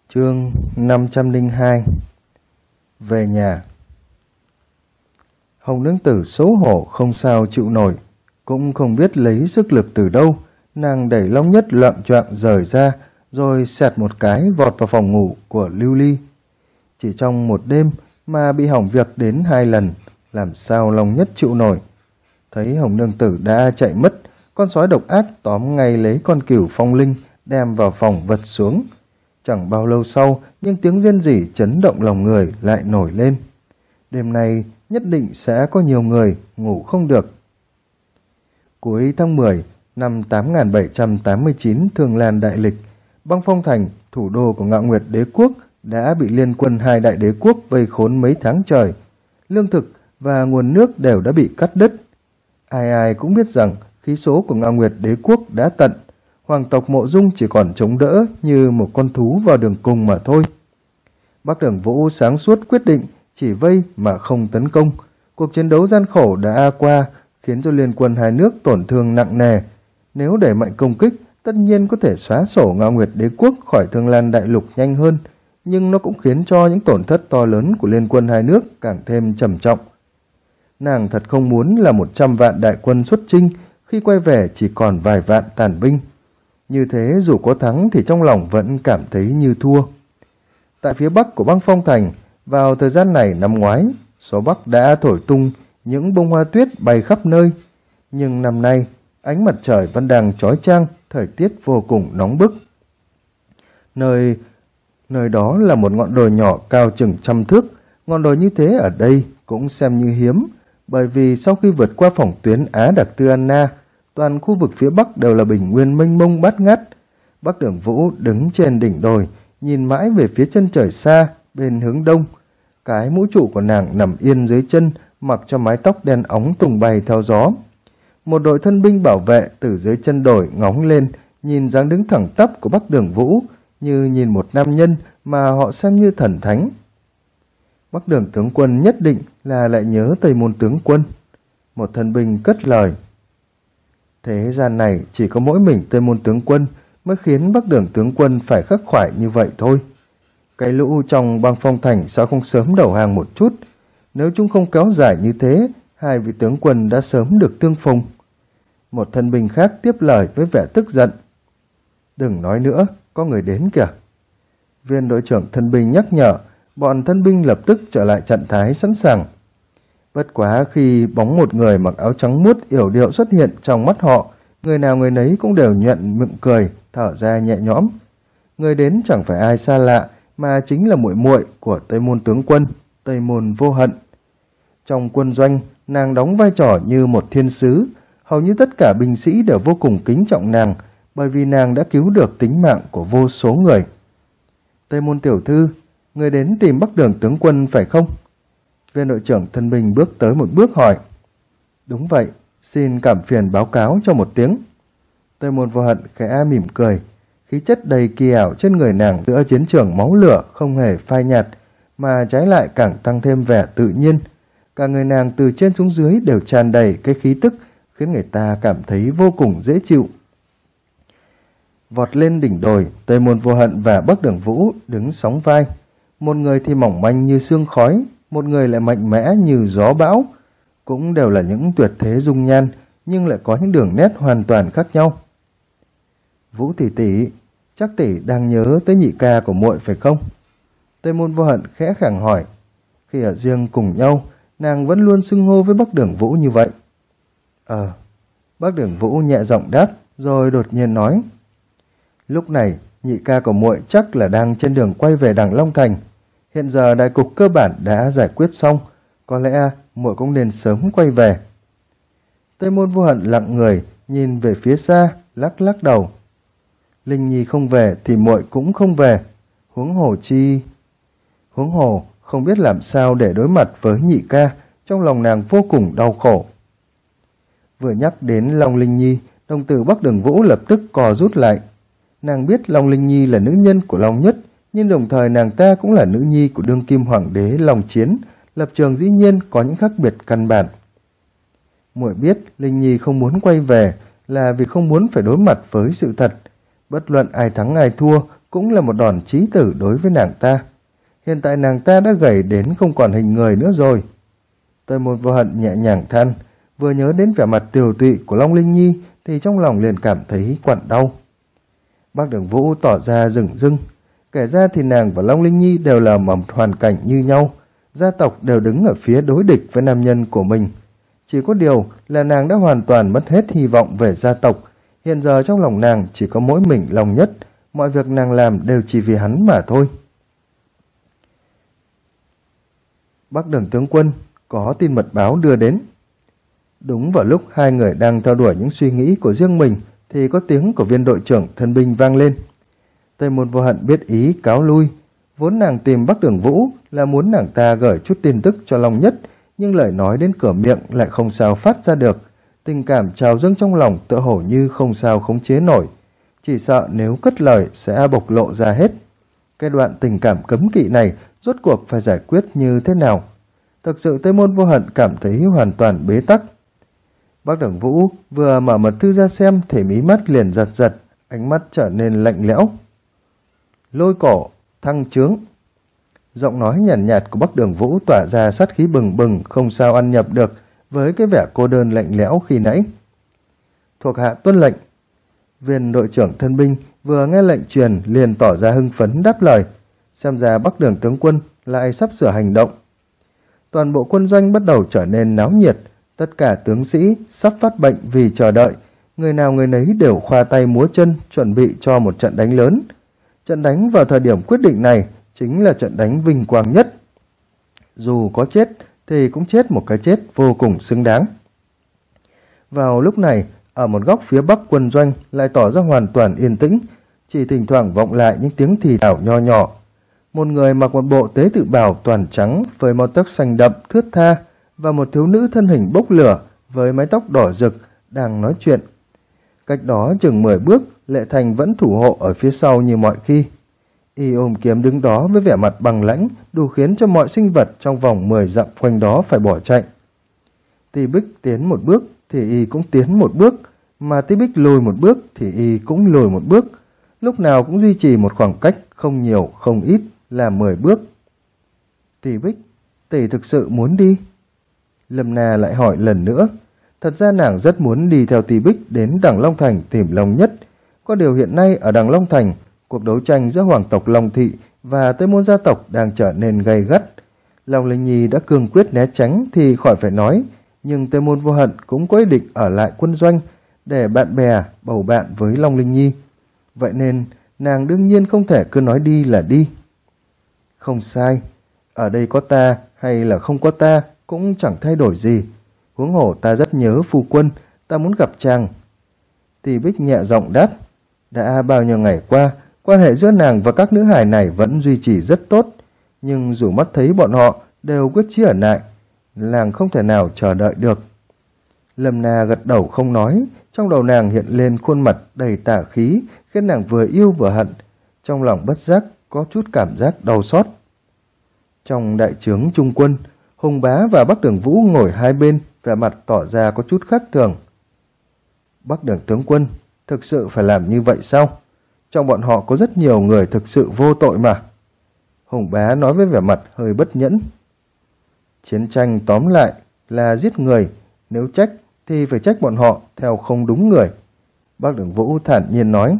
Chương 502. Về nhà. Hồng nương tử xấu hổ không sao chịu nổi, cũng không biết lấy sức lực từ đâu, nàng đẩy Long Nhất loạng choạng rời ra, rồi xẹt một cái vọt vào phòng ngủ của Lưu Ly. Chỉ trong một đêm mà bị hỏng việc đến 2 lần, làm sao Long Nhất chịu nổi. Thấy Hồng nương tử đã chạy mất, con sói độc ác tóm ngay lấy con cừu phong linh, đem vào phòng vật xuống. Chẳng bao lâu sau, nhưng tiếng rên rỉ chấn động lòng người lại nổi lên. Đêm nay nhất định sẽ có nhiều người ngủ không được. Cuối tháng 10 năm 8789 Thương Lan Đại Lịch, Băng Phong Thành, thủ đô của Ngạo Nguyệt Đế Quốc, đã bị liên quân 2 đại đế quốc vây khốn mấy tháng trời. Lương thực và nguồn nước đều đã bị cắt đứt. Ai ai cũng biết rằng khí số của Ngạo Nguyệt Đế Quốc đã tận. Hoàng tộc Mộ Dung chỉ còn chống đỡ như một con thú vào đường cùng mà thôi. Bắc Đường Vũ sáng suốt quyết định chỉ vây mà không tấn công. Cuộc chiến đấu gian khổ đã qua, khiến cho liên quân 2 nước tổn thương nặng nề. Nếu đẩy mạnh công kích, tất nhiên có thể xóa sổ Ngạo Nguyệt Đế Quốc khỏi Thương Lan Đại Lục nhanh hơn, nhưng nó cũng khiến cho những tổn thất to lớn của liên quân 2 nước càng thêm trầm trọng. Nàng thật không muốn là 100 vạn đại quân xuất chinh, khi quay về chỉ còn vài vạn tàn binh. Như thế dù có thắng thì trong lòng vẫn cảm thấy như thua. Tại phía bắc của Băng Phong Thành, vào thời gian này năm ngoái, gió bắc đã thổi tung những bông hoa tuyết bay khắp nơi. Nhưng năm nay, ánh mặt trời vẫn đang chói chang, thời tiết vô cùng nóng bức. Nơi đó là một ngọn đồi nhỏ cao chừng 100 thước. Ngọn đồi như thế ở đây cũng xem như hiếm, bởi vì sau khi vượt qua phòng tuyến Á Đặc Tư Anna, toàn khu vực phía bắc đều là bình nguyên mênh mông bát ngát. Bắc Đường Vũ đứng trên đỉnh đồi, nhìn mãi về phía chân trời xa, bên hướng đông. Cái mũ trụ của nàng nằm yên dưới chân, mặc cho mái tóc đen óng tung bay theo gió. Một đội thân binh bảo vệ từ dưới chân đồi ngóng lên, nhìn dáng đứng thẳng tắp của Bắc Đường Vũ, như nhìn một nam nhân mà họ xem như thần thánh. Bắc Đường tướng quân nhất định là lại nhớ Tây Môn tướng quân. Một thân binh cất lời. Thế gian này chỉ có mỗi mình Tây Môn tướng quân mới khiến Bắc Đường tướng quân phải khắc khoải như vậy thôi. Cái lũ trong Băng Phong Thành sao không sớm đầu hàng một chút? Nếu chúng không kéo dài như thế, 2 vị tướng quân đã sớm được tương phùng. Một thân binh khác tiếp lời với vẻ tức giận. Đừng nói nữa, có người đến kìa. Viên đội trưởng thân binh nhắc nhở, bọn thân binh lập tức trở lại trạng thái sẵn sàng. Bất quá khi bóng một người mặc áo trắng muốt yểu điệu xuất hiện trong mắt họ, người nào người nấy cũng đều nhuận miệng cười, thở ra nhẹ nhõm. Người đến chẳng phải ai xa lạ, mà chính là muội muội của Tây Môn tướng quân, Tây Môn Vô Hận. Trong quân doanh, nàng đóng vai trò như một thiên sứ, hầu như tất cả binh sĩ đều vô cùng kính trọng nàng, bởi vì nàng đã cứu được tính mạng của vô số người. Tây Môn tiểu thư, người đến tìm Bắc Đường tướng quân phải không? Viên đội trưởng thân binh bước tới một bước hỏi. Đúng vậy, xin cảm phiền báo cáo cho một tiếng. Tây Môn Vô Hận khẽ mỉm cười, khí chất đầy kỳ ảo trên người nàng giữa chiến trường máu lửa không hề phai nhạt, mà trái lại càng tăng thêm vẻ tự nhiên. Cả người nàng từ trên xuống dưới đều tràn đầy cái khí tức, khiến người ta cảm thấy vô cùng dễ chịu. Vọt lên đỉnh đồi, Tây Môn Vô Hận và Bắc Đường Vũ đứng sóng vai. Một người thì mỏng manh như sương khói, một người lại mạnh mẽ như gió bão. Cũng đều là những tuyệt thế dung nhan, nhưng lại có những đường nét hoàn toàn khác nhau. Vũ tỷ tỷ, chắc tỷ đang nhớ tới nhị ca của muội phải không? Tây Môn Vô Hận khẽ khàng hỏi. Khi ở riêng cùng nhau, nàng vẫn luôn xưng hô với Bắc Đường Vũ như vậy. Bắc Đường Vũ nhẹ giọng đáp, rồi đột nhiên nói. Lúc này, nhị ca của muội chắc là đang trên đường quay về Đằng Long Thành. Hiện giờ đại cục cơ bản đã giải quyết xong, có lẽ muội cũng nên sớm quay về. Tây Môn Vô Hận lặng người, nhìn về phía xa, lắc lắc đầu. Linh Nhi không về thì muội cũng không về. Huống hồ không biết làm sao để đối mặt với nhị ca, trong lòng nàng vô cùng đau khổ. Vừa nhắc đến Long Linh Nhi, đồng tử Bắc Đường Vũ lập tức co rút lại. Nàng biết Long Linh Nhi là nữ nhân của Long Nhất, nhưng đồng thời nàng ta cũng là nữ nhi của đương kim hoàng đế Long Chiến, lập trường dĩ nhiên có những khác biệt căn bản. Muội biết Linh Nhi không muốn quay về là vì không muốn phải đối mặt với sự thật. Bất luận ai thắng ai thua cũng là một đòn chí tử đối với nàng ta. Hiện tại nàng ta đã gầy đến không còn hình người nữa rồi. Tây Môn Vô Hận nhẹ nhàng than, vừa nhớ đến vẻ mặt tiều tụy của Long Linh Nhi thì trong lòng liền cảm thấy quặn đau. Bác Đường Vũ tỏ ra rừng rưng. Kể ra thì nàng và Long Linh Nhi đều là một hoàn cảnh như nhau, gia tộc đều đứng ở phía đối địch với nam nhân của mình. Chỉ có điều là nàng đã hoàn toàn mất hết hy vọng về gia tộc, hiện giờ trong lòng nàng chỉ có mỗi mình Long Nhất, mọi việc nàng làm đều chỉ vì hắn mà thôi. Bắc Đường tướng quân, có tin mật báo đưa đến. Đúng vào lúc hai người đang theo đuổi những suy nghĩ của riêng mình thì có tiếng của viên đội trưởng thân binh vang lên. Tây Môn Vô Hận biết ý cáo lui. Vốn nàng tìm Bắc Đường Vũ là muốn nàng ta gửi chút tin tức cho Long Nhất, nhưng lời nói đến cửa miệng lại không sao phát ra được. Tình cảm trào dâng trong lòng tựa hồ như không sao khống chế nổi, chỉ sợ nếu cất lời sẽ bộc lộ ra hết. Cái đoạn tình cảm cấm kỵ này rốt cuộc phải giải quyết như thế nào? Thực sự Tây Môn Vô Hận cảm thấy hoàn toàn bế tắc. Bắc Đường Vũ vừa mở mật thư ra xem thì mí mắt liền giật giật, ánh mắt trở nên lạnh lẽo. Lôi cổ, thăng trướng. Giọng nói nhàn nhạt của Bắc Đường Vũ tỏa ra sát khí bừng bừng, không sao ăn nhập được với cái vẻ cô đơn lạnh lẽo khi nãy. Thuộc hạ tuân lệnh. Viên đội trưởng thân binh vừa nghe lệnh truyền liền tỏ ra hưng phấn đáp lời. Xem ra Bắc Đường tướng quân lại sắp sửa hành động. Toàn bộ quân doanh bắt đầu trở nên náo nhiệt, tất cả tướng sĩ sắp phát bệnh vì chờ đợi, người nào người nấy đều khoa tay múa chân chuẩn bị cho một trận đánh lớn. Trận đánh vào thời điểm quyết định này chính là trận đánh vinh quang nhất. Dù có chết thì cũng chết một cái chết vô cùng xứng đáng. Vào lúc này, ở một góc phía bắc quân doanh lại tỏ ra hoàn toàn yên tĩnh, chỉ thỉnh thoảng vọng lại những tiếng thì thào nho nhỏ. Một người mặc một bộ tế tự bào toàn trắng với màu tóc xanh đậm thướt tha và một thiếu nữ thân hình bốc lửa với mái tóc đỏ rực đang nói chuyện. Cách đó chừng 10 bước, Lệ Thành vẫn thủ hộ ở phía sau như mọi khi. Y ôm kiếm đứng đó với vẻ mặt bằng lãnh, đủ khiến cho mọi sinh vật trong vòng 10 dặm quanh đó phải bỏ chạy. Ti Bích tiến một bước thì Y cũng tiến một bước, mà Ti Bích lùi một bước thì Y cũng lùi một bước, lúc nào cũng duy trì một khoảng cách không nhiều không ít là 10 bước. Ti Bích, tỷ thực sự muốn đi? Lâm Na lại hỏi lần nữa. Thật ra nàng rất muốn đi theo Ti Bích đến Đằng Long Thành tìm Long Nhất. Có điều hiện nay ở Đằng Long Thành, cuộc đấu tranh giữa hoàng tộc Long Thị và Tây Môn gia tộc đang trở nên gay gắt. Long Linh Nhi đã cương quyết né tránh thì khỏi phải nói, nhưng Tây Môn Vô Hận cũng có ý định ở lại quân doanh để bạn bè bầu bạn với Long Linh Nhi. Vậy nên nàng đương nhiên không thể cứ nói đi là đi. Không sai, ở đây có ta hay là không có ta cũng chẳng thay đổi gì. Huống hồ ta rất nhớ phu quân, ta muốn gặp chàng. Ti Bích nhẹ giọng đáp. Đã bao nhiêu ngày qua, quan hệ giữa nàng và các nữ hài này vẫn duy trì rất tốt, nhưng dù mắt thấy bọn họ đều quyết chí ở lại, nàng không thể nào chờ đợi được. Lâm Na gật đầu không nói, trong đầu nàng hiện lên khuôn mặt đầy tà khí, khiến nàng vừa yêu vừa hận, trong lòng bất giác có chút cảm giác đau xót. Trong đại trướng trung quân, Hùng Bá và Bắc Đường Vũ ngồi hai bên, vẻ mặt tỏ ra có chút khác thường. Bắc Đường tướng quân, thực sự phải làm như vậy sao? Trong bọn họ có rất nhiều người thực sự vô tội mà. Hùng Bá nói với vẻ mặt hơi bất nhẫn. Chiến tranh tóm lại là giết người, nếu trách thì phải trách bọn họ theo không đúng người. Bắc Đường Vũ thản nhiên nói.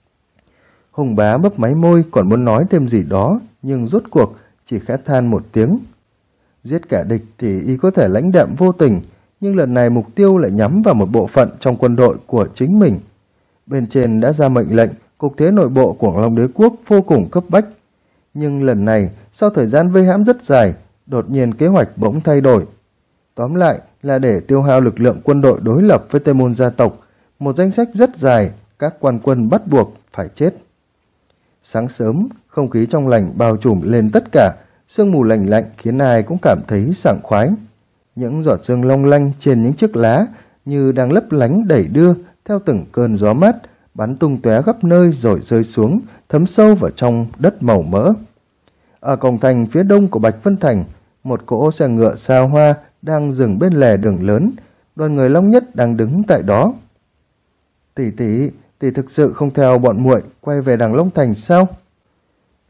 Hùng Bá mấp máy môi còn muốn nói thêm gì đó, nhưng rốt cuộc chỉ khẽ than một tiếng. Giết kẻ địch thì y có thể lãnh đạm vô tình, nhưng lần này mục tiêu lại nhắm vào một bộ phận trong quân đội của chính mình. Bên trên đã ra mệnh lệnh, cục thế nội bộ của Long Đế Quốc vô cùng cấp bách. Nhưng lần này, sau thời gian vây hãm rất dài, đột nhiên kế hoạch bỗng thay đổi. Tóm lại là để tiêu hao lực lượng quân đội đối lập với Tây Môn gia tộc, một danh sách rất dài, các quan quân bắt buộc phải chết. Sáng sớm, không khí trong lành bao trùm lên tất cả, sương mù lạnh lạnh khiến ai cũng cảm thấy sảng khoái. Những giọt sương long lanh trên những chiếc lá như đang lấp lánh đẩy đưa theo từng cơn gió mát, bắn tung tóe khắp nơi rồi rơi xuống, thấm sâu vào trong đất màu mỡ. Ở cổng thành phía đông của Bạch Vân Thành, một cỗ xe ngựa xa hoa đang dừng bên lề đường lớn, đoàn người Long Nhất đang đứng tại đó. Tỷ thực sự không theo bọn muội quay về Đằng Long Thành sao?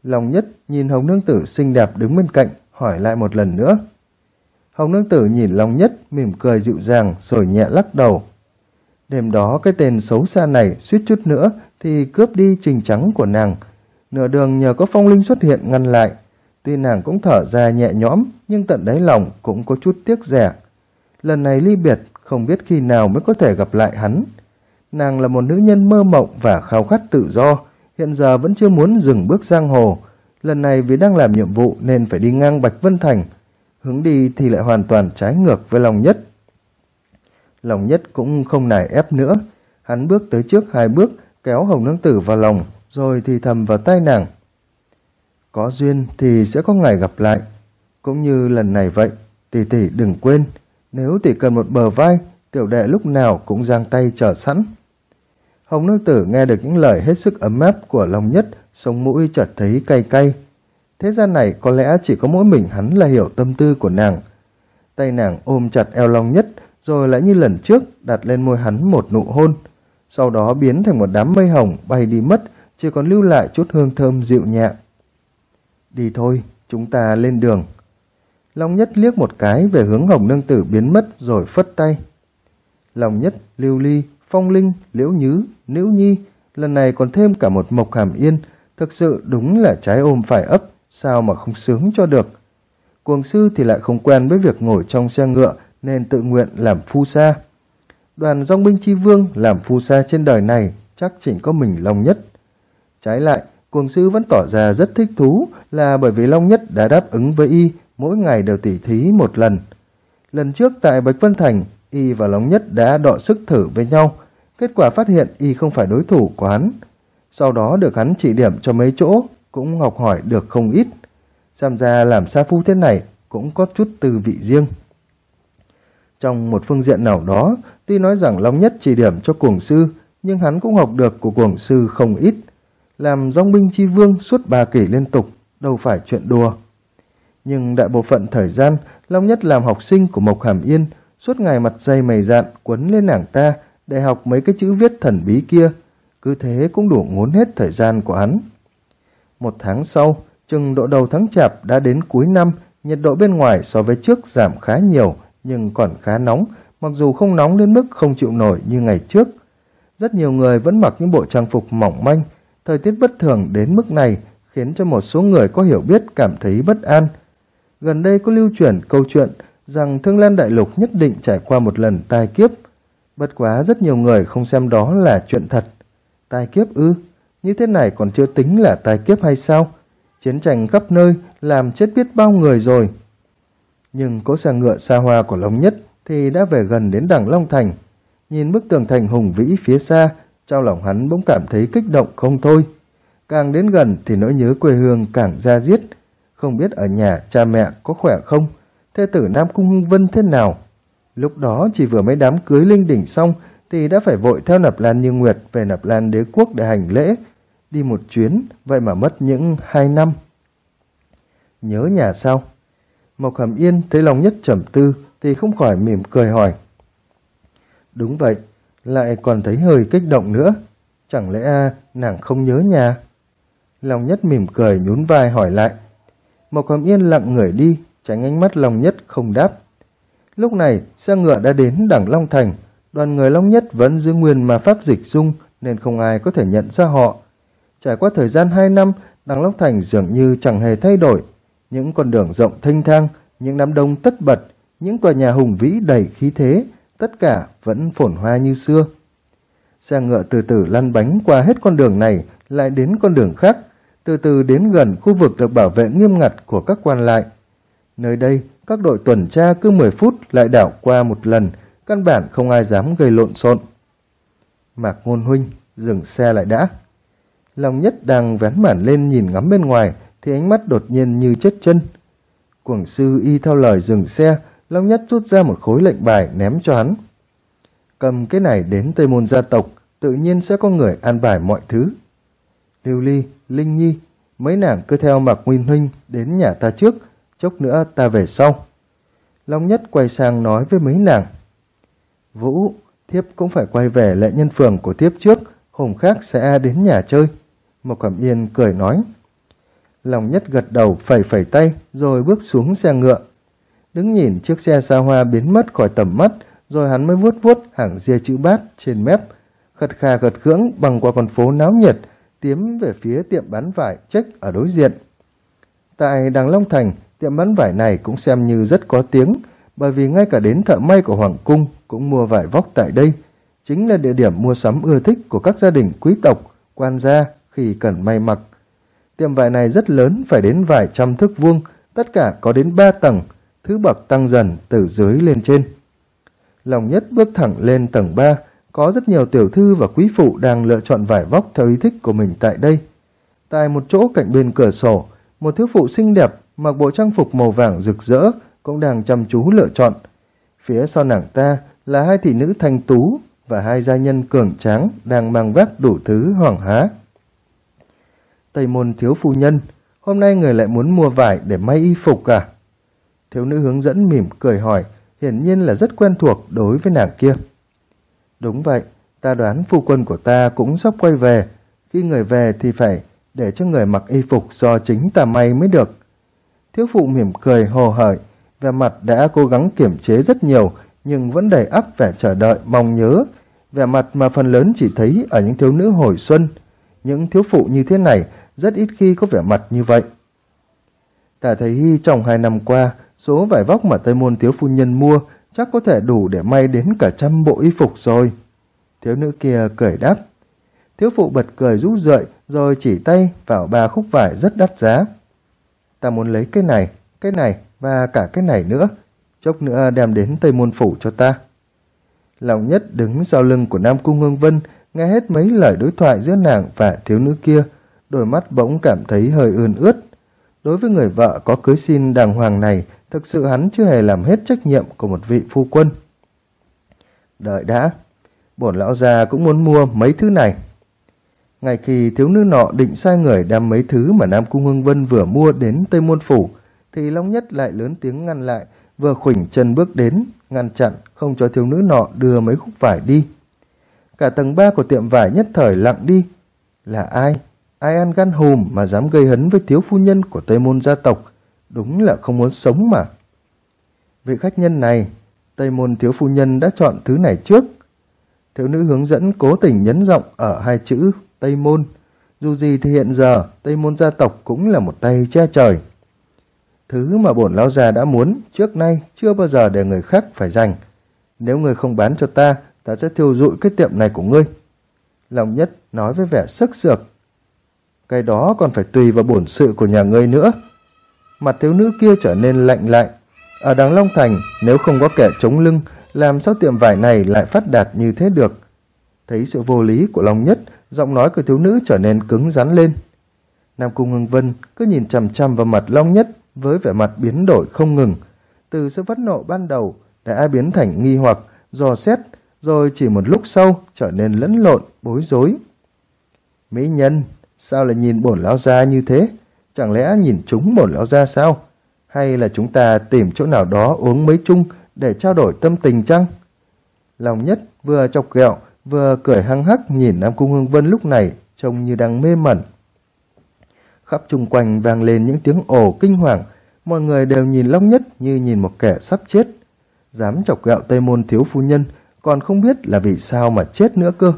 Long Nhất nhìn Hồng Nương Tử xinh đẹp đứng bên cạnh, hỏi lại một lần nữa. Hồng Nương Tử nhìn Long Nhất, mỉm cười dịu dàng rồi nhẹ lắc đầu. Đêm đó cái tên xấu xa này suýt chút nữa thì cướp đi Trình Trắng của nàng. Nửa đường nhờ có Phong Linh xuất hiện ngăn lại. Tuy nàng cũng thở ra nhẹ nhõm, nhưng tận đáy lòng cũng có chút tiếc rẻ. Lần này ly biệt, không biết khi nào mới có thể gặp lại hắn. Nàng là một nữ nhân mơ mộng và khao khát tự do, hiện giờ vẫn chưa muốn dừng bước giang hồ. Lần này vì đang làm nhiệm vụ nên phải đi ngang Bạch Vân Thành. Hướng đi thì lại hoàn toàn trái ngược với Long Nhất. Long Nhất cũng không nài ép nữa. Hắn bước tới trước 2 bước, kéo Hồng Nương Tử vào lòng, rồi thì thầm vào tai nàng. Có duyên thì sẽ có ngày gặp lại. Cũng như lần này vậy, tỷ tỷ đừng quên, nếu tỷ cần một bờ vai, tiểu đệ lúc nào cũng giang tay chờ sẵn. Hồng Nương Tử nghe được những lời hết sức ấm áp của Long Nhất, sống mũi chợt thấy cay cay. Thế gian này có lẽ chỉ có mỗi mình hắn là hiểu tâm tư của nàng. Tay nàng ôm chặt eo Long Nhất, rồi lại như lần trước đặt lên môi hắn một nụ hôn. Sau đó biến thành một đám mây hồng bay đi mất, chỉ còn lưu lại chút hương thơm dịu nhẹ. Đi thôi, chúng ta lên đường. Long Nhất liếc một cái về hướng Hồng Nương Tử biến mất rồi phất tay. Long Nhất, Lưu Ly, Phong Linh, Liễu Nhứ, Nữ Nhi, lần này còn thêm cả một Mộc Hàm Yên, thực sự đúng là trái ôm phải ấp, sao mà không sướng cho được. Cuồng sư thì lại không quen với việc ngồi trong xe ngựa nên tự nguyện làm phu sa. Đoàn dòng binh chi vương làm phu sa trên đời này chắc chỉ có mình Long Nhất. Trái lại, cuồng sư vẫn tỏ ra rất thích thú là bởi vì Long Nhất đã đáp ứng với y mỗi ngày đều tỉ thí một lần. Lần trước tại Bạch Vân Thành, y và Long Nhất đã đọ sức thử với nhau, kết quả phát hiện y không phải đối thủ của hắn. Sau đó được hắn chỉ điểm cho mấy chỗ, cũng học hỏi được không ít. Xem ra làm sa phu thế này cũng có chút tư vị riêng. Trong một phương diện nào đó, tuy nói rằng Long Nhất chỉ điểm cho cuồng sư, nhưng hắn cũng học được của cuồng sư không ít. Làm dòng binh chi vương suốt 3 kỳ liên tục, đâu phải chuyện đùa. Nhưng đại bộ phận thời gian, Long Nhất làm học sinh của Mộc Hàm Yên, suốt ngày mặt dày mày dạn quấn lên nàng ta để học mấy cái chữ viết thần bí kia. Cứ thế cũng đủ ngốn hết thời gian của hắn. 1 tháng sau, chừng độ đầu tháng Chạp đã đến cuối năm, nhiệt độ bên ngoài so với trước giảm khá nhiều, nhưng còn khá nóng, mặc dù không nóng đến mức không chịu nổi như ngày trước. Rất nhiều người vẫn mặc những bộ trang phục mỏng manh. Thời tiết bất thường đến mức này khiến cho một số người có hiểu biết cảm thấy bất an. Gần đây có lưu truyền câu chuyện rằng Thương Lan Đại Lục nhất định trải qua một lần tai kiếp. Bất quá rất nhiều người không xem đó là chuyện thật. Tai kiếp ư? Như thế này còn chưa tính là tai kiếp hay sao? Chiến tranh khắp nơi làm chết biết bao người rồi. Nhưng cỗ xe ngựa xa hoa của Long Nhất thì đã về gần đến Đằng Long Thành. Nhìn bức tường thành hùng vĩ phía xa, trong lòng hắn bỗng cảm thấy kích động không thôi. Càng đến gần thì nỗi nhớ quê hương càng da diết. Không biết ở nhà cha mẹ có khỏe không, thê tử Nam Cung Hưng Vân thế nào. Lúc đó chỉ vừa mới đám cưới linh đình xong thì đã phải vội theo Nạp Lan Như Nguyệt về Nạp Lan Đế Quốc để hành lễ. Đi một chuyến, vậy mà mất những 2 năm. Nhớ nhà sao? Mộc Hàm Yên thấy Long Nhất trầm tư thì không khỏi mỉm cười hỏi. Đúng vậy, lại còn thấy hơi kích động nữa. Chẳng lẽ nàng không nhớ nhà? Long Nhất mỉm cười nhún vai hỏi lại. Mộc Hàm Yên lặng người đi, tránh ánh mắt Long Nhất không đáp. Lúc này xe ngựa đã đến Đằng Long Thành. Đoàn người Long Nhất vẫn giữ nguyên ma pháp dịch dung nên không ai có thể nhận ra họ. Trải qua thời gian 2 năm, Đằng Long Thành dường như chẳng hề thay đổi. Những con đường rộng thênh thang, những đám đông tất bật, những tòa nhà hùng vĩ đầy khí thế, tất cả vẫn phồn hoa như xưa. Xe ngựa từ từ lăn bánh qua hết con đường này, lại đến con đường khác, từ từ đến gần khu vực được bảo vệ nghiêm ngặt của các quan lại. Nơi đây, các đội tuần tra cứ 10 phút lại đảo qua một lần, căn bản không ai dám gây lộn xộn. Mạc Ngôn huynh, dừng xe lại đã. Long Nhất đang vén màn lên nhìn ngắm bên ngoài, thì ánh mắt đột nhiên như chết chân. Cuồng sư y theo lời dừng xe, Long Nhất rút ra một khối lệnh bài ném cho hắn. Cầm cái này đến Tây Môn gia tộc, tự nhiên sẽ có người an bài mọi thứ. Lưu Ly, Linh Nhi, mấy nàng cứ theo Mạc Nguyên huynh đến nhà ta trước, chốc nữa ta về sau. Long Nhất quay sang nói với mấy nàng. Vũ, thiếp cũng phải quay về Lệ Nhân Phường của thiếp trước, hôm khác sẽ đến nhà chơi. Mộc Cẩm Yên cười nói. Lòng Nhất gật đầu phẩy phẩy tay rồi bước xuống xe ngựa. Đứng nhìn chiếc xe xa hoa biến mất khỏi tầm mắt, rồi hắn mới vuốt vuốt hàng ria chữ bát trên mép, khật khà khật khưỡng băng qua con phố náo nhiệt, tiến về phía tiệm bán vải Check ở đối diện. Tại Đằng Long Thành, tiệm bán vải này cũng xem như rất có tiếng, bởi vì ngay cả đến thợ may của Hoàng Cung cũng mua vải vóc tại đây, chính là địa điểm mua sắm ưa thích của các gia đình quý tộc, quan gia khi cần may mặc. Tiệm vải này rất lớn, phải đến vài trăm thước vuông, tất cả có đến 3 tầng, thứ bậc tăng dần từ dưới lên trên. Lòng Nhất bước thẳng lên tầng 3, có rất nhiều tiểu thư và quý phụ đang lựa chọn vải vóc theo ý thích của mình tại đây. Tại một chỗ cạnh bên cửa sổ, một thiếu phụ xinh đẹp mặc bộ trang phục màu vàng rực rỡ cũng đang chăm chú lựa chọn. Phía sau nàng ta là 2 thị nữ thanh tú và 2 gia nhân cường tráng đang mang vác đủ thứ hoàng há. Tây Môn thiếu phu nhân, hôm nay người lại muốn mua vải để may y phục à? Thiếu nữ hướng dẫn mỉm cười hỏi, hiển nhiên là rất quen thuộc đối với nàng kia. Đúng vậy, ta đoán phu quân của ta cũng sắp quay về. Khi người về thì phải để cho người mặc y phục do chính ta may mới được. Thiếu phụ mỉm cười hồ hởi, vẻ mặt đã cố gắng kiềm chế rất nhiều, nhưng vẫn đầy ắp vẻ chờ đợi, mong nhớ. Vẻ mặt mà phần lớn chỉ thấy ở những thiếu nữ hồi xuân. Những thiếu phụ như thế này rất ít khi có vẻ mặt như vậy. Ta thấy trong 2 năm qua, số vải vóc mà Tây Môn thiếu phu nhân mua chắc có thể đủ để may đến cả 100 bộ y phục rồi. Thiếu nữ kia cười đáp. Thiếu phụ bật cười rũ rượi rồi chỉ tay vào 3 khúc vải rất đắt giá. Ta muốn lấy cái này và cả cái này nữa, chốc nữa đem đến Tây Môn phủ cho ta. Lòng Nhất đứng sau lưng của Nam Cung Hương Vân, nghe hết mấy lời đối thoại giữa nàng và thiếu nữ kia, đôi mắt bỗng cảm thấy hơi ươn ướt. Đối với người vợ có cưới xin đàng hoàng này, thực sự hắn chưa hề làm hết trách nhiệm của một vị phu quân. Đợi đã, bổn lão già cũng muốn mua mấy thứ này. Ngay khi thiếu nữ nọ định sai người đem mấy thứ mà Nam Cung Hương Vân vừa mua đến Tây Môn phủ, thì Long Nhất lại lớn tiếng ngăn lại, vừa khuỷu chân bước đến, ngăn chặn không cho thiếu nữ nọ đưa mấy khúc vải đi. Cả tầng 3 của tiệm vải nhất thời lặng đi. Là ai? Ai ăn gan hùm mà dám gây hấn với thiếu phu nhân của Tây Môn gia tộc? Đúng là không muốn sống mà. Vị khách nhân này, Tây Môn thiếu phu nhân đã chọn thứ này trước. Thiếu nữ hướng dẫn cố tình nhấn giọng ở 2 chữ Tây Môn. Dù gì thì hiện giờ Tây Môn gia tộc cũng là một tay che trời. Thứ mà bổn lão già đã muốn trước nay chưa bao giờ để người khác phải giành. Nếu ngươi không bán cho ta, ta sẽ thiêu rụi cái tiệm này của ngươi. Long Nhất nói với vẻ sức sược. Cái đó còn phải tùy vào bổn sự của nhà ngươi nữa. Mặt thiếu nữ kia trở nên lạnh lại. Ở Đằng Long Thành, nếu không có kẻ chống lưng, làm sao tiệm vải này lại phát đạt như thế được? Thấy sự vô lý của Long Nhất, giọng nói của thiếu nữ trở nên cứng rắn lên. Nam Cung Hưng Vân cứ nhìn chằm chằm vào mặt Long Nhất với vẻ mặt biến đổi không ngừng. Từ sự phẫn nộ ban đầu đã biến thành nghi hoặc, dò xét, rồi chỉ một lúc sau trở nên lẫn lộn, bối rối. Mỹ nhân, sao lại nhìn bổn lão gia như thế? Chẳng lẽ nhìn trúng bổn lão gia sao? Hay là chúng ta tìm chỗ nào đó uống mấy chung để trao đổi tâm tình chăng? Long Nhất vừa chọc ghẹo vừa cười hăng hắc nhìn Nam Cung Hương Vân lúc này trông như đang mê mẩn. Khắp chung quanh vang lên những tiếng ồ kinh hoàng, mọi người đều nhìn Long Nhất như nhìn một kẻ sắp chết. Dám chọc ghẹo Tây Môn thiếu phu nhân, còn không biết là vì sao mà chết nữa cơ.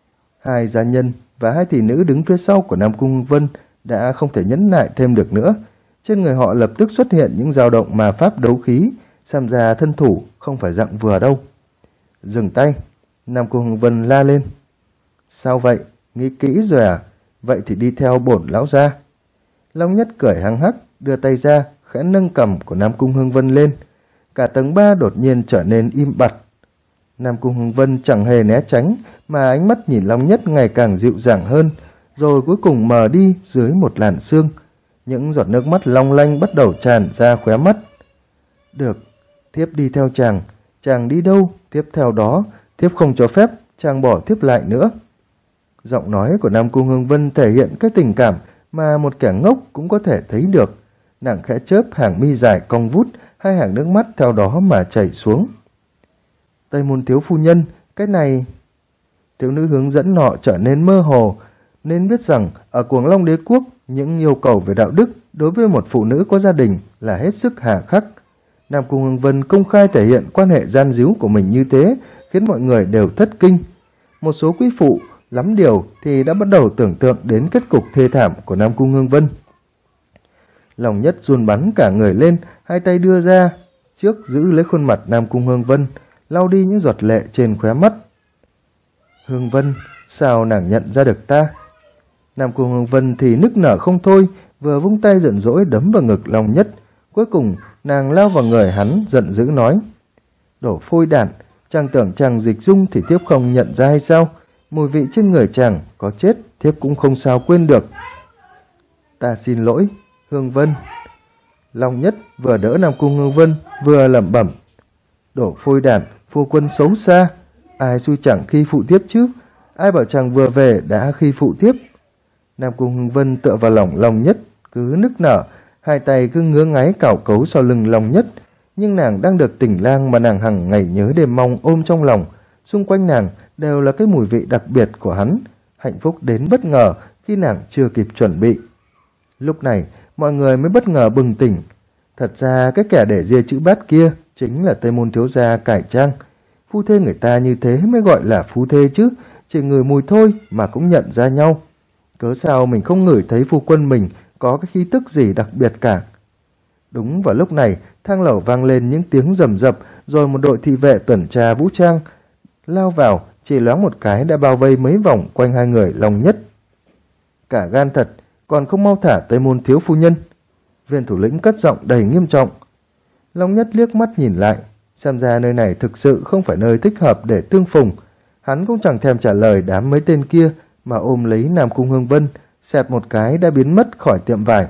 2 gia nhân và 2 thị nữ đứng phía sau của Nam Cung Hương Vân đã không thể nhẫn nại thêm được nữa. Trên người họ lập tức xuất hiện những dao động ma pháp đấu khí, xem ra thân thủ không phải dạng vừa đâu. Dừng tay, Nam Cung Hương Vân la lên. Sao vậy? Nghĩ kỹ rồi à? Vậy thì đi theo bổn lão gia. Long Nhất cười hăng hắc, đưa tay ra, khẽ nâng cằm của Nam Cung Hương Vân lên. Cả tầng 3 đột nhiên trở nên im bặt. Nam Cung Hương Vân chẳng hề né tránh, mà ánh mắt nhìn Long Nhất ngày càng dịu dàng hơn, rồi cuối cùng mờ đi dưới một làn sương. Những giọt nước mắt long lanh bắt đầu tràn ra khóe mắt. Được, thiếp đi theo chàng. Chàng đi đâu, tiếp theo đó. Thiếp không cho phép chàng bỏ thiếp lại nữa. Giọng nói của Nam Cung Hương Vân thể hiện cái tình cảm mà một kẻ ngốc cũng có thể thấy được. Nàng khẽ chớp hàng mi dài cong vút, 2 hàng nước mắt theo đó mà chảy xuống. Tây Môn thiếu phu nhân, cái này... Thiếu nữ hướng dẫn nọ trở nên mơ hồ. nên biết rằng ở Cuồng Long Đế Quốc, những yêu cầu về đạo đức đối với một phụ nữ có gia đình là hết sức hà khắc. Nam Cung Hưng Vân công khai thể hiện quan hệ gian díu của mình như thế, khiến mọi người đều thất kinh. Một số quý phụ lắm điều thì đã bắt đầu tưởng tượng đến kết cục thê thảm của Nam Cung Hưng Vân. Lòng Nhất run bắn cả người lên, hai tay đưa ra trước giữ lấy khuôn mặt Nam Cung Hưng Vân, lau đi những giọt lệ trên khóe mắt. Hưng Vân, sao nàng nhận ra được ta? Nam Cung Hưng Vân thì nức nở không thôi, vừa vung tay giận dỗi đấm vào ngực Long Nhất. Cuối cùng nàng lao vào người hắn, giận dữ nói: Đổ phôi đản, chàng tưởng chàng dịch dung thì thiếp không nhận ra hay sao? Mùi vị trên người chàng có chết thiếp cũng không sao quên được. Ta xin lỗi, Hương Vân. Long Nhất vừa đỡ Nam Cung Hưng Vân vừa lẩm bẩm: Đổ phôi đản, phu quân xấu xa, ai xui chẳng khi phụ thiếp chứ? Ai bảo chàng vừa về đã khi phụ thiếp? Nam Cung Hưng Vân tựa vào lòng Long Nhất cứ nức nở, hai tay cứ ngứa ngáy cào cấu sau lưng Long Nhất. Nhưng nàng đang được tình lang mà nàng hằng ngày nhớ đêm mong ôm trong lòng. Xung quanh nàng đều là cái mùi vị đặc biệt của hắn, hạnh phúc đến bất ngờ khi nàng chưa kịp chuẩn bị. Lúc này mọi người mới bất ngờ bừng tỉnh. Thật ra cái kẻ để ria chữ bát kia chính là Tây Môn thiếu gia cải trang. Phu thê người ta như thế mới gọi là phu thê chứ, chỉ ngửi mùi thôi mà cũng nhận ra nhau. Cớ sao mình không ngửi thấy phu quân mình có cái khí tức gì đặc biệt cả? Đúng vào lúc này, thang lầu vang lên những tiếng rầm rập, rồi một đội thị vệ tuần tra vũ trang lao vào, chỉ loáng một cái đã bao vây mấy vòng quanh hai người Long Nhất. Cả gan thật, còn không mau thả Tây Môn thiếu phu nhân. Viên thủ lĩnh cất giọng đầy nghiêm trọng. Long Nhất liếc mắt nhìn lại, xem ra nơi này thực sự không phải nơi thích hợp để tương phùng. Hắn cũng chẳng thèm trả lời đám mấy tên kia, mà ôm lấy Nam Cung Hưng Vân, xẹt một cái đã biến mất khỏi tiệm vải.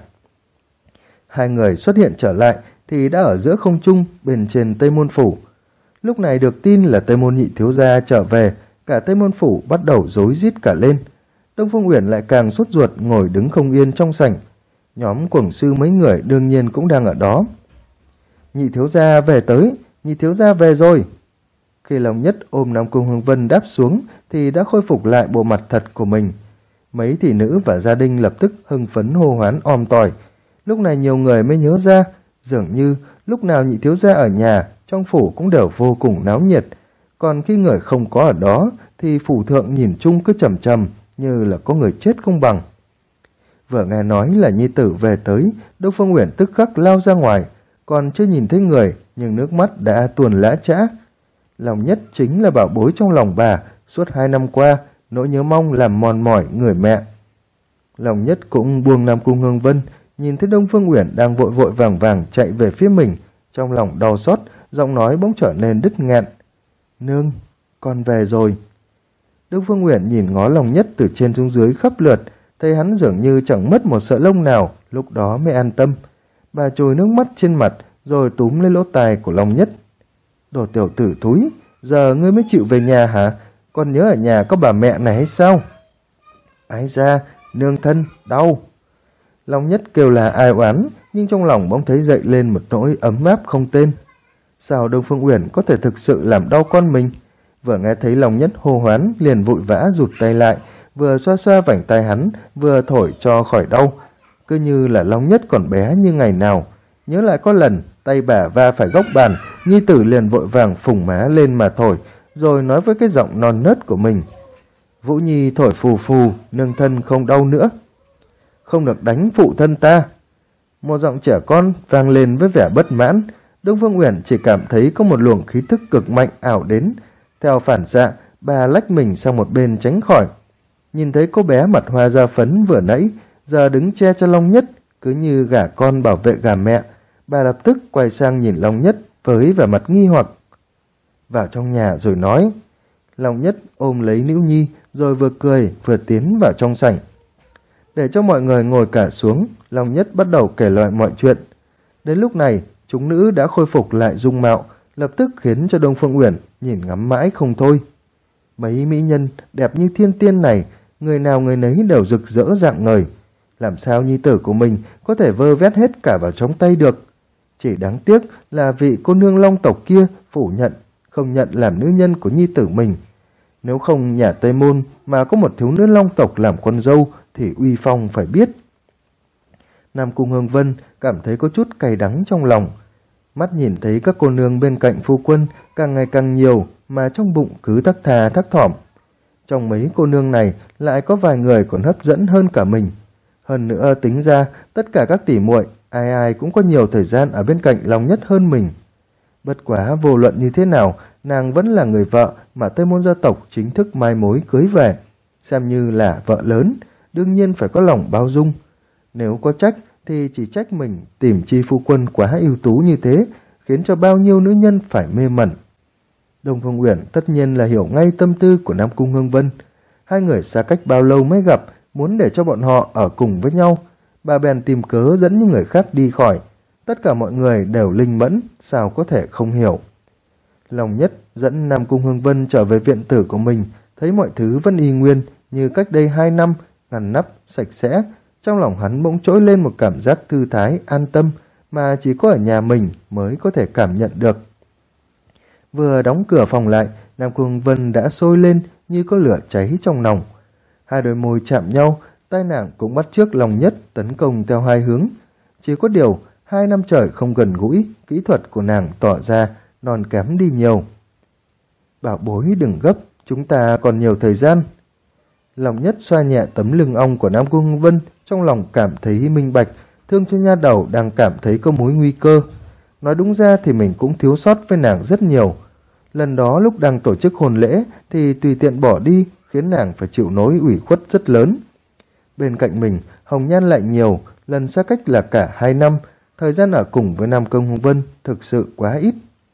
Hai người xuất hiện trở lại thì đã ở giữa không trung bên trên Tây Môn Phủ. Lúc này được tin là Tây Môn nhị thiếu gia trở về, cả Tây Môn Phủ bắt đầu rối rít cả lên. Đông Phương Uyển lại càng sốt ruột ngồi đứng không yên trong sảnh. Nhóm quầng sư mấy người đương nhiên cũng đang ở đó. Nhị thiếu gia về tới, nhị thiếu gia về rồi. Khi Long Nhất ôm Nam Cung Hưng Vân đáp xuống thì đã khôi phục lại bộ mặt thật của mình. Mấy thị nữ và gia đình lập tức hưng phấn hô hoán om tòi. Lúc này nhiều người mới nhớ ra, dường như lúc nào nhị thiếu gia ở nhà, trong phủ cũng đều vô cùng náo nhiệt. Còn khi người không có ở đó thì phủ thượng nhìn chung cứ trầm trầm, như là có người chết không bằng. Vừa nghe nói là nhi tử về tới, Đông Phương Uyển tức khắc lao ra ngoài, còn chưa nhìn thấy người nhưng nước mắt đã tuôn lã chã. Long Nhất chính là bảo bối trong lòng bà, suốt 2 năm qua nỗi nhớ mong làm mòn mỏi người mẹ. Long Nhất cũng buông Nam Cung Hưng Vân, nhìn thấy Đông Phương Uyển đang vội vội vàng vàng chạy về phía mình, trong lòng đau xót, giọng nói bỗng trở nên đứt nghẹn. Nương, con về rồi. Đông Phương Uyển nhìn ngó Long Nhất từ trên xuống dưới khắp lượt, thấy hắn dường như chẳng mất một sợi lông nào, lúc đó mới an tâm. Bà chùi nước mắt trên mặt, rồi túm lấy lỗ tai của Long Nhất. Đồ tiểu tử thúi, giờ ngươi mới chịu về nhà hả? Con nhớ ở nhà có bà mẹ này hay sao? Ái da, nương thân, đau. Long Nhất kêu là ai oán, nhưng trong lòng bỗng thấy dậy lên một nỗi ấm áp không tên. Sao Đông Phương Uyển có thể thực sự làm đau con mình? Vừa nghe thấy Long Nhất hô hoán, liền vội vã rụt tay lại, vừa xoa xoa vành tay hắn, vừa thổi cho khỏi đau. Cứ như là Long Nhất còn bé như ngày nào. Nhớ lại có lần tay bà va phải góc bàn, nhi tử liền vội vàng phủng má lên mà thổi, rồi nói với cái giọng non nớt của mình: Vũ Nhi thổi phù phù, nương thân không đau nữa. Không được đánh phụ thân ta. Một giọng trẻ con vang lên với vẻ bất mãn. Đông Phương Uyển chỉ cảm thấy có một luồng khí thức cực mạnh ảo đến. Theo phản xạ, bà lách mình sang một bên tránh khỏi. Nhìn thấy cô bé mặt hoa da phấn vừa nãy giờ đứng che cho Long Nhất, cứ như gà con bảo vệ gà mẹ. Bà lập tức quay sang nhìn Long Nhất với vẻ mặt nghi hoặc. Vào trong nhà rồi nói. Long Nhất ôm lấy Nữ Nhi, rồi vừa cười vừa tiến vào trong sảnh. Để cho mọi người ngồi cả xuống, Long Nhất bắt đầu kể lại mọi chuyện. Đến lúc này, chúng nữ đã khôi phục lại dung mạo, lập tức khiến cho Đông Phương Uyển nhìn ngắm mãi không thôi. Mấy mỹ nhân đẹp như thiên tiên này, người nào người nấy đều rực rỡ rạng ngời. Làm sao nhi tử của mình có thể vơ vét hết cả vào trong tay được? Chỉ đáng tiếc là vị cô nương Long tộc kia phủ nhận, không nhận làm nữ nhân của nhi tử mình. Nếu không nhà Tây Môn mà có một thiếu nữ Long tộc làm con dâu thì uy phong phải biết. Nam Cung Hương Vân cảm thấy có chút cay đắng trong lòng. Mắt nhìn thấy các cô nương bên cạnh phu quân càng ngày càng nhiều mà trong bụng cứ thắc thà thắc thỏm. Trong mấy cô nương này lại có vài người còn hấp dẫn hơn cả mình. Hơn nữa tính ra tất cả các tỷ muội ai ai cũng có nhiều thời gian ở bên cạnh Long Nhất hơn mình. Bất quá vô luận như thế nào, nàng vẫn là người vợ mà Tây Môn gia tộc chính thức mai mối cưới về, xem như là vợ lớn, đương nhiên phải có lòng bao dung. Nếu có trách thì chỉ trách mình tìm chi phu quân quá ưu tú như thế, khiến cho bao nhiêu nữ nhân phải mê mẩn. Đông Phương Uyển tất nhiên là hiểu ngay tâm tư của Nam Cung Hương Vân. Hai người xa cách bao lâu mới gặp, muốn để cho bọn họ ở cùng với nhau, bà bèn tìm cớ dẫn những người khác đi khỏi. Tất cả mọi người đều linh mẫn, sao có thể không hiểu. Long Nhất dẫn Nam Cung Hương Vân trở về viện tử của mình, thấy mọi thứ vẫn y nguyên như cách đây 2 năm, ngăn nắp, sạch sẽ. Trong lòng hắn bỗng trỗi lên một cảm giác thư thái, an tâm mà chỉ có ở nhà mình mới có thể cảm nhận được. Vừa đóng cửa phòng lại, Nam Cung Hương Vân đã sôi lên như có lửa cháy trong lòng. Hai đôi môi chạm nhau, tai nàng cũng bắt chước Long Nhất tấn công theo hai hướng. Chỉ có điều 2 năm trời không gần gũi, kỹ thuật của nàng tỏ ra non kém đi nhiều. Bảo bối đừng gấp, chúng ta còn nhiều thời gian. Long Nhất xoa nhẹ tấm lưng ong của Nam Cung Hương Vân, trong lòng cảm thấy minh bạch, thương cho nha đầu đang cảm thấy có mối nguy cơ. Nói đúng ra thì mình cũng thiếu sót với nàng rất nhiều. Lần đó lúc đang tổ chức hôn lễ thì tùy tiện bỏ đi, khiến nàng phải chịu nỗi ủy khuất rất lớn. Bên cạnh mình, hồng nhan lại nhiều, lần xa cách là cả 2 năm, thời gian ở cùng với Nam Cung Hương Vân thực sự quá ít.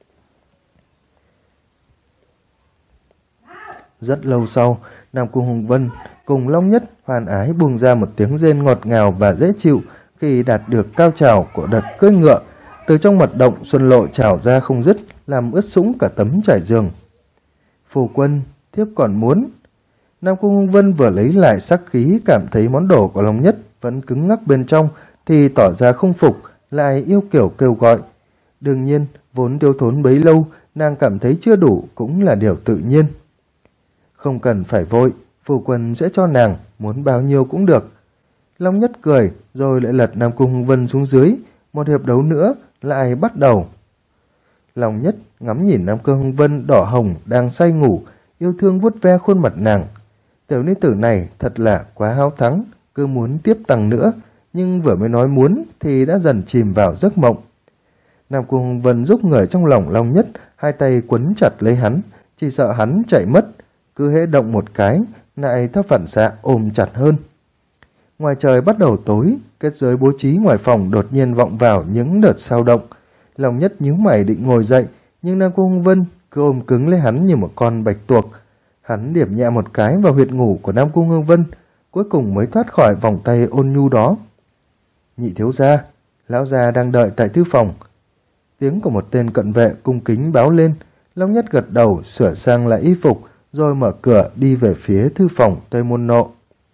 Rất lâu sau, Nam Cung Hương Vân cùng Long Nhất hoàn ái buông ra một tiếng rên ngọt ngào và dễ chịu khi đạt được cao trào của đợt cưỡi ngựa. Từ trong mật động xuân lộ trào ra không dứt, làm ướt sũng cả tấm trải giường. Phu quân, thiếp còn muốn. Nam Cung Hương Vân vừa lấy lại sắc khí, cảm thấy món đồ của Long Nhất vẫn cứng ngắc bên trong thì tỏ ra không phục, lại yêu kiểu kêu gọi. Đương nhiên, vốn thiếu thốn bấy lâu, nàng cảm thấy chưa đủ cũng là điều tự nhiên. Không cần phải vội, phu quân sẽ cho nàng, muốn bao nhiêu cũng được. Long Nhất cười, rồi lại lật Nam Cung Hương Vân xuống dưới, một hiệp đấu nữa lại bắt đầu. Long Nhất ngắm nhìn Nam Cung Hương Vân đỏ hồng đang say ngủ, yêu thương vuốt ve khuôn mặt nàng. Tiểu nữ tử này thật là quá háo thắng, cứ muốn tiếp tăng nữa, nhưng vừa mới nói muốn thì đã dần chìm vào giấc mộng. Nam Cung Hương Vân giúp người trong lòng Long Nhất, hai tay quấn chặt lấy hắn, chỉ sợ hắn chạy mất, cứ hễ động một cái, lại theo phản xạ ôm chặt hơn. Ngoài trời bắt đầu tối, kết giới bố trí ngoài phòng đột nhiên vọng vào những đợt sao động. Long Nhất nhíu mày định ngồi dậy, nhưng Nam Cung Hương Vân cứ ôm cứng lấy hắn như một con bạch tuộc. Hắn điểm nhẹ một cái vào huyệt ngủ của Nam Cung Hương Vân, cuối cùng mới thoát khỏi vòng tay ôn nhu đó. Nhị thiếu gia, lão gia đang đợi tại thư phòng. Tiếng của một tên cận vệ cung kính báo lên. Long Nhất gật đầu sửa sang lại y phục, rồi mở cửa đi về phía thư phòng Tây Môn Nộ.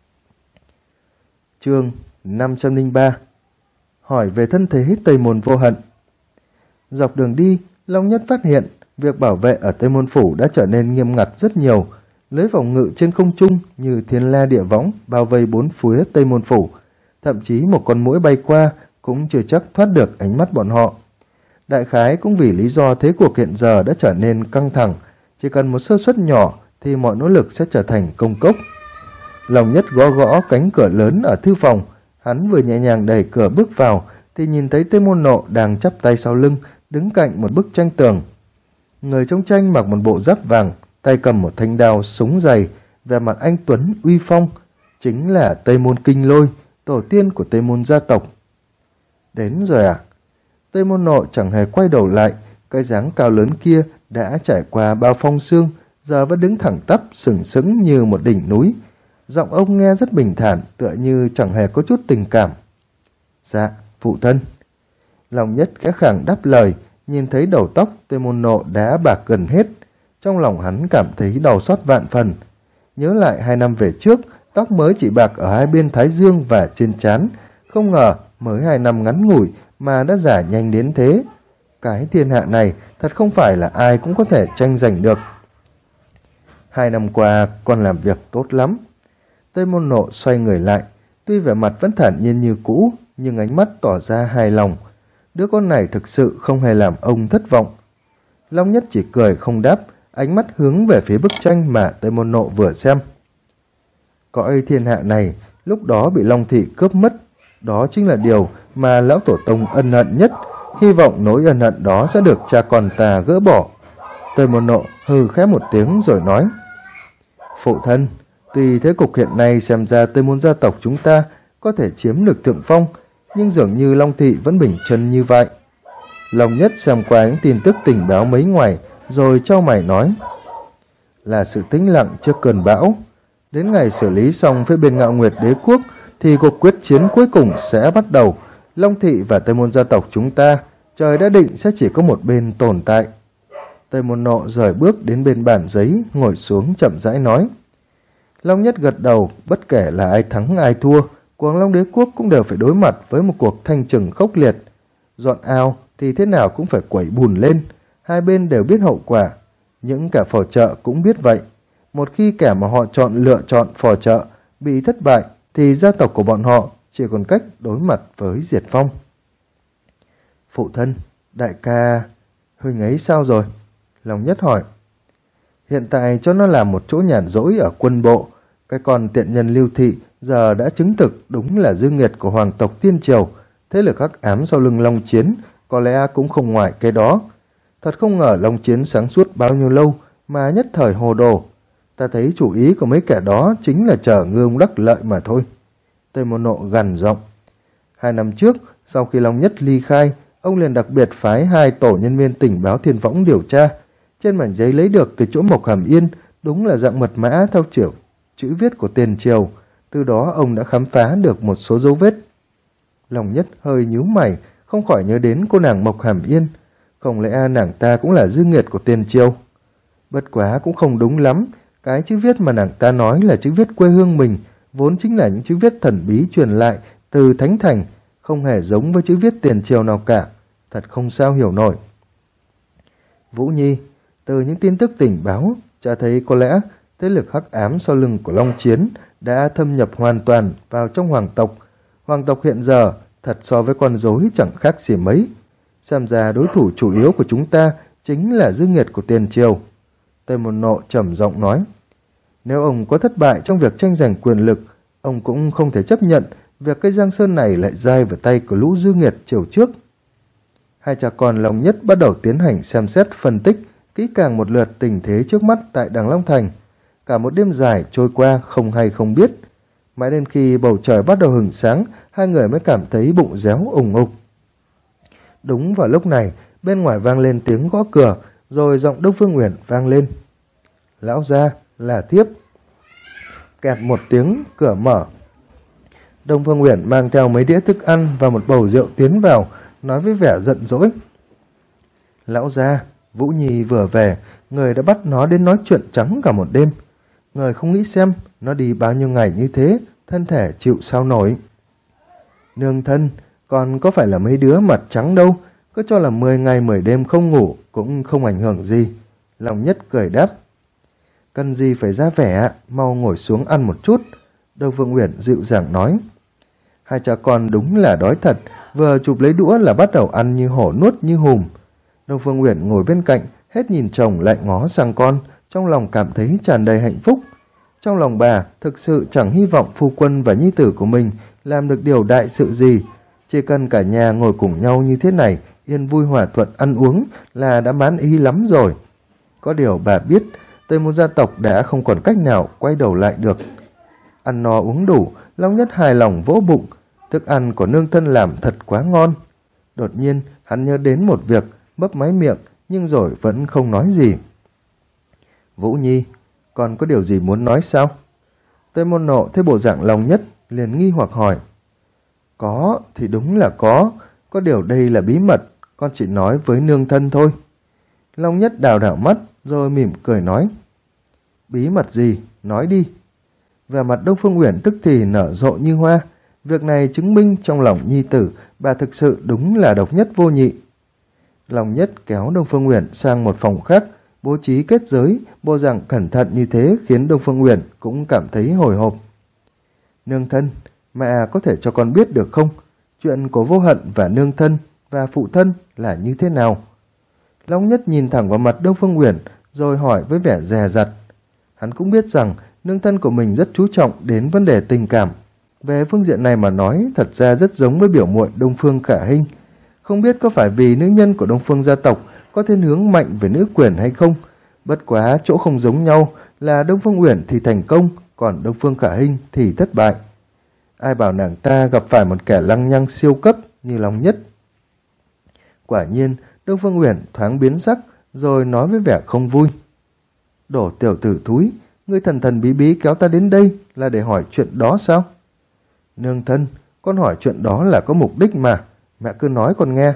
Chương 503. Hỏi về thân thế Tây Môn Vô Hận. Dọc đường đi, Long Nhất phát hiện việc bảo vệ ở Tây Môn Phủ đã trở nên nghiêm ngặt rất nhiều. Lưới phòng ngự trên không trung như thiên la địa võng bao vây bốn phía Tây Môn Phủ. Thậm chí một con muỗi bay qua cũng chưa chắc thoát được ánh mắt bọn họ. Đại khái cũng vì lý do thế cuộc hiện giờ đã trở nên căng thẳng, chỉ cần một sơ suất nhỏ thì mọi nỗ lực sẽ trở thành công cốc. Long Nhất gõ gõ cánh cửa lớn ở thư phòng, hắn vừa nhẹ nhàng đẩy cửa bước vào thì nhìn thấy Tây Môn Nộ đang chắp tay sau lưng, đứng cạnh một bức tranh tường. Người trong tranh mặc một bộ giáp vàng, tay cầm một thanh đao súng dày, vẻ mặt anh tuấn uy phong, chính là Tây Môn Kinh Lôi, tổ tiên của Tây Môn gia tộc. Đến rồi à? Tây Môn Nộ chẳng hề quay đầu lại, cái dáng cao lớn kia đã trải qua bao phong sương, giờ vẫn đứng thẳng tắp sừng sững như một đỉnh núi. Giọng ông nghe rất bình thản, tựa như chẳng hề có chút tình cảm. Dạ, phụ thân. Long Nhất khẽ khàng đáp lời, nhìn thấy đầu tóc Tây Môn Nộ đã bạc gần hết. Trong lòng hắn cảm thấy đau xót vạn phần. Nhớ lại 2 năm về trước, tóc mới chỉ bạc ở hai bên thái dương và trên trán. Không ngờ mới 2 năm ngắn ngủi mà đã già nhanh đến thế. Cái thiên hạ này thật không phải là ai cũng có thể tranh giành được. 2 năm qua con làm việc tốt lắm. Tây Môn Nộ xoay người lại, tuy vẻ mặt vẫn thản nhiên như cũ, nhưng ánh mắt tỏ ra hài lòng. Đứa con này thực sự không hề làm ông thất vọng. Long Nhất chỉ cười không đáp, ánh mắt hướng về phía bức tranh mà Tây Môn Nộ vừa xem. Cõi thiên hạ này lúc đó bị Long Thị cướp mất, đó chính là điều mà lão tổ tông ân hận nhất, hy vọng nỗi ân hận đó sẽ được cha con ta gỡ bỏ. Tây Môn Nộ hừ khẽ một tiếng rồi nói: Phụ thân, tuy thế cục hiện nay xem ra Tây Môn gia tộc chúng ta có thể chiếm được thượng phong, nhưng dường như Long Thị vẫn bình chân như vậy. Long Nhất xem qua những tin tức tình báo mấy ngoài, rồi chau mày nói: Là sự tĩnh lặng trước cơn bão. Đến ngày xử lý xong phía bên Ngạo Nguyệt Đế quốc thì cuộc quyết chiến cuối cùng sẽ bắt đầu. Long Thị và Tây Môn gia tộc chúng ta, trời đã định sẽ chỉ có một bên tồn tại. Tây Môn Nộ rời bước đến bên bàn giấy, ngồi xuống chậm rãi nói. Long Nhất gật đầu, bất kể là ai thắng ai thua, Cuồng Long Đế quốc cũng đều phải đối mặt với một cuộc thanh trừng khốc liệt. Dọn ao thì thế nào cũng phải quẩy bùn lên, hai bên đều biết hậu quả. Những kẻ phò trợ cũng biết vậy. Một khi kẻ mà họ lựa chọn phò trợ bị thất bại, thì gia tộc của bọn họ chỉ còn cách đối mặt với diệt vong. Phụ thân, đại ca, huynh ấy sao rồi? Long Nhất hỏi. Hiện tại cho nó làm một chỗ nhàn rỗi ở quân bộ. Cái con tiện nhân Lưu Thị giờ đã chứng thực đúng là dư nghiệt của hoàng tộc Tiên Triều. Thế lực hắc ám sau lưng Long Chiến có lẽ cũng không ngoài cái đó. Thật không ngờ Long Chiến sáng suốt bao nhiêu lâu mà nhất thời hồ đồ. Ta thấy chủ ý của mấy kẻ đó chính là chờ ngư ông đắc lợi mà thôi. Tây Môn Nộ gằn giọng. 2 năm trước, sau khi Long Nhất ly khai, ông liền đặc biệt phái 2 tổ nhân viên tình báo Thiên Võng điều tra. Trên mảnh giấy lấy được từ chỗ Mộc Hàm Yên đúng là dạng mật mã theo chữ viết của Tiền Triều. Từ đó ông đã khám phá được một số dấu vết. Long Nhất hơi nhíu mày, không khỏi nhớ đến cô nàng Mộc Hàm Yên. Không lẽ nàng ta cũng là dư nghiệt của Tiền Triều? Bất quá cũng không đúng lắm. Cái chữ viết mà nàng ta nói là chữ viết quê hương mình, vốn chính là những chữ viết thần bí truyền lại từ Thánh Thành, không hề giống với chữ viết Tiền Triều nào cả. Thật không sao hiểu nổi. Vũ Nhi, từ những tin tức tình báo, cha thấy có lẽ thế lực hắc ám sau lưng của Long Chiến đã thâm nhập hoàn toàn vào trong hoàng tộc. Hoàng tộc hiện giờ thật so với con rối chẳng khác gì mấy. Xem ra đối thủ chủ yếu của chúng ta chính là dư nghiệt của Tiền Triều. Tây Môn Nộ trầm giọng nói. Nếu ông có thất bại trong việc tranh giành quyền lực, ông cũng không thể chấp nhận việc cây Giang Sơn này lại rơi vào tay của lũ dư nghiệt triều trước. Hai cha con Long Nhất bắt đầu tiến hành xem xét phân tích kỹ càng một lượt tình thế trước mắt tại Đằng Long Thành. Cả một đêm dài trôi qua không hay không biết. Mãi đến khi bầu trời bắt đầu hửng sáng, hai người mới cảm thấy bụng réo ủng ục. Đúng vào lúc này, bên ngoài vang lên tiếng gõ cửa, rồi giọng Đông Phương Uyển vang lên. Lão gia, là thiếp. Kẹt một tiếng, cửa mở. Đông Phương Uyển mang theo mấy đĩa thức ăn và một bầu rượu tiến vào, nói với vẻ giận dỗi. Lão gia, Vũ Nhi vừa về, người đã bắt nó đến nói chuyện trắng cả một đêm. Người không nghĩ xem, nó đi bao nhiêu ngày như thế, thân thể chịu sao nổi. Nương thân, còn có phải là mấy đứa mặt trắng đâu, cứ cho là 10 ngày 10 đêm không ngủ cũng không ảnh hưởng gì. Long Nhất cười đáp. Cần gì phải ra vẻ, mau ngồi xuống ăn một chút. Đông Phương Uyển dịu dàng nói. Hai cha con đúng là đói thật, vừa chụp lấy đũa là bắt đầu ăn như hổ nuốt như hùm. Đông Phương Uyển ngồi bên cạnh, hết nhìn chồng lại ngó sang con, trong lòng cảm thấy tràn đầy hạnh phúc. Trong lòng bà thực sự chẳng hy vọng phu quân và nhi tử của mình làm được điều đại sự gì. Chỉ cần cả nhà ngồi cùng nhau như thế này, yên vui hòa thuận ăn uống là đã mãn ý lắm rồi. Có điều bà biết, Tây Môn gia tộc đã không còn cách nào quay đầu lại được. Ăn no uống đủ, Long Nhất hài lòng vỗ bụng. Thức ăn của nương thân làm thật quá ngon. Đột nhiên, hắn nhớ đến một việc, bấp máy miệng, nhưng rồi vẫn không nói gì. Vũ Nhi, còn có điều gì muốn nói sao? Tây Môn Nộ thấy bộ dạng Long Nhất, liền nghi hoặc hỏi. Có, thì đúng là có điều đây là bí mật, con chỉ nói với nương thân thôi. Long Nhất đào đảo mắt, rồi mỉm cười nói. Bí mật gì? Nói đi. Vẻ mặt Đông Phương Uyển tức thì nở rộ như hoa. Việc này chứng minh trong lòng nhi tử, bà thực sự đúng là độc nhất vô nhị. Long Nhất kéo Đông Phương Uyển sang một phòng khác, bố trí kết giới, bộ dạng cẩn thận như thế khiến Đông Phương Uyển cũng cảm thấy hồi hộp. Nương thân, mẹ có thể cho con biết được không? Chuyện của Vô Hận và nương thân và phụ thân là như thế nào? Long Nhất nhìn thẳng vào mặt Đông Phương Uyển rồi hỏi với vẻ dè dặt. Hắn cũng biết rằng nương thân của mình rất chú trọng đến vấn đề tình cảm. Về phương diện này mà nói, thật ra rất giống với biểu muội Đông Phương Khả Hinh. Không biết có phải vì nữ nhân của Đông Phương gia tộc có thiên hướng mạnh về nữ quyền hay không? Bất quá chỗ không giống nhau là Đông Phương Uyển thì thành công, còn Đông Phương Khả Hinh thì thất bại. Ai bảo nàng ta gặp phải một kẻ lăng nhăng siêu cấp như Long Nhất. Quả nhiên, Đông Phương Uyển thoáng biến sắc rồi nói với vẻ không vui. Đổ tiểu tử thúi, ngươi thần thần bí bí kéo ta đến đây là để hỏi chuyện đó sao? Nương thân, con hỏi chuyện đó là có mục đích mà, mẹ cứ nói con nghe.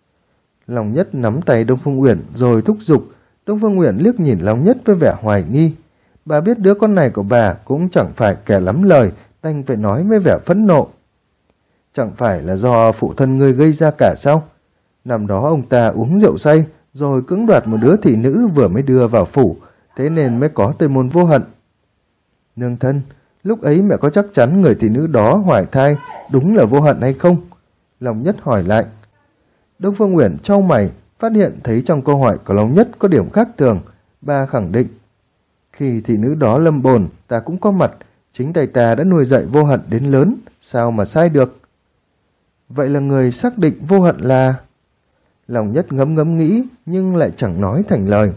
Long Nhất nắm tay Đông Phương Uyển rồi thúc giục. Đông Phương Uyển liếc nhìn Long Nhất với vẻ hoài nghi. Bà biết đứa con này của bà cũng chẳng phải kẻ lắm lời, đành phải nói với vẻ phẫn nộ. Chẳng phải là do phụ thân ngươi gây ra cả sao? Năm đó ông ta uống rượu say rồi cưỡng đoạt một đứa thị nữ vừa mới đưa vào phủ, thế nên mới có Tây Môn Vô Hận. Nương thân, lúc ấy mẹ có chắc chắn người thị nữ đó hoài thai đúng là Vô Hận hay không? Long Nhất hỏi lại. Đông Phương Uyển chau mày, phát hiện thấy trong câu hỏi của Long Nhất có điểm khác thường. Bà khẳng định. Khi thị nữ đó lâm bồn, ta cũng có mặt, chính tay ta đã nuôi dạy Vô Hận đến lớn, sao mà sai được? Vậy là người xác định Vô Hận là... Long Nhất ngẫm ngẫm nghĩ nhưng lại chẳng nói thành lời.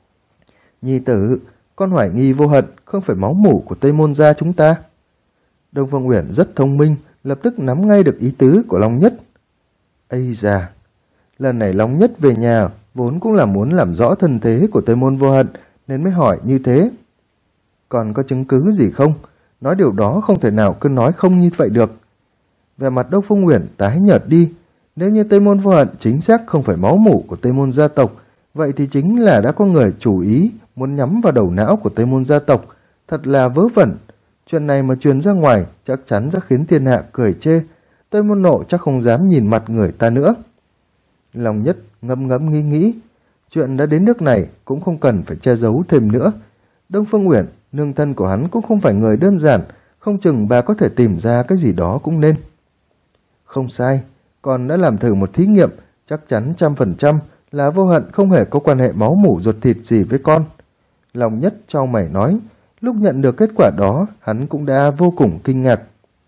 Nhi tử, con hoài nghi Vô Hận không phải máu mủ của Tây Môn gia chúng ta. Đông Phương Uyển rất thông minh, lập tức nắm ngay được ý tứ của Long Nhất. Ây da, lần này Long Nhất về nhà vốn cũng là muốn làm rõ thân thế của Tây Môn Vô Hận nên mới hỏi như thế. Còn có chứng cứ gì không? Nói điều đó không thể nào cứ nói không như vậy được. Về mặt Đông Phương Uyển tái nhợt đi. Nếu như Tây Môn Vô Hận chính xác không phải máu mủ của Tây Môn gia tộc, vậy thì chính là đã có người chủ ý muốn nhắm vào đầu não của Tây Môn gia tộc. Thật là vớ vẩn. Chuyện này mà truyền ra ngoài chắc chắn sẽ khiến thiên hạ cười chê. Tây Môn Nộ chắc không dám nhìn mặt người ta nữa. Long Nhất ngẫm ngẫm nghĩ nghĩ. Chuyện đã đến nước này cũng không cần phải che giấu thêm nữa. Đông Phương Uyển, nương thân của hắn cũng không phải người đơn giản, không chừng bà có thể tìm ra cái gì đó cũng nên. Không sai, con đã làm thử một thí nghiệm, chắc chắn 100% là Vô Hận không hề có quan hệ máu mủ ruột thịt gì với con. Long Nhất chau mày nói, lúc nhận được kết quả đó, hắn cũng đã vô cùng kinh ngạc.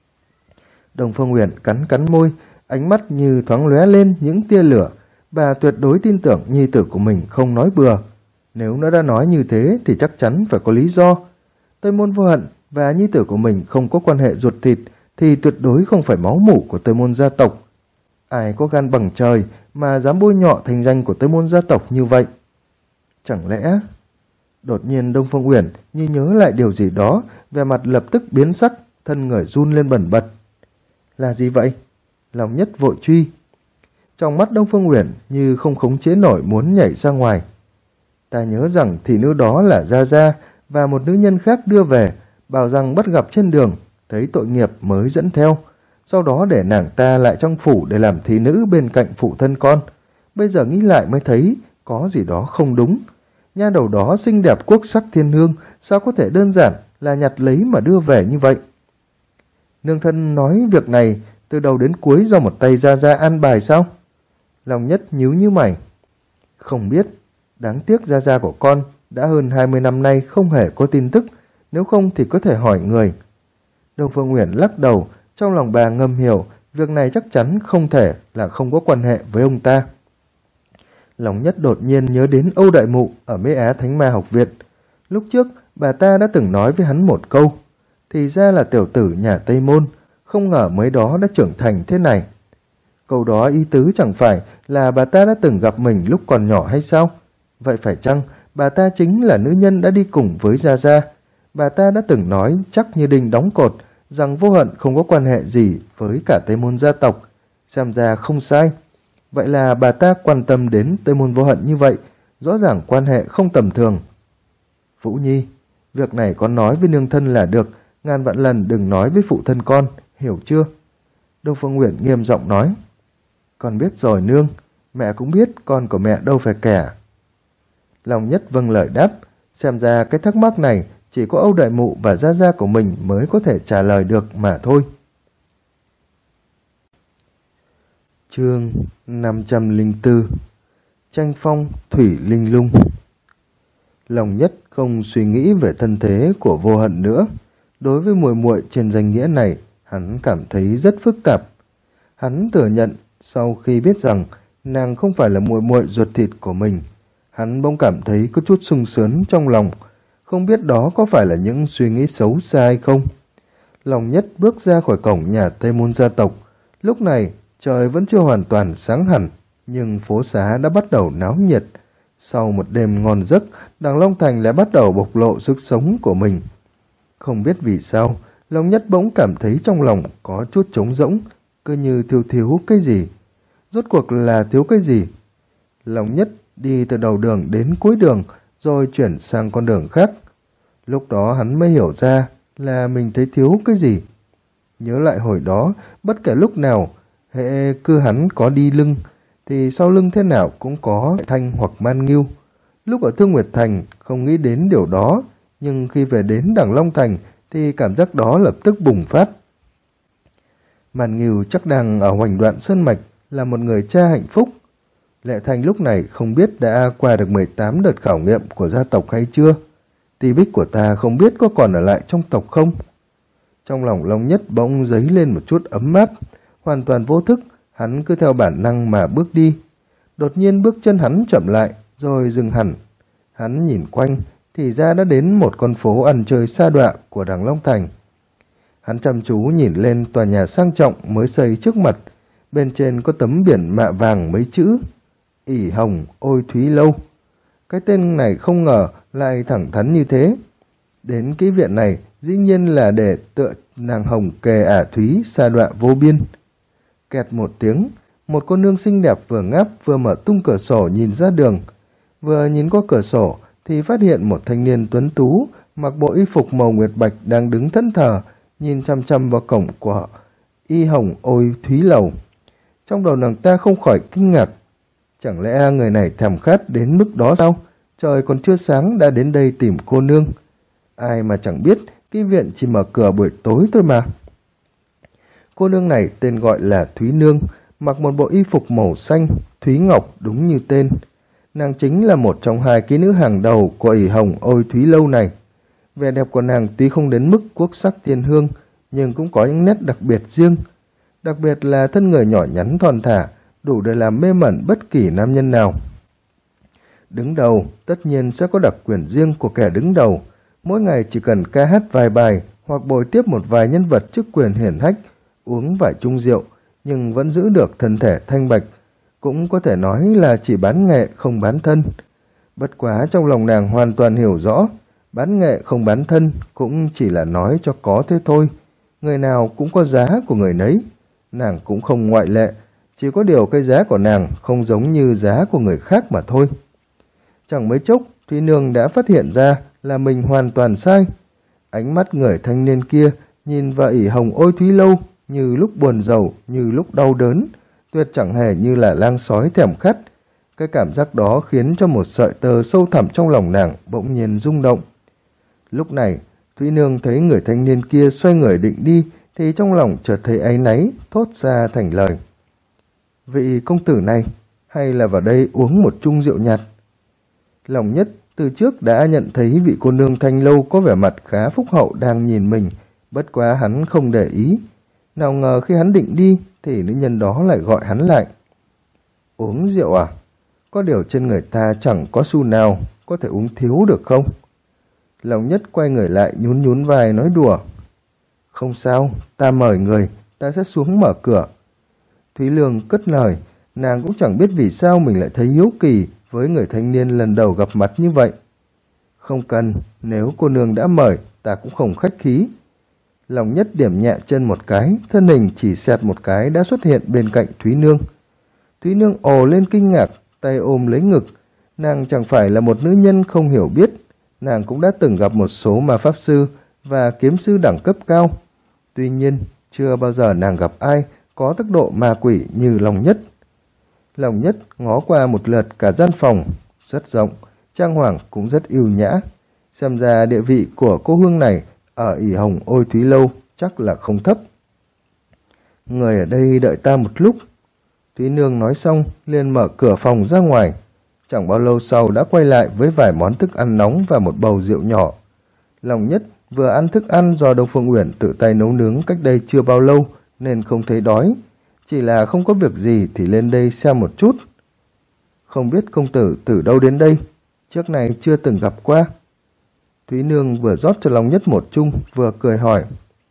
Đông Phương Uyển cắn cắn môi, ánh mắt như thoáng lóe lên những tia lửa. Bà tuyệt đối tin tưởng nhi tử của mình không nói bừa. Nếu nó đã nói như thế thì chắc chắn phải có lý do. Tây Môn Vô Hận và nhi tử của mình không có quan hệ ruột thịt thì tuyệt đối không phải máu mủ của Tây Môn gia tộc. Ai có gan bằng trời mà dám bôi nhọ thành danh của Tây Môn gia tộc như vậy? Chẳng lẽ... Đột nhiên Đông Phương Uyển như nhớ lại điều gì đó, vẻ mặt lập tức biến sắc, thân người run lên bần bật. Là gì vậy? Long Nhất vội truy. Trong mắt Đông Phương Uyển như không khống chế nổi muốn nhảy ra ngoài. Ta nhớ rằng thị nữ đó là Gia Gia và một nữ nhân khác đưa về, bảo rằng bắt gặp trên đường, thấy tội nghiệp mới dẫn theo. Sau đó để nàng ta lại trong phủ để làm thị nữ bên cạnh phụ thân con. Bây giờ nghĩ lại mới thấy có gì đó không đúng. Nha đầu đó xinh đẹp quốc sắc thiên hương, sao có thể đơn giản là nhặt lấy mà đưa về như vậy? Nương thân nói việc này từ đầu đến cuối do một tay Gia Gia an bài sao? Long Nhất nhíu như mày. Không biết, đáng tiếc Gia Gia của con đã hơn 20 năm nay không hề có tin tức, nếu không thì có thể hỏi người. Đông Phương Uyển lắc đầu, trong lòng bà ngầm hiểu, việc này chắc chắn không thể là không có quan hệ với ông ta. Long Nhất đột nhiên nhớ đến Âu Đại Mụ ở Mễ Á Thánh Ma Học Viện. Lúc trước, bà ta đã từng nói với hắn một câu, thì ra là tiểu tử nhà Tây Môn, không ngờ mới đó đã trưởng thành thế này. Câu đó ý tứ chẳng phải là bà ta đã từng gặp mình lúc còn nhỏ hay sao? Vậy phải chăng bà ta chính là nữ nhân đã đi cùng với Gia Gia? Bà ta đã từng nói chắc như đinh đóng cột rằng Vô Hận không có quan hệ gì với cả Tây Môn gia tộc. Xem ra không sai. Vậy là bà ta quan tâm đến Tây Môn Vô Hận như vậy, rõ ràng quan hệ không tầm thường. Vũ Nhi, việc này con nói với nương thân là được, ngàn vạn lần đừng nói với phụ thân con, hiểu chưa? Đông Phương Uyển nghiêm giọng nói. Con biết rồi nương, mẹ cũng biết con của mẹ đâu phải kẻ. Lòng Nhất vâng lời đáp. Xem ra cái thắc mắc này chỉ có Âu Đại Mụ và gia gia của mình mới có thể trả lời được mà thôi. Chương 504 Tranh phong thủy linh lung. Lòng Nhất không suy nghĩ về thân thế của Vô Hận nữa. Đối với muội muội trên danh nghĩa này, hắn cảm thấy rất phức tạp. Hắn thừa nhận sau khi biết rằng nàng không phải là muội muội ruột thịt của mình, hắn bỗng cảm thấy có chút sung sướng trong lòng, không biết đó có phải là những suy nghĩ xấu xa hay không. Lòng Nhất bước ra khỏi cổng nhà Tây Môn gia tộc. Lúc này trời vẫn chưa hoàn toàn sáng hẳn, nhưng phố xá đã bắt đầu náo nhiệt. Sau một đêm ngon giấc, Đằng Long Thành lại bắt đầu bộc lộ sức sống của mình. Không biết vì sao, Lòng Nhất bỗng cảm thấy trong lòng có chút trống rỗng, cứ như thiếu cái gì. Rốt cuộc là thiếu cái gì? Lòng Nhất đi từ đầu đường đến cuối đường, rồi chuyển sang con đường khác. Lúc đó hắn mới hiểu ra là mình thấy thiếu cái gì. Nhớ lại hồi đó, bất kể lúc nào, hệ cứ hắn có đi lưng, thì sau lưng thế nào cũng có Thanh hoặc Man Ngưu. Lúc ở Thương Nguyệt Thành không nghĩ đến điều đó, nhưng khi về đến Đằng Long Thành thì cảm giác đó lập tức bùng phát. Man Ngưu chắc đang ở Hoành Đoạn Sơn Mạch, là một người cha hạnh phúc. Lệ Thành lúc này không biết đã qua được 18 đợt khảo nghiệm của gia tộc hay chưa. Ti Bích của ta không biết có còn ở lại trong tộc không. Trong lòng Long Nhất bỗng dấy lên một chút ấm áp. Hoàn toàn vô thức, hắn cứ theo bản năng mà bước đi. Đột nhiên bước chân hắn chậm lại, rồi dừng hẳn. Hắn nhìn quanh, thì ra đã đến một con phố ăn chơi sa đọa của Đằng Long Thành. Hắn chăm chú nhìn lên tòa nhà sang trọng mới xây trước mặt. Bên trên có tấm biển mạ vàng mấy chữ: Ỷ Hồng Ôi Thúy Lâu. Cái tên này không ngờ lại thẳng thắn như thế. Đến cái viện này dĩ nhiên là để tựa nàng hồng kề ả thúy sa đọa vô biên. Kẹt một tiếng, một cô nương xinh đẹp vừa ngáp vừa mở tung cửa sổ nhìn ra đường. Vừa nhìn qua cửa sổ thì phát hiện một thanh niên tuấn tú mặc bộ y phục màu nguyệt bạch đang đứng thẫn thờ, nhìn chăm chăm vào cổng của Y Hồng Ôi Thúy Lầu. Trong đầu nàng ta không khỏi kinh ngạc. Chẳng lẽ người này thèm khát đến mức đó sao? Trời còn chưa sáng đã đến đây tìm cô nương. Ai mà chẳng biết cái viện chỉ mở cửa buổi tối thôi mà. Cô nương này tên gọi là Thúy Nương, mặc một bộ y phục màu xanh, Thúy Ngọc đúng như tên. Nàng chính là một trong hai kỹ nữ hàng đầu của Ỷ Hồng Ôi Thúy Lâu này. Vẻ đẹp của nàng tuy không đến mức quốc sắc thiên hương, nhưng cũng có những nét đặc biệt riêng. Đặc biệt là thân người nhỏ nhắn thon thả, đủ để làm mê mẩn bất kỳ nam nhân nào. Đứng đầu, tất nhiên sẽ có đặc quyền riêng của kẻ đứng đầu. Mỗi ngày chỉ cần ca hát vài bài hoặc bồi tiếp một vài nhân vật chức quyền hiển hách, uống vài chung rượu, nhưng vẫn giữ được thân thể thanh bạch. Cũng có thể nói là chỉ bán nghệ không bán thân. Bất quá trong lòng nàng hoàn toàn hiểu rõ, bán nghệ không bán thân cũng chỉ là nói cho có thế thôi. Người nào cũng có giá của người nấy. Nàng cũng không ngoại lệ, chỉ có điều cái giá của nàng không giống như giá của người khác mà thôi. Chẳng mấy chốc, Thúy Nương đã phát hiện ra là mình hoàn toàn sai. Ánh mắt người thanh niên kia nhìn vào Ỷ Hồng Ôi Thúy Lâu như lúc buồn rầu, như lúc đau đớn, tuyệt chẳng hề như là lang sói thèm khát. Cái cảm giác đó khiến cho một sợi tơ sâu thẳm trong lòng nàng bỗng nhiên rung động. Lúc này, Thúy Nương thấy người thanh niên kia xoay người định đi, thì trong lòng chợt thấy áy náy, thốt ra thành lời: Vị công tử này, hay là vào đây uống một chung rượu nhạt? Lòng Nhất từ trước đã nhận thấy vị cô nương Thanh Lâu có vẻ mặt khá phúc hậu đang nhìn mình, bất quá hắn không để ý. Nào ngờ khi hắn định đi thì nữ nhân đó lại gọi hắn lại. Uống rượu à? Có điều trên người ta chẳng có xu nào, có thể uống thiếu được không? Lòng Nhất quay người lại nhún nhún vai nói đùa. Không sao, ta mời người, ta sẽ xuống mở cửa. Thúy Lương cất lời, nàng cũng chẳng biết vì sao mình lại thấy hiếu kỳ với người thanh niên lần đầu gặp mặt như vậy. Không cần, nếu cô nương đã mời, ta cũng không khách khí. Lòng Nhất điểm nhẹ chân một cái, thân hình chỉ xẹt một cái đã xuất hiện bên cạnh Thúy Nương. Thúy Nương ồ lên kinh ngạc, tay ôm lấy ngực. Nàng chẳng phải là một nữ nhân không hiểu biết. Nàng cũng đã từng gặp một số ma pháp sư và kiếm sư đẳng cấp cao. Tuy nhiên, chưa bao giờ nàng gặp ai có tốc độ ma quỷ như Lòng Nhất. Lòng Nhất ngó qua một lượt cả gian phòng, rất rộng, trang hoàng cũng rất ưu nhã. Xem ra địa vị của cô hương này ở ỷ hồng ôi thúy lâu chắc là không thấp. Người ở đây đợi ta một lúc. Thúy Nương nói xong liền mở cửa phòng ra ngoài. Chẳng bao lâu sau đã quay lại với vài món thức ăn nóng và một bầu rượu nhỏ. Lòng Nhất vừa ăn thức ăn do Đông Phương Uyển tự tay nấu nướng cách đây chưa bao lâu nên không thấy đói. Chỉ là không có việc gì thì lên đây xem một chút. Không biết công tử từ đâu đến đây, trước này chưa từng gặp qua. Thúy Nương vừa rót cho Long Nhất một chung vừa cười hỏi.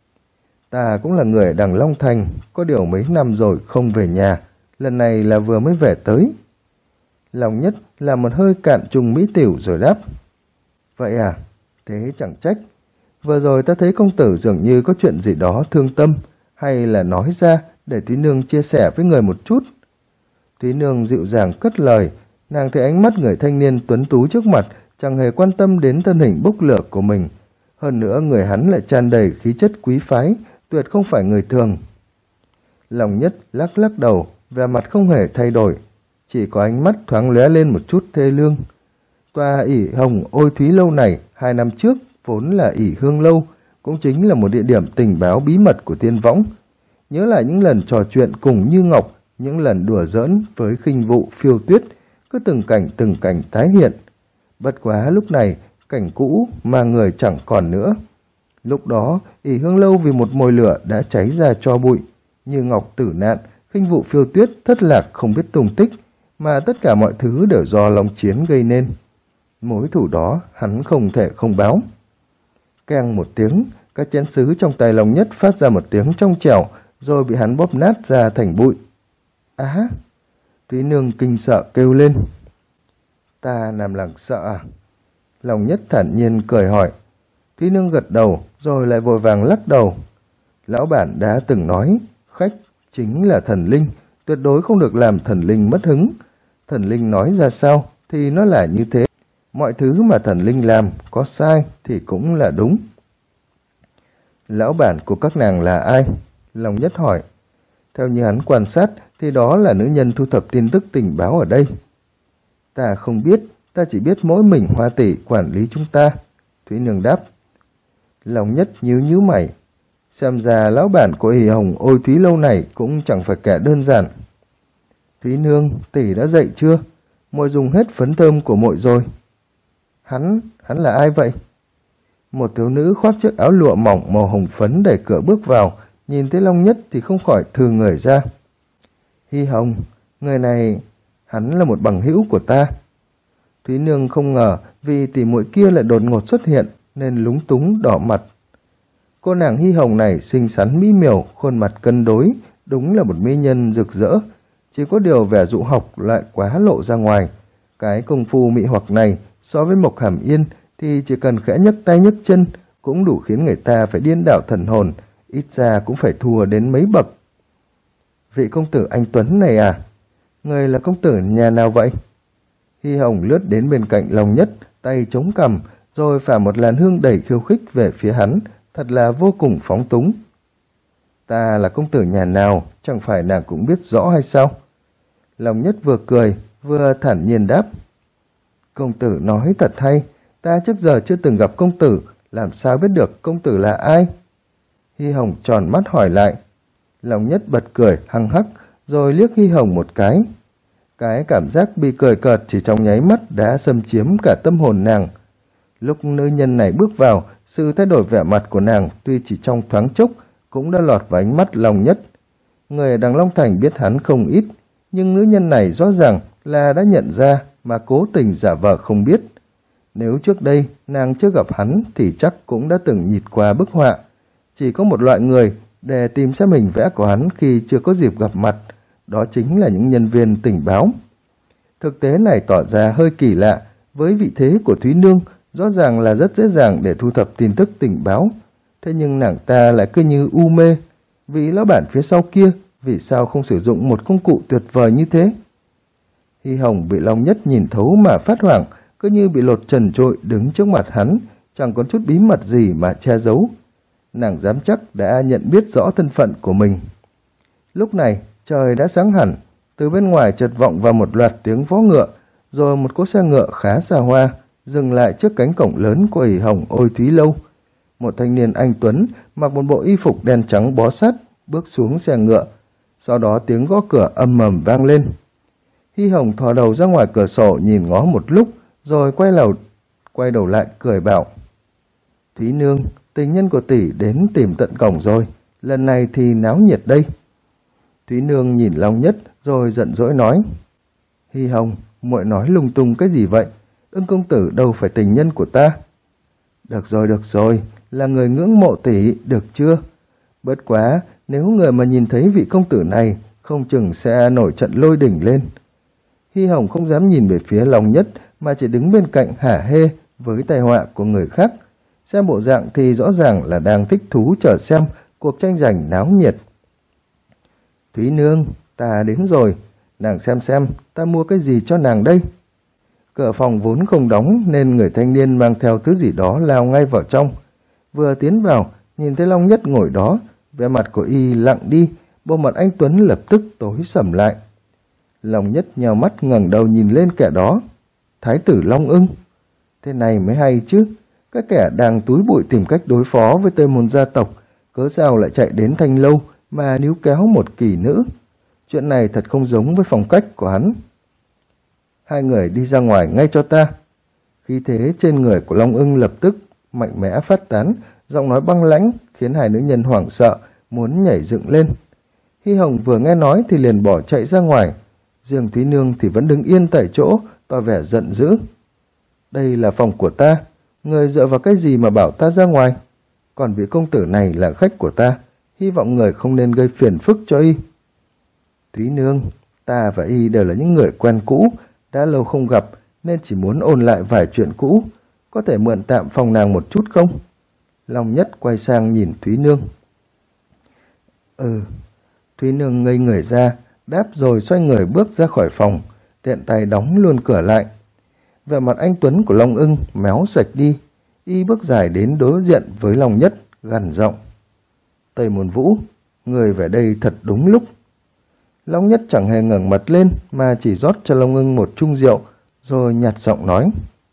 Ta cũng là người ở đằng Long Thành, có điều mấy năm rồi không về nhà, lần này là vừa mới về tới. Long Nhất làm một hơi cạn chung mỹ tiểu rồi đáp. Vậy à, thế chẳng trách. Vừa rồi ta thấy công tử dường như có chuyện gì đó thương tâm, hay là nói ra để Thúy Nương chia sẻ với người một chút. Thúy Nương dịu dàng cất lời, nàng thấy ánh mắt người thanh niên tuấn tú trước mặt chẳng hề quan tâm đến thân hình bốc lửa của mình. Hơn nữa người hắn lại tràn đầy khí chất quý phái, tuyệt không phải người thường. Long Nhất lắc lắc đầu, vẻ mặt không hề thay đổi, chỉ có ánh mắt thoáng lóe lên một chút thê lương. Tòa ỷ hồng ôi thúy lâu này 2 năm trước vốn là ỷ hương lâu, cũng chính là một địa điểm tình báo bí mật của Tiên Võng. Nhớ lại những lần trò chuyện cùng Như Ngọc, những lần đùa giỡn với Khinh Vụ, Phiêu Tuyết, cứ từng cảnh tái hiện. Bất quá lúc này cảnh cũ mà người chẳng còn nữa. Lúc đó ỷ hương lâu vì một mồi lửa đã cháy ra tro bụi. Như Ngọc tử nạn, Khinh Vụ, Phiêu Tuyết thất lạc không biết tung tích, mà tất cả mọi thứ đều do Long Chiến gây nên. Mối thù đó hắn không thể không báo. Keng một tiếng, các chén sứ trong tay Long Nhất phát ra một tiếng trong trẻo, rồi bị hắn bóp nát ra thành bụi. Á! Thúy Nương kinh sợ kêu lên. Ta làm làng sợ à? Long Nhất thản nhiên cười hỏi. Thúy Nương gật đầu, rồi lại vội vàng lắc đầu. Lão bản đã từng nói, khách chính là thần linh, tuyệt đối không được làm thần linh mất hứng. Thần linh nói ra sao thì nó là như thế. Mọi thứ mà thần linh làm có sai thì cũng là đúng. Lão bản của các nàng là ai? Long Nhất hỏi. Theo như hắn quan sát thì đó là nữ nhân thu thập tin tức tình báo ở đây. Ta không biết, ta chỉ biết mỗi mình Hoa tỷ quản lý chúng ta. Thúy Nương đáp. Long Nhất nhíu nhíu mày. Xem ra lão bản của ỷ hồng ôi thúy lâu này cũng chẳng phải kẻ đơn giản. Thúy Nương, tỷ đã dậy chưa? Muội dùng hết phấn thơm của muội rồi. Hắn là ai vậy? Một thiếu nữ khoác chiếc áo lụa mỏng màu hồng phấn đẩy cửa bước vào, nhìn thấy Long Nhất thì không khỏi thừ người ra. Hy Hồng, người này, hắn là một bằng hữu của ta. Thúy Nương không ngờ vì tỷ muội kia lại đột ngột xuất hiện nên lúng túng đỏ mặt. Cô nàng Hy Hồng này xinh xắn mỹ miều, khuôn mặt cân đối, đúng là một mỹ nhân rực rỡ. Chỉ có điều vẻ dụ học lại quá lộ ra ngoài. Cái công phu mị hoặc này so với Mộc Hàm Yên thì chỉ cần khẽ nhấc tay nhấc chân cũng đủ khiến người ta phải điên đảo thần hồn, ít ra cũng phải thua đến mấy bậc. Vị công tử anh Tuấn này à? Người là công tử nhà nào vậy? Hy Hồng lướt đến bên cạnh Long Nhất, tay chống cằm, rồi phả một làn hương đầy khiêu khích về phía hắn, thật là vô cùng phóng túng. Ta là công tử nhà nào, chẳng phải nàng cũng biết rõ hay sao? Long Nhất vừa cười, vừa thản nhiên đáp. Công tử nói thật hay, ta trước giờ chưa từng gặp công tử, làm sao biết được công tử là ai? Hy Hồng tròn mắt hỏi lại. Long Nhất bật cười hăng hắc, rồi liếc Hy Hồng một cái. Cái cảm giác bị cười cợt chỉ trong nháy mắt đã xâm chiếm cả tâm hồn nàng. Lúc nữ nhân này bước vào, sự thay đổi vẻ mặt của nàng tuy chỉ trong thoáng chốc cũng đã lọt vào ánh mắt Long Nhất. Người ở đằng Long Thành biết hắn không ít, nhưng nữ nhân này rõ ràng là đã nhận ra mà cố tình giả vờ không biết. Nếu trước đây nàng chưa gặp hắn thì chắc cũng đã từng nhịt qua bức họa. Chỉ có một loại người để tìm xem hình vẽ của hắn khi chưa có dịp gặp mặt, đó chính là những nhân viên tình báo. Thực tế này tỏ ra hơi kỳ lạ, với vị thế của Thúy Nương rõ ràng là rất dễ dàng để thu thập tin tức tình báo. Thế nhưng nàng ta lại cứ như u mê, vị lão bản phía sau kia vì sao không sử dụng một công cụ tuyệt vời như thế? Hy Hồng bị Long Nhất nhìn thấu mà phát hoảng, cứ như bị lột trần trội đứng trước mặt hắn, chẳng có chút bí mật gì mà che giấu. Nàng dám chắc đã nhận biết rõ thân phận của mình. Lúc này trời đã sáng hẳn, từ bên ngoài chợt vọng vào một loạt tiếng vó ngựa, rồi một cỗ xe ngựa khá xa hoa dừng lại trước cánh cổng lớn của ỷ Hồng Ôi Thúy Lâu. Một thanh niên anh tuấn mặc một bộ y phục đen trắng bó sát bước xuống xe ngựa, sau đó tiếng gõ cửa ầm ầm vang lên. Hy Hồng thò đầu ra ngoài cửa sổ nhìn ngó một lúc, rồi quay đầu lại cười bảo: Thúy nương, tình nhân của tỷ đến tìm tận cổng rồi, lần này thì náo nhiệt đây. Thúy nương nhìn Long Nhất rồi giận dỗi nói: Hy Hồng, muội nói lung tung cái gì vậy? Ưng công tử đâu phải tình nhân của ta. Được rồi, là người ngưỡng mộ tỷ, được chưa? Bất quá, nếu người mà nhìn thấy vị công tử này, không chừng sẽ nổi trận lôi đỉnh lên. Hy Hồng không dám nhìn về phía Long Nhất, mà chỉ đứng bên cạnh hả hê với tai họa của người khác. Xem bộ dạng thì rõ ràng là đang thích thú chờ xem cuộc tranh giành náo nhiệt. Thúy nương, ta đến rồi, nàng xem ta mua cái gì cho nàng đây. Cửa phòng vốn không đóng nên người thanh niên mang theo thứ gì đó lao ngay vào trong. Vừa tiến vào, nhìn thấy Long Nhất ngồi đó, vẻ mặt của y lặng đi, bộ mặt anh tuấn lập tức tối sầm lại. Long Nhất nhào mắt ngẩng đầu nhìn lên kẻ đó. Thái tử Long Ưng. Thế này mới hay chứ, các kẻ đang túi bụi tìm cách đối phó với Tây Môn gia tộc, cớ sao lại chạy đến Thanh Lâu mà níu kéo một kỳ nữ. Chuyện này thật không giống với phong cách của hắn. Hai người đi ra ngoài ngay cho ta. Khí thế trên người của Long Ưng lập tức mạnh mẽ phát tán, giọng nói băng lãnh khiến hai nữ nhân hoảng sợ, muốn nhảy dựng lên. Hy Hồng vừa nghe nói thì liền bỏ chạy ra ngoài. Riêng Thúy nương thì vẫn đứng yên tại chỗ, tỏ vẻ giận dữ. Đây là phòng của ta, người dựa vào cái gì mà bảo ta ra ngoài? Còn vị công tử này là khách của ta, hy vọng người không nên gây phiền phức cho y. Thúy nương, ta và y đều là những người quen cũ, đã lâu không gặp nên chỉ muốn ôn lại vài chuyện cũ, có thể mượn tạm phòng nàng một chút không? Long Nhất quay sang nhìn Thúy nương. Thúy nương ngây người ra, đáp rồi xoay người bước ra khỏi phòng, tiện tay đóng luôn cửa lại. Vẻ mặt anh tuấn của Long Ưng méo sạch đi, y bước dài đến đối diện với Long Nhất, gằn giọng: Tây Môn Vũ, người về đây thật đúng lúc. Long Nhất chẳng hề ngẩng mặt lên mà chỉ rót cho Long Ưng một chung rượu, rồi nhạt giọng nói: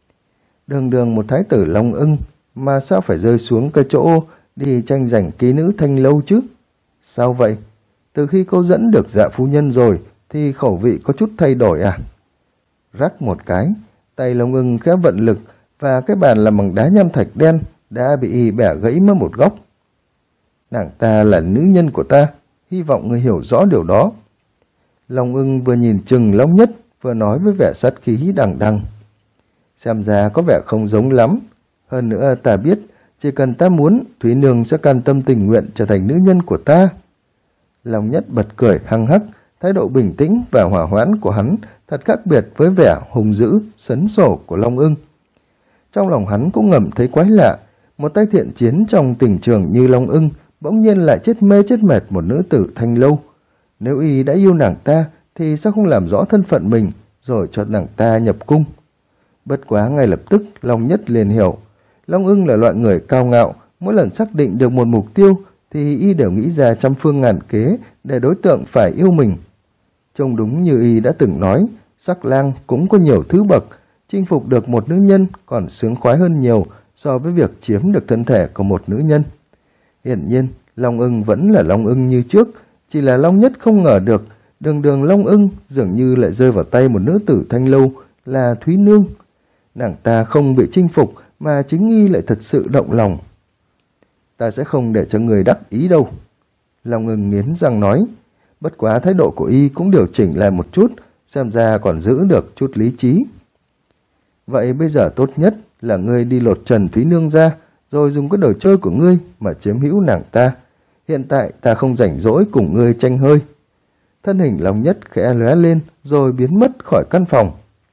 Đường một thái tử Long Ưng mà sao phải rơi xuống cái chỗ đi tranh giành ký nữ Thanh Lâu chứ? Sao vậy? Từ khi cô dẫn được Dạ phu nhân rồi thì khẩu vị có chút thay đổi à? Rắc một cái, tay Long Ưng khẽ vận lực và cái bàn làm bằng đá nham thạch đen đã bị y bẻ gãy mất một góc. Nàng ta là nữ nhân của ta, hy vọng người hiểu rõ điều đó. Long Ưng vừa nhìn chừng Long Nhất, vừa nói với vẻ sát khí đằng đằng. Xem ra có vẻ không giống lắm. Hơn nữa ta biết, chỉ cần ta muốn, Thúy nương sẽ can tâm tình nguyện trở thành nữ nhân của ta. Long Nhất bật cười hăng hắc, thái độ bình tĩnh và hòa hoãn của hắn thật khác biệt với vẻ hùng dữ, sấn sổ của Long Ưng. Trong lòng hắn cũng ngầm thấy quái lạ, một tay thiện chiến trong tình trường như Long Ưng bỗng nhiên lại chết mê chết mệt một nữ tử Thanh Lâu. Nếu y đã yêu nàng ta thì sao không làm rõ thân phận mình rồi cho nàng ta nhập cung? Bất quá ngay lập tức Long Nhất liền hiểu, Long Ưng là loại người cao ngạo, mỗi lần xác định được một mục tiêu thì y đều nghĩ ra trăm phương ngàn kế để đối tượng phải yêu mình. Trông đúng như y đã từng nói, sắc lang cũng có nhiều thứ bậc, chinh phục được một nữ nhân còn sướng khoái hơn nhiều so với việc chiếm được thân thể của một nữ nhân. Hiển nhiên, Long Ưng vẫn là Long Ưng như trước, chỉ là Long Nhất không ngờ được, đường Long Ưng dường như lại rơi vào tay một nữ tử Thanh Lâu là Thúy nương. Nàng ta không bị chinh phục mà chính y lại thật sự động lòng. Ta sẽ không để cho người đắc ý đâu. Long Ưng nghiến răng nói, bất quá thái độ của y cũng điều chỉnh lại một chút, xem ra còn giữ được chút lý trí. Vậy bây giờ tốt nhất là ngươi đi lột trần Thúy nương ra, rồi dùng cái đồ chơi của ngươi mà chiếm hữu nàng ta. Hiện tại ta không rảnh rỗi cùng ngươi tranh hơi. Thân hình Long Nhất khẽ lóe lên rồi biến mất khỏi căn phòng.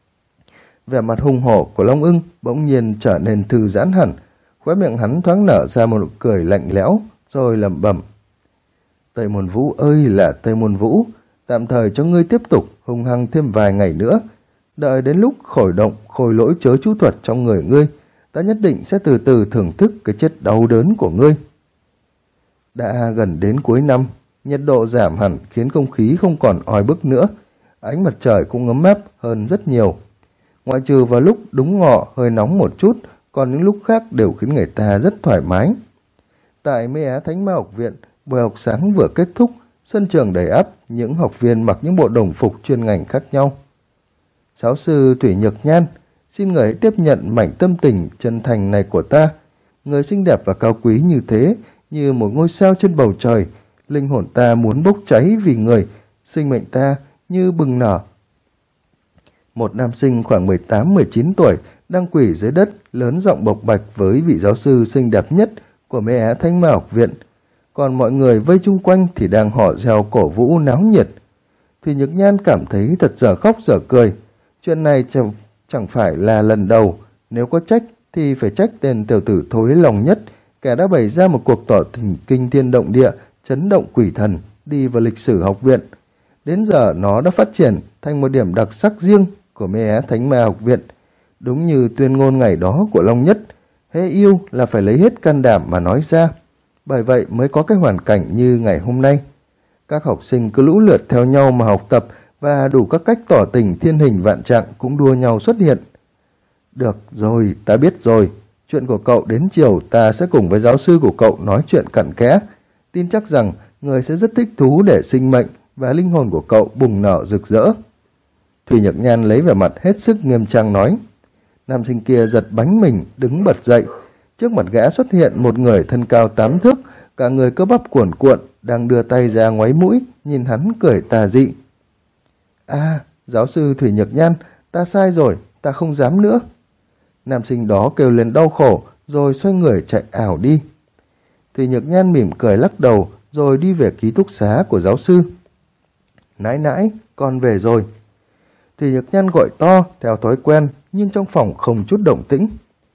Vẻ mặt hung hổ của Long Ưng bỗng nhiên trở nên thư giãn hẳn, khóe miệng hắn thoáng nở ra một nụ cười lạnh lẽo, rồi lẩm bẩm: Tây Môn Vũ ơi là Tây Môn Vũ, tạm thời cho ngươi tiếp tục hung hăng thêm vài ngày nữa. Đợi đến lúc khôi lỗi chớ chú thuật trong người ngươi, ta nhất định sẽ từ từ thưởng thức cái chết đau đớn của ngươi. Đã gần đến cuối năm, nhiệt độ giảm hẳn khiến không khí không còn oi bức nữa, ánh mặt trời cũng ấm áp hơn rất nhiều. ngoại trừ vào lúc đúng ngọ hơi nóng một chút, còn những lúc khác đều khiến người ta rất thoải mái. Tại Mê Á Thánh Ma Học Viện, buổi học sáng vừa kết thúc, sân trường đầy ắp, những học viên mặc những bộ đồng phục chuyên ngành khác nhau. Giáo sư Thủy Nhược Nhan, xin người hãy tiếp nhận mảnh tâm tình chân thành này của ta. Người xinh đẹp và cao quý như thế, như một ngôi sao trên bầu trời, linh hồn ta muốn bốc cháy vì người, sinh mệnh ta như bừng nở. Một nam sinh khoảng 18-19 tuổi đang quỳ dưới đất, lớn giọng bộc bạch với vị giáo sư xinh đẹp nhất của Mê Á Thánh Ma Học Viện. Còn mọi người vây chung quanh thì đang hò reo cổ vũ náo nhiệt. Thủy Nhược Nhan cảm thấy thật dở khóc dở cười. Chuyện này chẳng phải là lần đầu, nếu có trách thì phải trách tên tiểu tử thối lòng nhất, kẻ đã bày ra một cuộc tỏ tình kinh thiên động địa, chấn động quỷ thần, đi vào lịch sử học viện. Đến giờ nó đã phát triển thành một điểm đặc sắc riêng của Mê Á Thánh Ma Học Viện. Đúng như tuyên ngôn ngày đó của Long Nhất, hễ yêu là phải lấy hết can đảm mà nói ra. Bởi vậy mới có cái hoàn cảnh như ngày hôm nay. Các học sinh cứ lũ lượt theo nhau mà học tập, và đủ các cách tỏ tình thiên hình vạn trạng cũng đua nhau xuất hiện. Được rồi, ta biết rồi. Chuyện của cậu đến chiều ta sẽ cùng với giáo sư của cậu nói chuyện cặn kẽ. Tin chắc rằng người sẽ rất thích thú để sinh mệnh và linh hồn của cậu bùng nở rực rỡ. Thủy Nhược Nhan lấy vẻ mặt hết sức nghiêm trang nói. Nam sinh kia giật bánh mình, đứng bật dậy. Trước mặt gã xuất hiện một người thân cao 8 thước, cả người cơ bắp cuồn cuộn, đang đưa tay ra ngoáy mũi, nhìn hắn cười tà dị. À, giáo sư Thủy Nhược Nhan, ta sai rồi, ta không dám nữa. Nam sinh đó kêu lên đau khổ, rồi xoay người chạy ảo đi. Thủy Nhược Nhan mỉm cười lắc đầu, rồi đi về ký túc xá của giáo sư. Nãi nãi, con về rồi. Thủy Nhược Nhan gọi to theo thói quen, nhưng trong phòng không chút động tĩnh.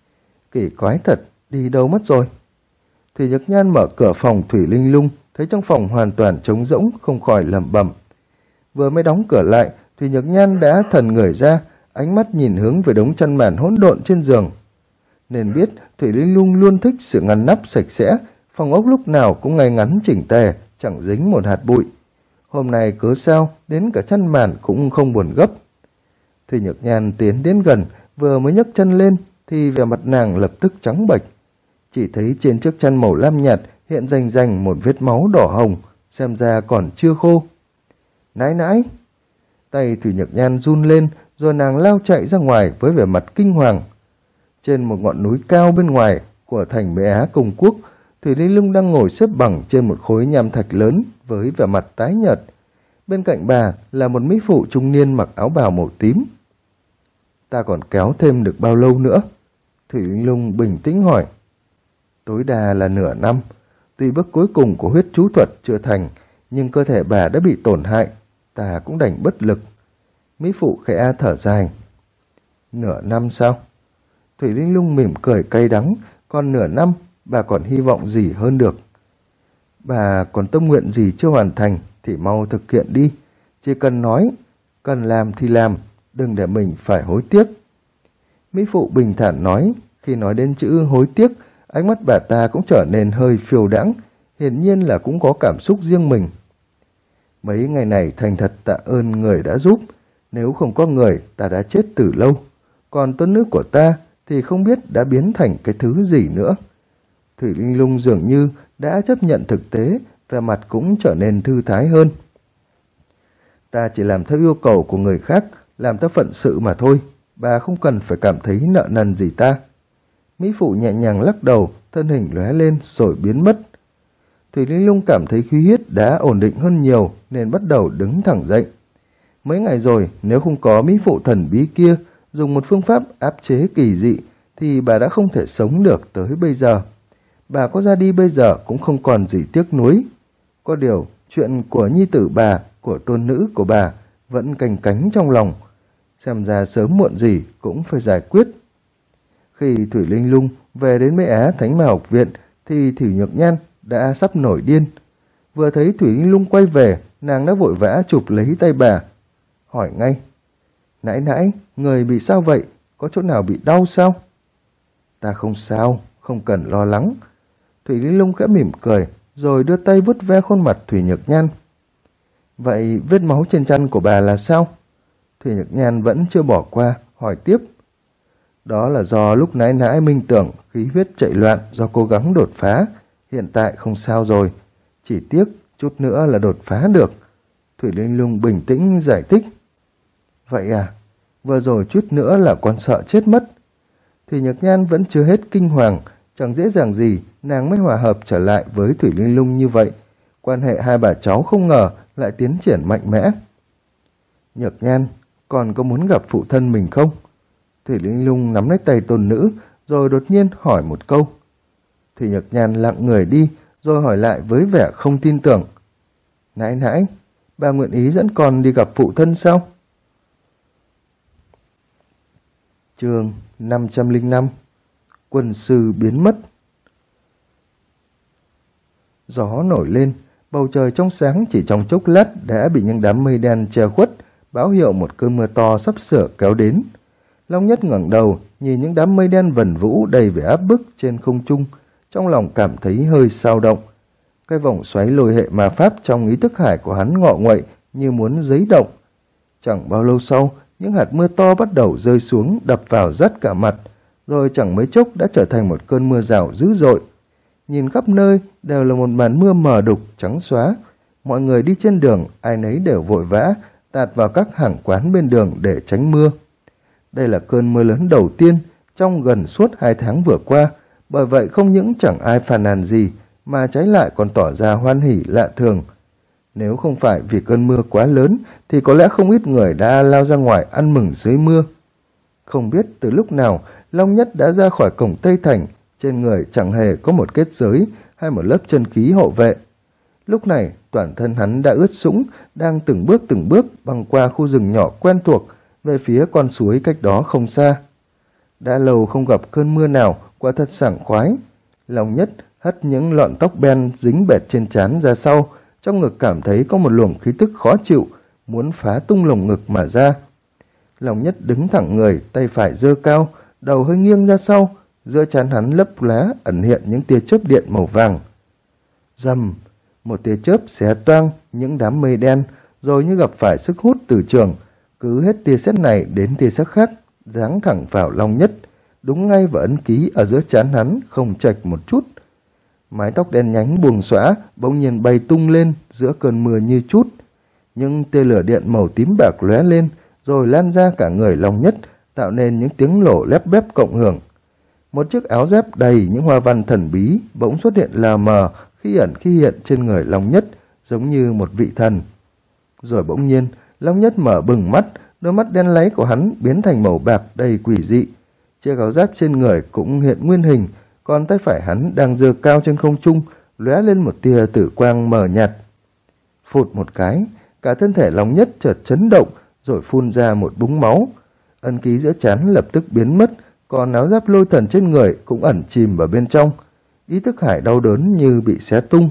Kỳ quái thật, đi đâu mất rồi? Thủy Nhược Nhan mở cửa phòng Thủy Linh Lung, thấy trong phòng hoàn toàn trống rỗng, không khỏi lẩm bẩm. Vừa mới đóng cửa lại, Thủy Nhược Nhan đã thần người ra, ánh mắt nhìn hướng về đống chăn màn hỗn độn trên giường. Nên biết Thủy Linh Lung luôn thích sự ngăn nắp sạch sẽ, phòng ốc lúc nào cũng ngay ngắn chỉnh tề, chẳng dính một hạt bụi. Hôm nay cớ sao, đến cả chăn màn cũng không buồn gấp. Thủy Nhược Nhan tiến đến gần, vừa mới nhấc chân lên, thì vẻ mặt nàng lập tức trắng bệch. Chỉ thấy trên chiếc chăn màu lam nhạt hiện rành rành một vết máu đỏ hồng, xem ra còn chưa khô. Nãi nãi! Tay Thủy Nhược Nhan run lên, rồi nàng lao chạy ra ngoài với vẻ mặt kinh hoàng. Trên một ngọn núi cao bên ngoài của thành Mê Á Công Quốc, Thủy Linh Lung đang ngồi xếp bằng trên một khối nham thạch lớn với vẻ mặt tái nhợt. Bên cạnh bà là một mỹ phụ trung niên mặc áo bào màu tím. Ta còn kéo thêm được bao lâu nữa? Thủy Linh Lung bình tĩnh hỏi. Tối đa là nửa năm. Tuy bước cuối cùng của huyết chú thuật chưa thành, nhưng cơ thể bà đã bị tổn hại, ta cũng đành bất lực. Mỹ phụ khẽ thở dài. Nửa năm sao? Thủy Linh Lung mỉm cười cay đắng, còn nửa năm bà còn hy vọng gì hơn được? Bà còn tâm nguyện gì chưa hoàn thành thì mau thực hiện đi. Chỉ cần nói, cần làm thì làm, đừng để mình phải hối tiếc. Mỹ phụ bình thản nói, khi nói đến chữ hối tiếc, ánh mắt bà ta cũng trở nên hơi phiêu đãng, hiển nhiên là cũng có cảm xúc riêng mình. Mấy ngày này thành thật tạ ơn người đã giúp, nếu không có người ta đã chết từ lâu, còn tôn nữ của ta thì không biết đã biến thành cái thứ gì nữa. Thủy Linh Lung dường như đã chấp nhận thực tế, vẻ mặt cũng trở nên thư thái hơn. Ta chỉ làm theo yêu cầu của người khác, làm theo phận sự mà thôi, bà không cần phải cảm thấy nợ nần gì ta. Mỹ phụ nhẹ nhàng lắc đầu, thân hình lóe lên rồi biến mất. Thủy Linh Lung cảm thấy khí huyết đã ổn định hơn nhiều nên bắt đầu đứng thẳng dậy. Mấy ngày rồi, nếu không có Mỹ phụ thần bí kia dùng một phương pháp áp chế kỳ dị thì bà đã không thể sống được tới bây giờ. Bà có ra đi bây giờ cũng không còn gì tiếc nuối. Có điều, chuyện của nhi tử bà, của tôn nữ của bà vẫn canh cánh trong lòng. Xem ra sớm muộn gì cũng phải giải quyết. Khi Thủy Linh Lung về đến Mê Á Thánh Ma Học Viện thì Thủy Nhược Nhan đã sắp nổi điên. Vừa thấy Thủy Linh Lung quay về, nàng đã vội vã chụp lấy tay bà. Hỏi ngay, nãy nãy, người bị sao vậy? Có chỗ nào bị đau sao? Ta không sao, không cần lo lắng. Thủy Linh Lung khẽ mỉm cười, rồi đưa tay vuốt ve khuôn mặt Thủy Nhược Nhan. Vậy vết máu trên chăn của bà là sao? Thủy Nhược Nhan vẫn chưa bỏ qua, hỏi tiếp. Đó là do lúc nãy nãy minh tưởng khí huyết chạy loạn do cố gắng đột phá, hiện tại không sao rồi, chỉ tiếc chút nữa là đột phá được. Thủy Linh Lung bình tĩnh giải thích. Vậy à, vừa rồi chút nữa là con sợ chết mất. Thì Nhược Nhan vẫn chưa hết kinh hoàng, chẳng dễ dàng gì nàng mới hòa hợp trở lại với Thủy Linh Lung như vậy. Quan hệ hai bà cháu không ngờ lại tiến triển mạnh mẽ. Nhược Nhan, còn có muốn gặp phụ thân mình không? Thủy Linh Lung nắm lấy tay tôn nữ, rồi đột nhiên hỏi một câu. Thủy Nhược Nhan lặng người đi, rồi hỏi lại với vẻ không tin tưởng. Nãi nãi, bà nguyện ý dẫn con đi gặp phụ thân sao? Chương 505. Quân sư biến mất. Gió nổi lên, bầu trời trong sáng chỉ trong chốc lát đã bị những đám mây đen che khuất, báo hiệu một cơn mưa to sắp sửa kéo đến. Long Nhất ngẩng đầu, nhìn những đám mây đen vần vũ đầy vẻ áp bức trên không trung, trong lòng cảm thấy hơi xao động. Cái vòng xoáy lôi hệ ma pháp trong ý thức hải của hắn ngọ nguậy như muốn giấy động. Chẳng bao lâu sau, những hạt mưa to bắt đầu rơi xuống đập vào rát cả mặt, rồi chẳng mấy chốc đã trở thành một cơn mưa rào dữ dội. Nhìn khắp nơi đều là một màn mưa mờ đục trắng xóa. Mọi người đi trên đường ai nấy đều vội vã tạt vào các hàng quán bên đường để tránh mưa. Đây là cơn mưa lớn đầu tiên trong gần suốt 2 tháng vừa qua, bởi vậy không những chẳng ai phàn nàn gì mà trái lại còn tỏ ra hoan hỉ lạ thường. Nếu không phải vì cơn mưa quá lớn thì có lẽ không ít người đã lao ra ngoài ăn mừng dưới mưa. Không biết từ lúc nào Long Nhất đã ra khỏi cổng Tây Thành, trên người chẳng hề có một kết giới hay một lớp chân khí hộ vệ. Lúc này toàn thân hắn đã ướt sũng, đang từng bước băng qua khu rừng nhỏ quen thuộc về phía con suối cách đó không xa. Đã lâu không gặp cơn mưa nào, quả thật sảng khoái. Long Nhất hất những lọn tóc ben dính bệt trên trán ra sau, trong ngực cảm thấy có một luồng khí tức khó chịu, muốn phá tung lồng ngực mà ra. Long Nhất đứng thẳng người, tay phải giơ cao, đầu hơi nghiêng ra sau, giữa trán hắn lấp lá ẩn hiện những tia chớp điện màu vàng. Rầm, một tia chớp xé toang những đám mây đen, rồi như gặp phải sức hút từ trường, cứ hết tia sét này đến tia sét khác, giáng thẳng vào Long Nhất, đúng ngay vào ấn ký ở giữa trán hắn, không chệch một chút. Mái tóc đen nhánh buông xõa bỗng nhiên bay tung lên giữa cơn mưa như chút. Những tia lửa điện màu tím bạc lóe lên, rồi lan ra cả người Long Nhất, tạo nên những tiếng lổ lép bép cộng hưởng. Một chiếc áo giáp đầy những hoa văn thần bí bỗng xuất hiện lờ mờ, khi ẩn khi hiện trên người Long Nhất, giống như một vị thần. Rồi bỗng nhiên, Long Nhất mở bừng mắt, đôi mắt đen láy của hắn biến thành màu bạc đầy quỷ dị. Chiếc áo giáp trên người cũng hiện nguyên hình, còn tay phải hắn đang giơ cao trên không trung, lóe lên một tia tử quang mờ nhạt. Phụt một cái, cả thân thể Long Nhất chợt chấn động, rồi phun ra một búng máu. Ấn ký giữa trán lập tức biến mất, còn áo giáp lôi thần trên người cũng ẩn chìm vào bên trong. Ý thức hải đau đớn như bị xé tung.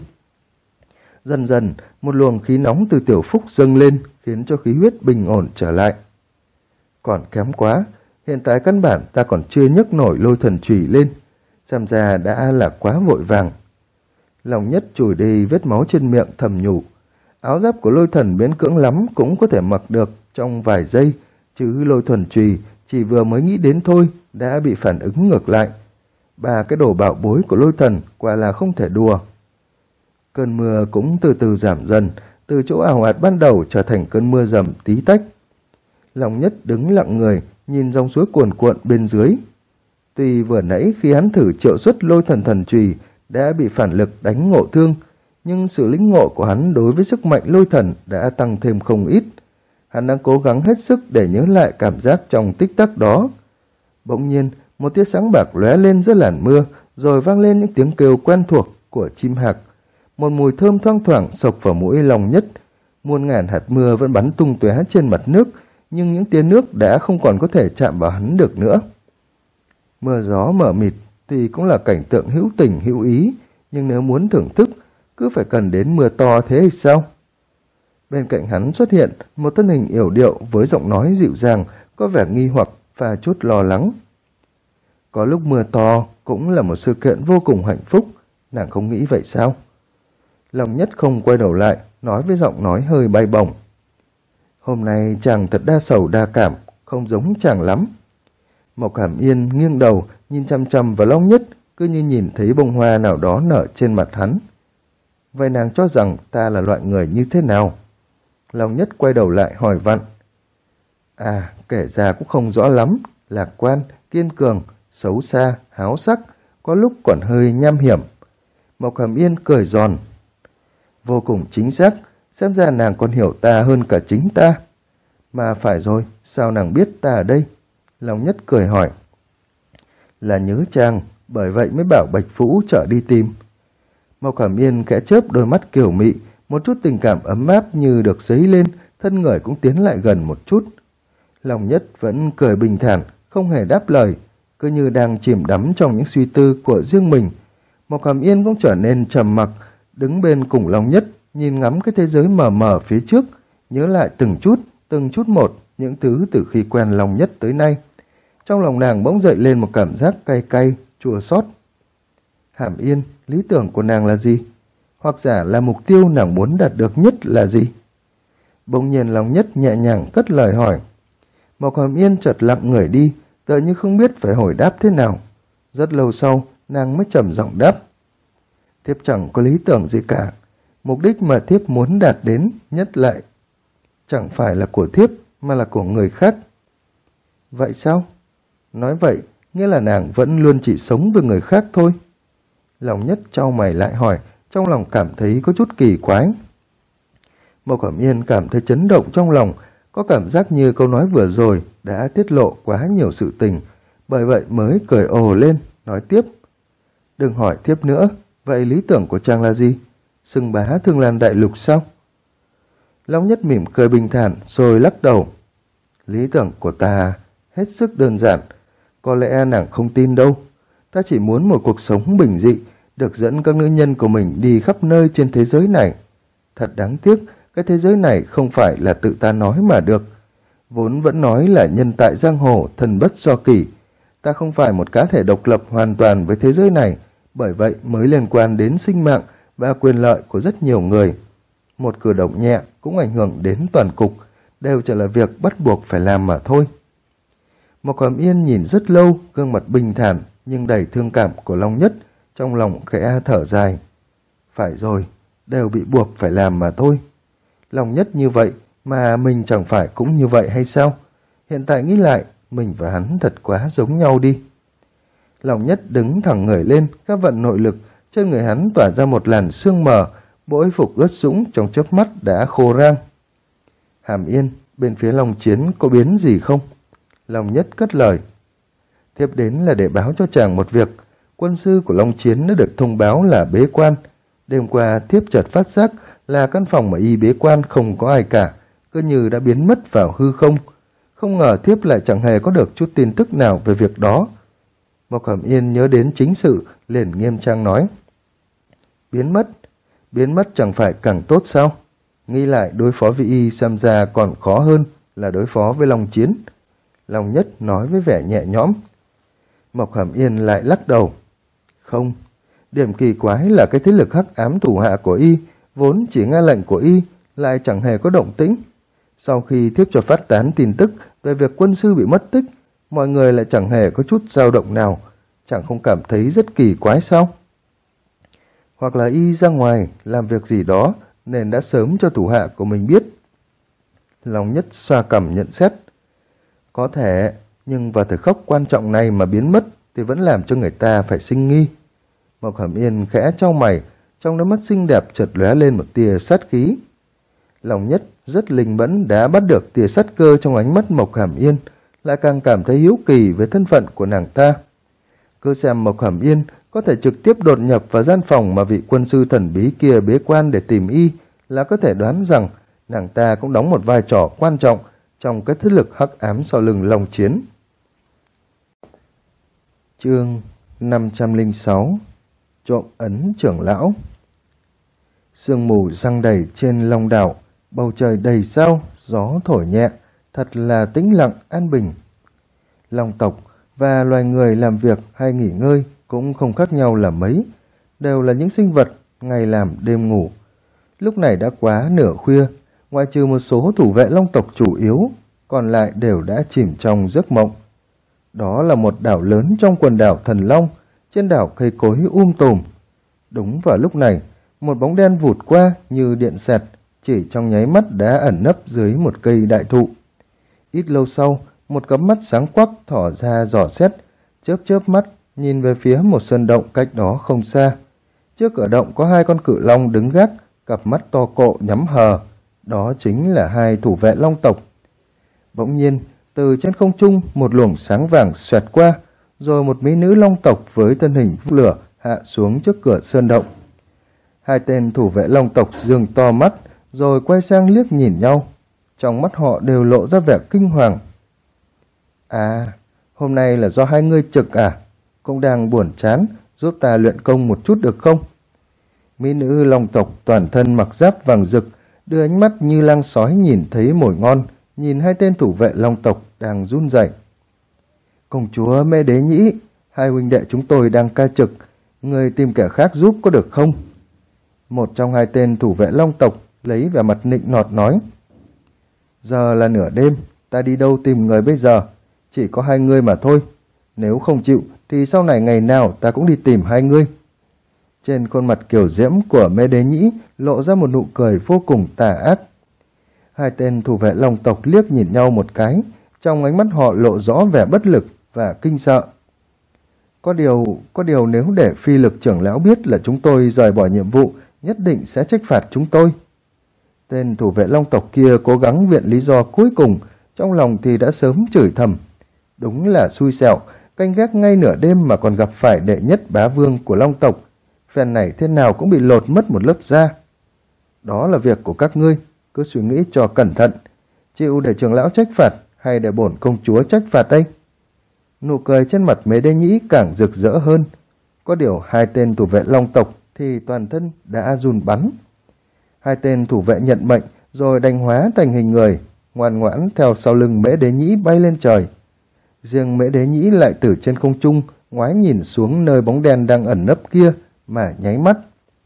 Dần dần, một luồng khí nóng từ tiểu phúc dâng lên, khiến cho khí huyết bình ổn trở lại. Còn kém quá, hiện tại căn bản ta còn chưa nhấc nổi lôi thần chùy lên, xem ra đã là quá vội vàng. Long Nhất chùi đi vết máu trên miệng thầm nhủ. Áo giáp của lôi thần miễn cưỡng lắm cũng có thể mặc được trong vài giây, chứ lôi thần chùy chỉ vừa mới nghĩ đến thôi đã bị phản ứng ngược lại. Ba cái đồ bảo bối của lôi thần quả là không thể đùa. Cơn mưa cũng từ từ giảm dần, từ chỗ ảo ạt ban đầu trở thành cơn mưa rầm tí tách. Long Nhất đứng lặng người, nhìn dòng suối cuồn cuộn bên dưới. Tuy vừa nãy khi hắn thử triệu xuất lôi thần thần chùy đã bị phản lực đánh ngộ thương, nhưng sự lĩnh ngộ của hắn đối với sức mạnh lôi thần đã tăng thêm không ít. Hắn đang cố gắng hết sức để nhớ lại cảm giác trong tích tắc đó. Bỗng nhiên, một tia sáng bạc lóe lên giữa làn mưa, rồi vang lên những tiếng kêu quen thuộc của chim hạc. Một mùi thơm thoang thoảng xộc vào mũi Long Nhất. Muôn ngàn hạt mưa vẫn bắn tung tóe trên mặt nước, nhưng những tia nước đã không còn có thể chạm vào hắn được nữa. Mưa gió mờ mịt thì cũng là cảnh tượng hữu tình hữu ý, nhưng nếu muốn thưởng thức, cứ phải cần đến mưa to thế hay sao? Bên cạnh hắn xuất hiện một thân hình yểu điệu với giọng nói dịu dàng, có vẻ nghi hoặc và chút lo lắng. Có lúc mưa to cũng là một sự kiện vô cùng hạnh phúc, nàng không nghĩ vậy sao? Long Nhất không quay đầu lại, nói với giọng nói hơi bay bổng. Hôm nay chàng thật đa sầu đa cảm, không giống chàng lắm. Mộc Hàm Yên nghiêng đầu nhìn chăm chăm vào Long Nhất, cứ như nhìn thấy bông hoa nào đó nở trên mặt hắn. Vậy nàng cho rằng ta là loại người như thế nào? Long Nhất quay đầu lại hỏi vặn. À, kể ra cũng không rõ lắm, lạc quan, kiên cường, xấu xa, háo sắc, có lúc còn hơi nham hiểm. Mộc Hàm Yên cười giòn. Vô cùng chính xác, xem ra nàng còn hiểu ta hơn cả chính ta. Mà phải rồi, sao nàng biết ta ở đây? Long Nhất cười hỏi. Là nhớ chàng, bởi vậy mới bảo Bạch Phũ trở đi tìm. Mộc Hàm Yên khẽ chớp đôi mắt kiều mị, một chút tình cảm ấm áp như được dấy lên, thân người cũng tiến lại gần một chút. Long Nhất vẫn cười bình thản, không hề đáp lời, cứ như đang chìm đắm trong những suy tư của riêng mình. Mộc Hàm Yên cũng trở nên trầm mặc, đứng bên cùng Long Nhất, nhìn ngắm cái thế giới mờ mờ phía trước, nhớ lại từng chút một, những thứ từ khi quen Long Nhất tới nay. Trong lòng nàng bỗng dậy lên một cảm giác cay cay, chua xót. Hàm Yên, lý tưởng của nàng là gì? Hoặc giả là mục tiêu nàng muốn đạt được nhất là gì? Bỗng nhiên Long Nhất nhẹ nhàng cất lời hỏi. Mộc Hàm Yên chợt lặng người đi, tựa như không biết phải hồi đáp thế nào. Rất lâu sau, nàng mới trầm giọng đáp. Thiếp chẳng có lý tưởng gì cả. Mục đích mà thiếp muốn đạt đến nhất lại chẳng phải là của thiếp mà là của người khác. Vậy sao? Nói vậy, nghĩa là nàng vẫn luôn chỉ sống với người khác thôi. Long Nhất chau mày lại hỏi, trong lòng cảm thấy có chút kỳ quái. Mộc Hàm Yên cảm thấy chấn động trong lòng, có cảm giác như câu nói vừa rồi đã tiết lộ quá nhiều sự tình, bởi vậy mới cười ồ lên, nói tiếp. Đừng hỏi thiếp nữa, vậy lý tưởng của chàng là gì? Xưng bá Thương Lan Đại Lục sao? Long Nhất mỉm cười bình thản rồi lắc đầu. Lý tưởng của ta hết sức đơn giản, có lẽ nàng không tin đâu. Ta chỉ muốn một cuộc sống bình dị, được dẫn các nữ nhân của mình đi khắp nơi trên thế giới này. Thật đáng tiếc, cái thế giới này không phải là tự ta nói mà được. Vốn vẫn nói là nhân tại giang hồ, thần bất do kỷ. Ta không phải một cá thể độc lập hoàn toàn với thế giới này, bởi vậy mới liên quan đến sinh mạng và quyền lợi của rất nhiều người. Một cử động nhẹ cũng ảnh hưởng đến toàn cục, đều chỉ là việc bắt buộc phải làm mà thôi. Mộc Hàm Yên nhìn rất lâu, gương mặt bình thản nhưng đầy thương cảm của Long Nhất, trong lòng khẽ thở dài. Phải rồi, đều bị buộc phải làm mà thôi. Long Nhất như vậy mà mình chẳng phải cũng như vậy hay sao? Hiện tại nghĩ lại, mình và hắn thật quá giống nhau đi. Long Nhất đứng thẳng người lên, các vận nội lực, trên người hắn tỏa ra một làn sương mờ, bộ y phục ướt sũng trong chớp mắt đã khô rang. Hàm Yên, bên phía Long Chiến có biến gì không? Long Nhất cất lời. Thiếp đến là để báo cho chàng một việc. Quân sư của Long Chiến đã được thông báo là bế quan. Đêm qua thiếp chợt phát giác là căn phòng mà y bế quan không có ai cả, cứ như đã biến mất vào hư không. Không ngờ thiếp lại chẳng hề có được chút tin tức nào về việc đó. Mộc Hàm Yên nhớ đến chính sự, liền nghiêm trang nói. Biến mất chẳng phải càng tốt sao? Nghĩ lại đối phó với y xem ra còn khó hơn là đối phó với Long Chiến. Long Nhất nói với vẻ nhẹ nhõm. Mộc Hàm Yên lại lắc đầu. Không, điểm kỳ quái là cái thế lực hắc ám thủ hạ của y, vốn chỉ nghe lệnh của y, lại chẳng hề có động tĩnh. Sau khi thiếp cho phát tán tin tức về việc quân sư bị mất tích, mọi người lại chẳng hề có chút dao động nào, chẳng không cảm thấy rất kỳ quái sao? Hoặc là y ra ngoài làm việc gì đó nên đã sớm cho thủ hạ của mình biết. Long Nhất xoa cằm nhận xét. Có thể, nhưng vào thời khắc quan trọng này mà biến mất thì vẫn làm cho người ta phải sinh nghi. Mộc Hàm Yên khẽ chau mày, trong đôi mắt xinh đẹp chợt lóe lên một tia sát khí. Long Nhất rất linh mẫn đã bắt được tia sát cơ trong ánh mắt Mộc Hàm Yên, lại càng cảm thấy hiếu kỳ với thân phận của nàng ta. Cứ xem Mộc Hàm Yên có thể trực tiếp đột nhập vào gian phòng mà vị quân sư thần bí kia bế quan để tìm y, là có thể đoán rằng nàng ta cũng đóng một vai trò quan trọng trong cái thế lực hắc ám sau lưng Long Chiến. Chương 506 Trộm ấn trưởng lão. Sương mù giăng đầy trên Long đảo, bầu trời đầy sao, gió thổi nhẹ, thật là tĩnh lặng an bình. Long tộc và loài người làm việc hay nghỉ ngơi cũng không khác nhau là mấy, đều là những sinh vật ngày làm đêm ngủ. Lúc này đã quá nửa khuya, ngoại trừ một số thủ vệ Long tộc chủ yếu, còn lại đều đã chìm trong giấc mộng. Đó là một đảo lớn trong quần đảo Thần Long, trên đảo cây cối tùm. Đúng vào lúc này, một bóng đen vụt qua như điện xẹt, chỉ trong nháy mắt đã ẩn nấp dưới một cây đại thụ. Ít lâu sau, một cặp mắt sáng quắc thỏ ra dò xét, chớp chớp mắt nhìn về phía một sơn động cách đó không xa. Trước cửa động có hai con cự long đứng gác, cặp mắt to cộ nhắm hờ. Đó chính là hai thủ vệ long tộc. Bỗng nhiên, từ trên không trung một luồng sáng vàng xoẹt qua, rồi một mỹ nữ long tộc với thân hình phun lửa hạ xuống trước cửa sơn động. Hai tên thủ vệ long tộc giương to mắt, rồi quay sang liếc nhìn nhau. Trong mắt họ đều lộ ra vẻ kinh hoàng. À, hôm nay là do hai ngươi trực à? Cũng đang buồn chán, giúp ta luyện công một chút được không? Mỹ nữ long tộc toàn thân mặc giáp vàng rực, đưa ánh mắt như lang sói nhìn thấy mồi ngon, nhìn hai tên thủ vệ long tộc đang run rẩy. Công chúa Mê Đế Nhĩ, hai huynh đệ chúng tôi đang ca trực, người tìm kẻ khác giúp có được không? Một trong hai tên thủ vệ long tộc lấy vẻ mặt nịnh nọt nói. Giờ là nửa đêm, ta đi đâu tìm người bây giờ? Chỉ có hai ngươi mà thôi. Nếu không chịu thì sau này ngày nào ta cũng đi tìm hai ngươi. Trên khuôn mặt kiều diễm của Mê Đế Nhĩ lộ ra một nụ cười vô cùng tà ác. Hai tên thủ vệ long tộc liếc nhìn nhau một cái, trong ánh mắt họ lộ rõ vẻ bất lực và kinh sợ. Có điều nếu để Phi Lực trưởng lão biết là chúng tôi rời bỏ nhiệm vụ, nhất định sẽ trách phạt chúng tôi. Tên thủ vệ long tộc kia cố gắng viện lý do cuối cùng, trong lòng thì đã sớm chửi thầm. Đúng là xui xẻo, canh gác ngay nửa đêm mà còn gặp phải đệ nhất bá vương của long tộc. Phen này thế nào cũng bị lột mất một lớp da. Đó là việc của các ngươi, cứ suy nghĩ cho cẩn thận. Chịu để trưởng lão trách phạt hay để bổn công chúa trách phạt đây? Nụ cười trên mặt Mê Đế Nhĩ càng rực rỡ hơn. Có điều hai tên thủ vệ long tộc thì toàn thân đã run bắn. Hai tên thủ vệ nhận mệnh rồi đành hóa thành hình người, ngoan ngoãn theo sau lưng Mễ Đế Nhĩ bay lên trời. Riêng Mễ Đế Nhĩ lại từ trên không trung ngoái nhìn xuống nơi bóng đen đang ẩn nấp kia mà nháy mắt.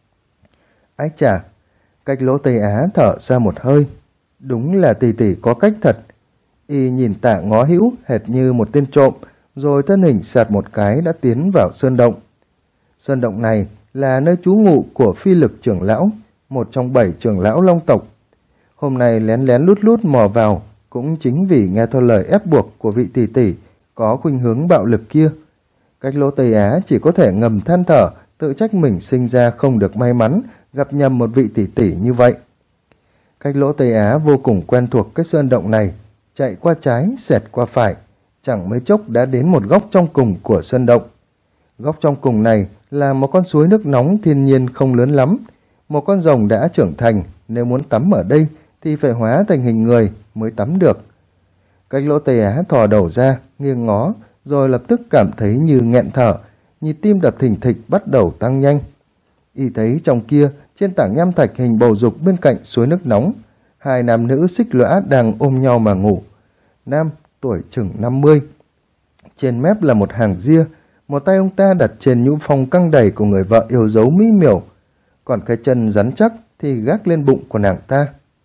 Ái chà, Cách Lỗ Tây Á thở ra một hơi. Đúng là tỷ tỷ có cách thật. Y nhìn Tạ Ngó Hữu hệt như một tên trộm, rồi thân hình sạt một cái đã tiến vào sơn động. Sơn động này là nơi trú ngụ của Phi Lực trưởng lão, một trong 7 trưởng lão long tộc. Hôm nay lén lén lút lút mò vào, cũng chính vì nghe theo lời ép buộc của vị tỷ tỷ có khuynh hướng bạo lực kia. Cách Lỗ Tây Á chỉ có thể ngầm than thở, tự trách mình sinh ra không được may mắn, gặp nhầm một vị tỷ tỷ như vậy. Cách Lỗ Tây Á vô cùng quen thuộc cái sơn động này, chạy qua trái, xẹt qua phải, chẳng mấy chốc đã đến một góc trong cùng của sơn động. Góc trong cùng này là một con suối nước nóng thiên nhiên không lớn lắm. Một con rồng đã trưởng thành, nếu muốn tắm ở đây thì phải hóa thành hình người mới tắm được. Cách Lỗ Tây Á thò đầu ra, nghiêng ngó, rồi lập tức cảm thấy như nghẹn thở, nhịp tim đập thình thịch bắt đầu tăng nhanh. Y thấy trong kia, trên tảng nham thạch hình bầu dục bên cạnh suối nước nóng, hai nam nữ xích lõa đang ôm nhau mà ngủ. Nam tuổi chừng 50. Trên mép là một hàng ria, một tay ông ta đặt trên nhũ phong căng đầy của người vợ yêu dấu mỹ miều, còn cái chân rắn chắc thì gác lên bụng của nàng ta.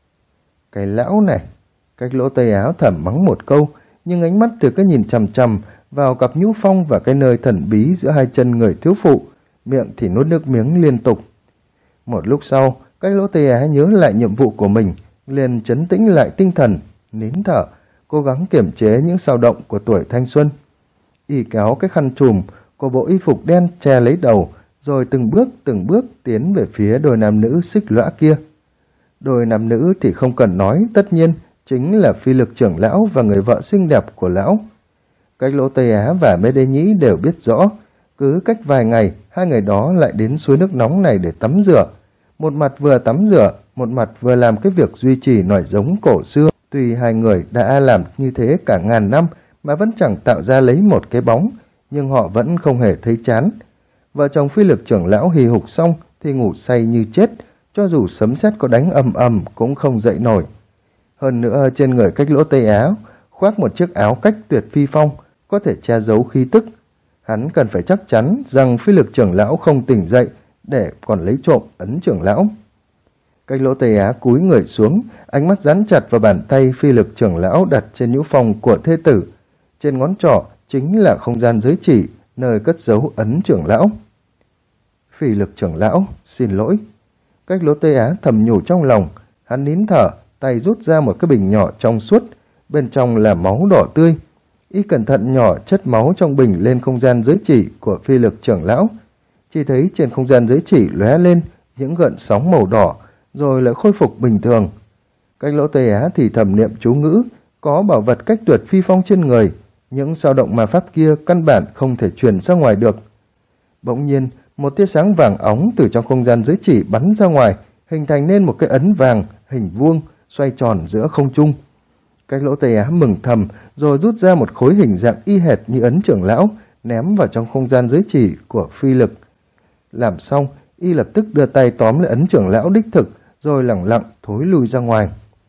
Cái lão này, Cách Lỗ Tây Á thầm mắng một câu, nhưng ánh mắt thì cứ nhìn chằm chằm vào cặp nhũ phong và cái nơi thần bí giữa hai chân người thiếu phụ, miệng thì nuốt nước miếng liên tục. Một lúc sau, Cách Lỗ Tây Á nhớ lại nhiệm vụ của mình, liền trấn tĩnh lại tinh thần, nín thở, cố gắng kiềm chế những xao động của tuổi thanh xuân. Y kéo cái khăn trùm của bộ y phục đen che lấy đầu, rồi từng bước tiến về phía đôi nam nữ xích lõa kia. Đôi nam nữ thì không cần nói, tất nhiên chính là Phi Lực trưởng lão và người vợ xinh đẹp của lão. Cách Lỗ Tây Á và Mê Đế Nhĩ đều biết rõ, cứ cách vài ngày, hai người đó lại đến suối nước nóng này để tắm rửa. Một mặt vừa tắm rửa, một mặt vừa làm cái việc duy trì nòi giống cổ xưa. Tuy hai người đã làm như thế cả ngàn năm mà vẫn chẳng tạo ra lấy một cái bóng, nhưng họ vẫn không hề thấy chán. Vợ chồng Phi Lực trưởng lão hì hục xong thì ngủ say như chết, cho dù sấm sét có đánh ầm ầm cũng không dậy nổi. Hơn nữa trên người Cách Lỗ Tây Á khoác một chiếc áo cách tuyệt phi phong, có thể che giấu khí tức. Hắn cần phải chắc chắn rằng Phi Lực trưởng lão không tỉnh dậy để còn lấy trộm ấn trưởng lão. Cách Lỗ Tây Á cúi người xuống, ánh mắt dán chặt vào bàn tay phi lực trưởng lão đặt trên nhũ phòng của thê tử. Trên ngón trỏ chính là không gian giới chỉ, nơi cất giấu ấn trưởng lão. Phi lực trưởng lão, xin lỗi. Cách Lỗ Tây Á thầm nhủ trong lòng, hắn nín thở, tay rút ra một cái bình nhỏ trong suốt, bên trong là máu đỏ tươi. Y cẩn thận nhỏ chất máu trong bình lên không gian giới chỉ của phi lực trưởng lão. Chỉ thấy trên không gian giới chỉ lóe lên những gợn sóng màu đỏ, rồi lại khôi phục bình thường. Cách Lỗ Tây Á thì thầm niệm chú ngữ, có bảo vật cách tuyệt phi phong trên người, những dao động ma pháp kia căn bản không thể truyền ra ngoài được. Bỗng nhiên, một tia sáng vàng óng từ trong không gian giới chỉ bắn ra ngoài, hình thành nên một cái ấn vàng hình vuông xoay tròn giữa không trung. Cách Lỗ Tây Á mừng thầm, rồi rút ra một khối hình dạng y hệt như ấn trưởng lão, ném vào trong không gian giới chỉ của phi lực. Làm xong, y lập tức đưa tay tóm lấy ấn trưởng lão đích thực, rồi lẳng lặng thối lui ra ngoài.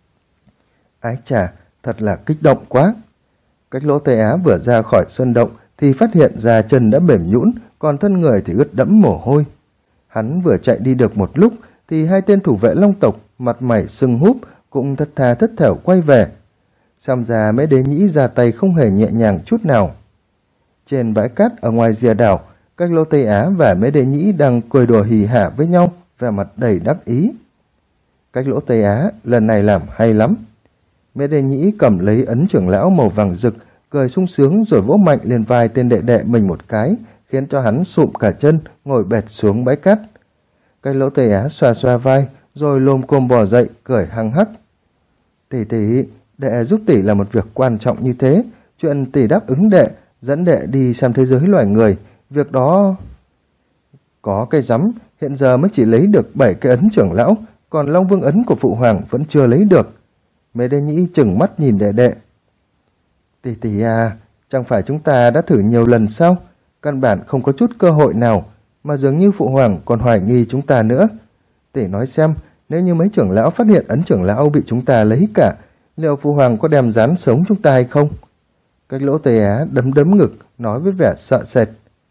Ái chà, thật là kích động quá. Cách Lỗ Tây Á vừa ra khỏi sơn động thì phát hiện ra chân đã mềm nhũn, còn thân người thì ướt đẫm mồ hôi. Hắn vừa chạy đi được một lúc thì hai tên thủ vệ Long tộc mặt mày sưng húp cũng thất tha thất thểu quay về. Xem ra Mễ Đế Nhĩ ra tay không hề nhẹ nhàng chút nào. Trên bãi cát ở ngoài rìa đảo, Cách Lỗ Tây Á và Mễ Đế Nhĩ đang cười đùa hì hả với nhau, vẻ mặt đầy đắc ý. Cách Lỗ Tây Á lần này làm hay lắm. Mễ Đế Nhĩ cầm lấy ấn trưởng lão màu vàng rực, cười sung sướng rồi vỗ mạnh lên vai tên đệ đệ mình một cái, khiến cho hắn sụm cả chân, ngồi bệt xuống bãi cát. Cách Lỗ Tây Á xoa xoa vai, rồi lồm cồm bò dậy, cười hăng hắc. Tỷ tỷ, đệ giúp tỷ là một việc quan trọng như thế, chuyện tỷ đáp ứng đệ, dẫn đệ đi xem thế giới loài người, việc đó... Có cái rắm, hiện giờ mới chỉ lấy được 7 cái ấn trưởng lão, còn Long Vương ấn của Phụ Hoàng vẫn chưa lấy được. Mễ Đế Nhĩ chừng mắt nhìn đệ đệ. Tỷ tỷ à, chẳng phải chúng ta đã thử nhiều lần sao? Căn bản không có chút cơ hội nào, mà dường như Phụ Hoàng còn hoài nghi chúng ta nữa. Tỷ nói xem, nếu như mấy trưởng lão phát hiện ấn trưởng lão bị chúng ta lấy cả, liệu Phụ Hoàng có đem rán sống chúng ta hay không? Cách Lỗ Tây Á đấm đấm ngực, nói với vẻ sợ sệt.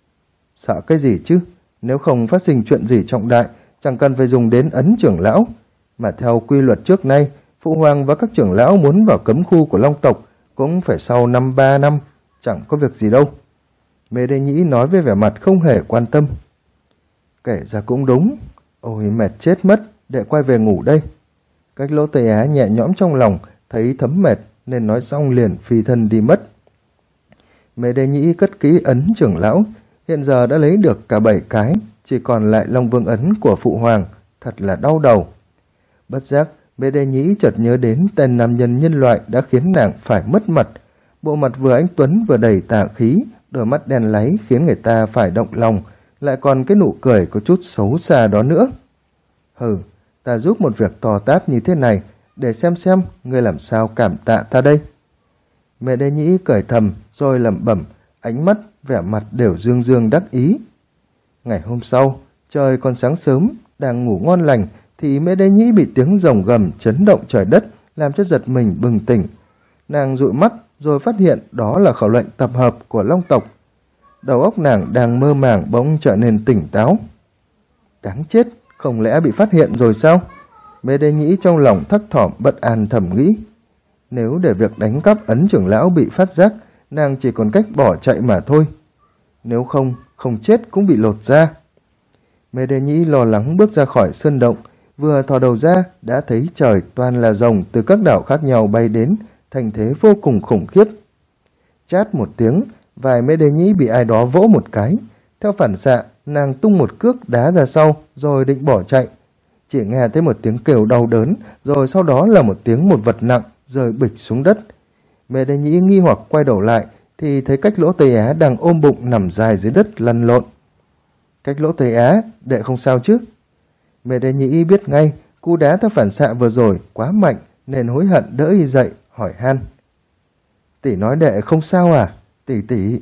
Sợ cái gì chứ? Nếu không phát sinh chuyện gì trọng đại, chẳng cần phải dùng đến ấn trưởng lão. Mà theo quy luật trước nay, Phụ Hoàng và các trưởng lão muốn vào cấm khu của Long tộc cũng phải sau 3 năm, chẳng có việc gì đâu. Mễ Đế Nhĩ nói với vẻ mặt không hề quan tâm. Kể ra cũng đúng. Ôi mệt chết mất, đệ quay về ngủ đây. Cách Lỗ Tây Á nhẹ nhõm trong lòng, thấy thấm mệt nên nói xong liền phi thân đi mất. Mễ Đế Nhĩ cất kỹ ấn trưởng lão, hiện giờ đã lấy được cả 7 cái, chỉ còn lại Long Vương ấn của Phụ Hoàng, thật là đau đầu. Bất giác, Mễ Đế Nhĩ chợt nhớ đến tên nam nhân nhân loại đã khiến nàng phải mất mặt. Bộ mặt vừa anh tuấn vừa đầy tà khí, đôi mắt đen láy khiến người ta phải động lòng, lại còn cái nụ cười có chút xấu xa đó nữa. Hừ, ta giúp một việc to tát như thế này, để xem ngươi làm sao cảm tạ ta đây. Mễ Đế Nhĩ cười thầm rồi lẩm bẩm, ánh mắt vẻ mặt đều dương dương đắc ý. Ngày hôm sau, trời còn sáng sớm, đang ngủ ngon lành thì Mễ Đế Nhĩ bị tiếng rồng gầm chấn động trời đất, làm cho giật mình bừng tỉnh. Nàng dụi mắt rồi phát hiện đó là khẩu lệnh tập hợp của Long tộc. Đầu óc nàng đang mơ màng bỗng trở nên tỉnh táo. Đáng chết, không lẽ bị phát hiện rồi sao? Mễ Đế Nhĩ trong lòng thắc thỏm bất an thầm nghĩ. Nếu để việc đánh cắp ấn trưởng lão bị phát giác, nàng chỉ còn cách bỏ chạy mà thôi. Nếu không chết cũng bị lột da. Mễ Đế Nhĩ lo lắng bước ra khỏi sơn động, vừa thò đầu ra đã thấy trời toàn là rồng từ các đảo khác nhau bay đến, thành thế vô cùng khủng khiếp. Chát một tiếng, vai Mễ Đế Nhĩ bị ai đó vỗ một cái. Theo phản xạ, nàng tung một cước đá ra sau, rồi định bỏ chạy. Chỉ nghe thấy một tiếng kêu đau đớn, rồi sau đó là một tiếng một vật nặng rơi bịch xuống đất. Mễ Đế Nhĩ nghi hoặc quay đầu lại, thì thấy Cách Lỗ Tây Á đang ôm bụng nằm dài dưới đất lăn lộn. Cách Lỗ Tây Á, đệ không sao chứ? Mễ Đế Nhĩ biết ngay, cú đá theo phản xạ vừa rồi quá mạnh, nên hối hận đỡ y dậy, hỏi han. Tỷ nói đệ không sao à? Tỷ,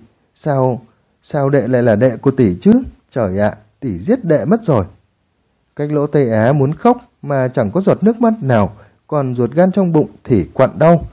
sao đệ lại là đệ của tỷ chứ? Trời ạ, tỷ giết đệ mất rồi. Cách Lỗ Tây Á muốn khóc mà chẳng có giọt nước mắt nào, còn ruột gan trong bụng thì quặn đau.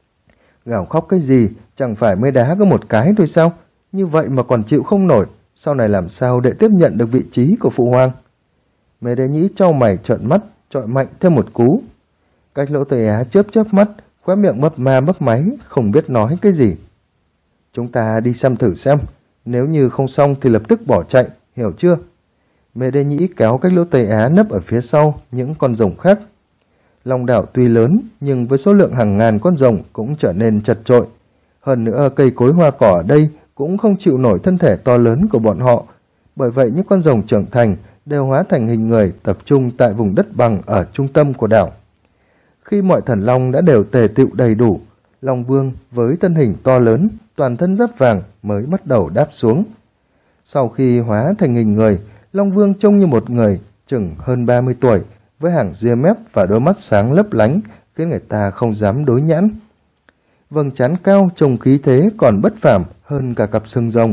Gào khóc cái gì, chẳng phải mới đá có một cái thôi sao? Như vậy mà còn chịu không nổi, sau này làm sao đệ tiếp nhận được vị trí của Phụ Hoàng? Mễ Đế Nhĩ chau mày trợn mắt, chọi mạnh thêm một cú. Cách Lỗ Tây Á chớp chớp mắt, khóe miệng mấp ma mấp máy, không biết nói cái gì. Chúng ta đi xem thử xem, nếu như không xong thì lập tức bỏ chạy, hiểu chưa? Mẹ Đế Nhĩ kéo Cách Lỗ Tây Á nấp ở phía sau những con rồng khác. Long đảo tuy lớn nhưng với số lượng hàng ngàn con rồng cũng trở nên chật chội. Hơn nữa cây cối hoa cỏ ở đây cũng không chịu nổi thân thể to lớn của bọn họ. Bởi vậy những con rồng trưởng thành đều hóa thành hình người tập trung tại vùng đất bằng ở trung tâm của đảo. Khi mọi thần long đã đều tề tựu đầy đủ, Long Vương với thân hình to lớn, toàn thân giáp vàng mới bắt đầu đáp xuống. Sau khi hóa thành hình người, Long Vương trông như một người chừng hơn 30 tuổi, với hàng ria mép và đôi mắt sáng lấp lánh, khiến người ta không dám đối nhãn. Vầng trán cao trông khí thế còn bất phàm hơn cả cặp xương rồng.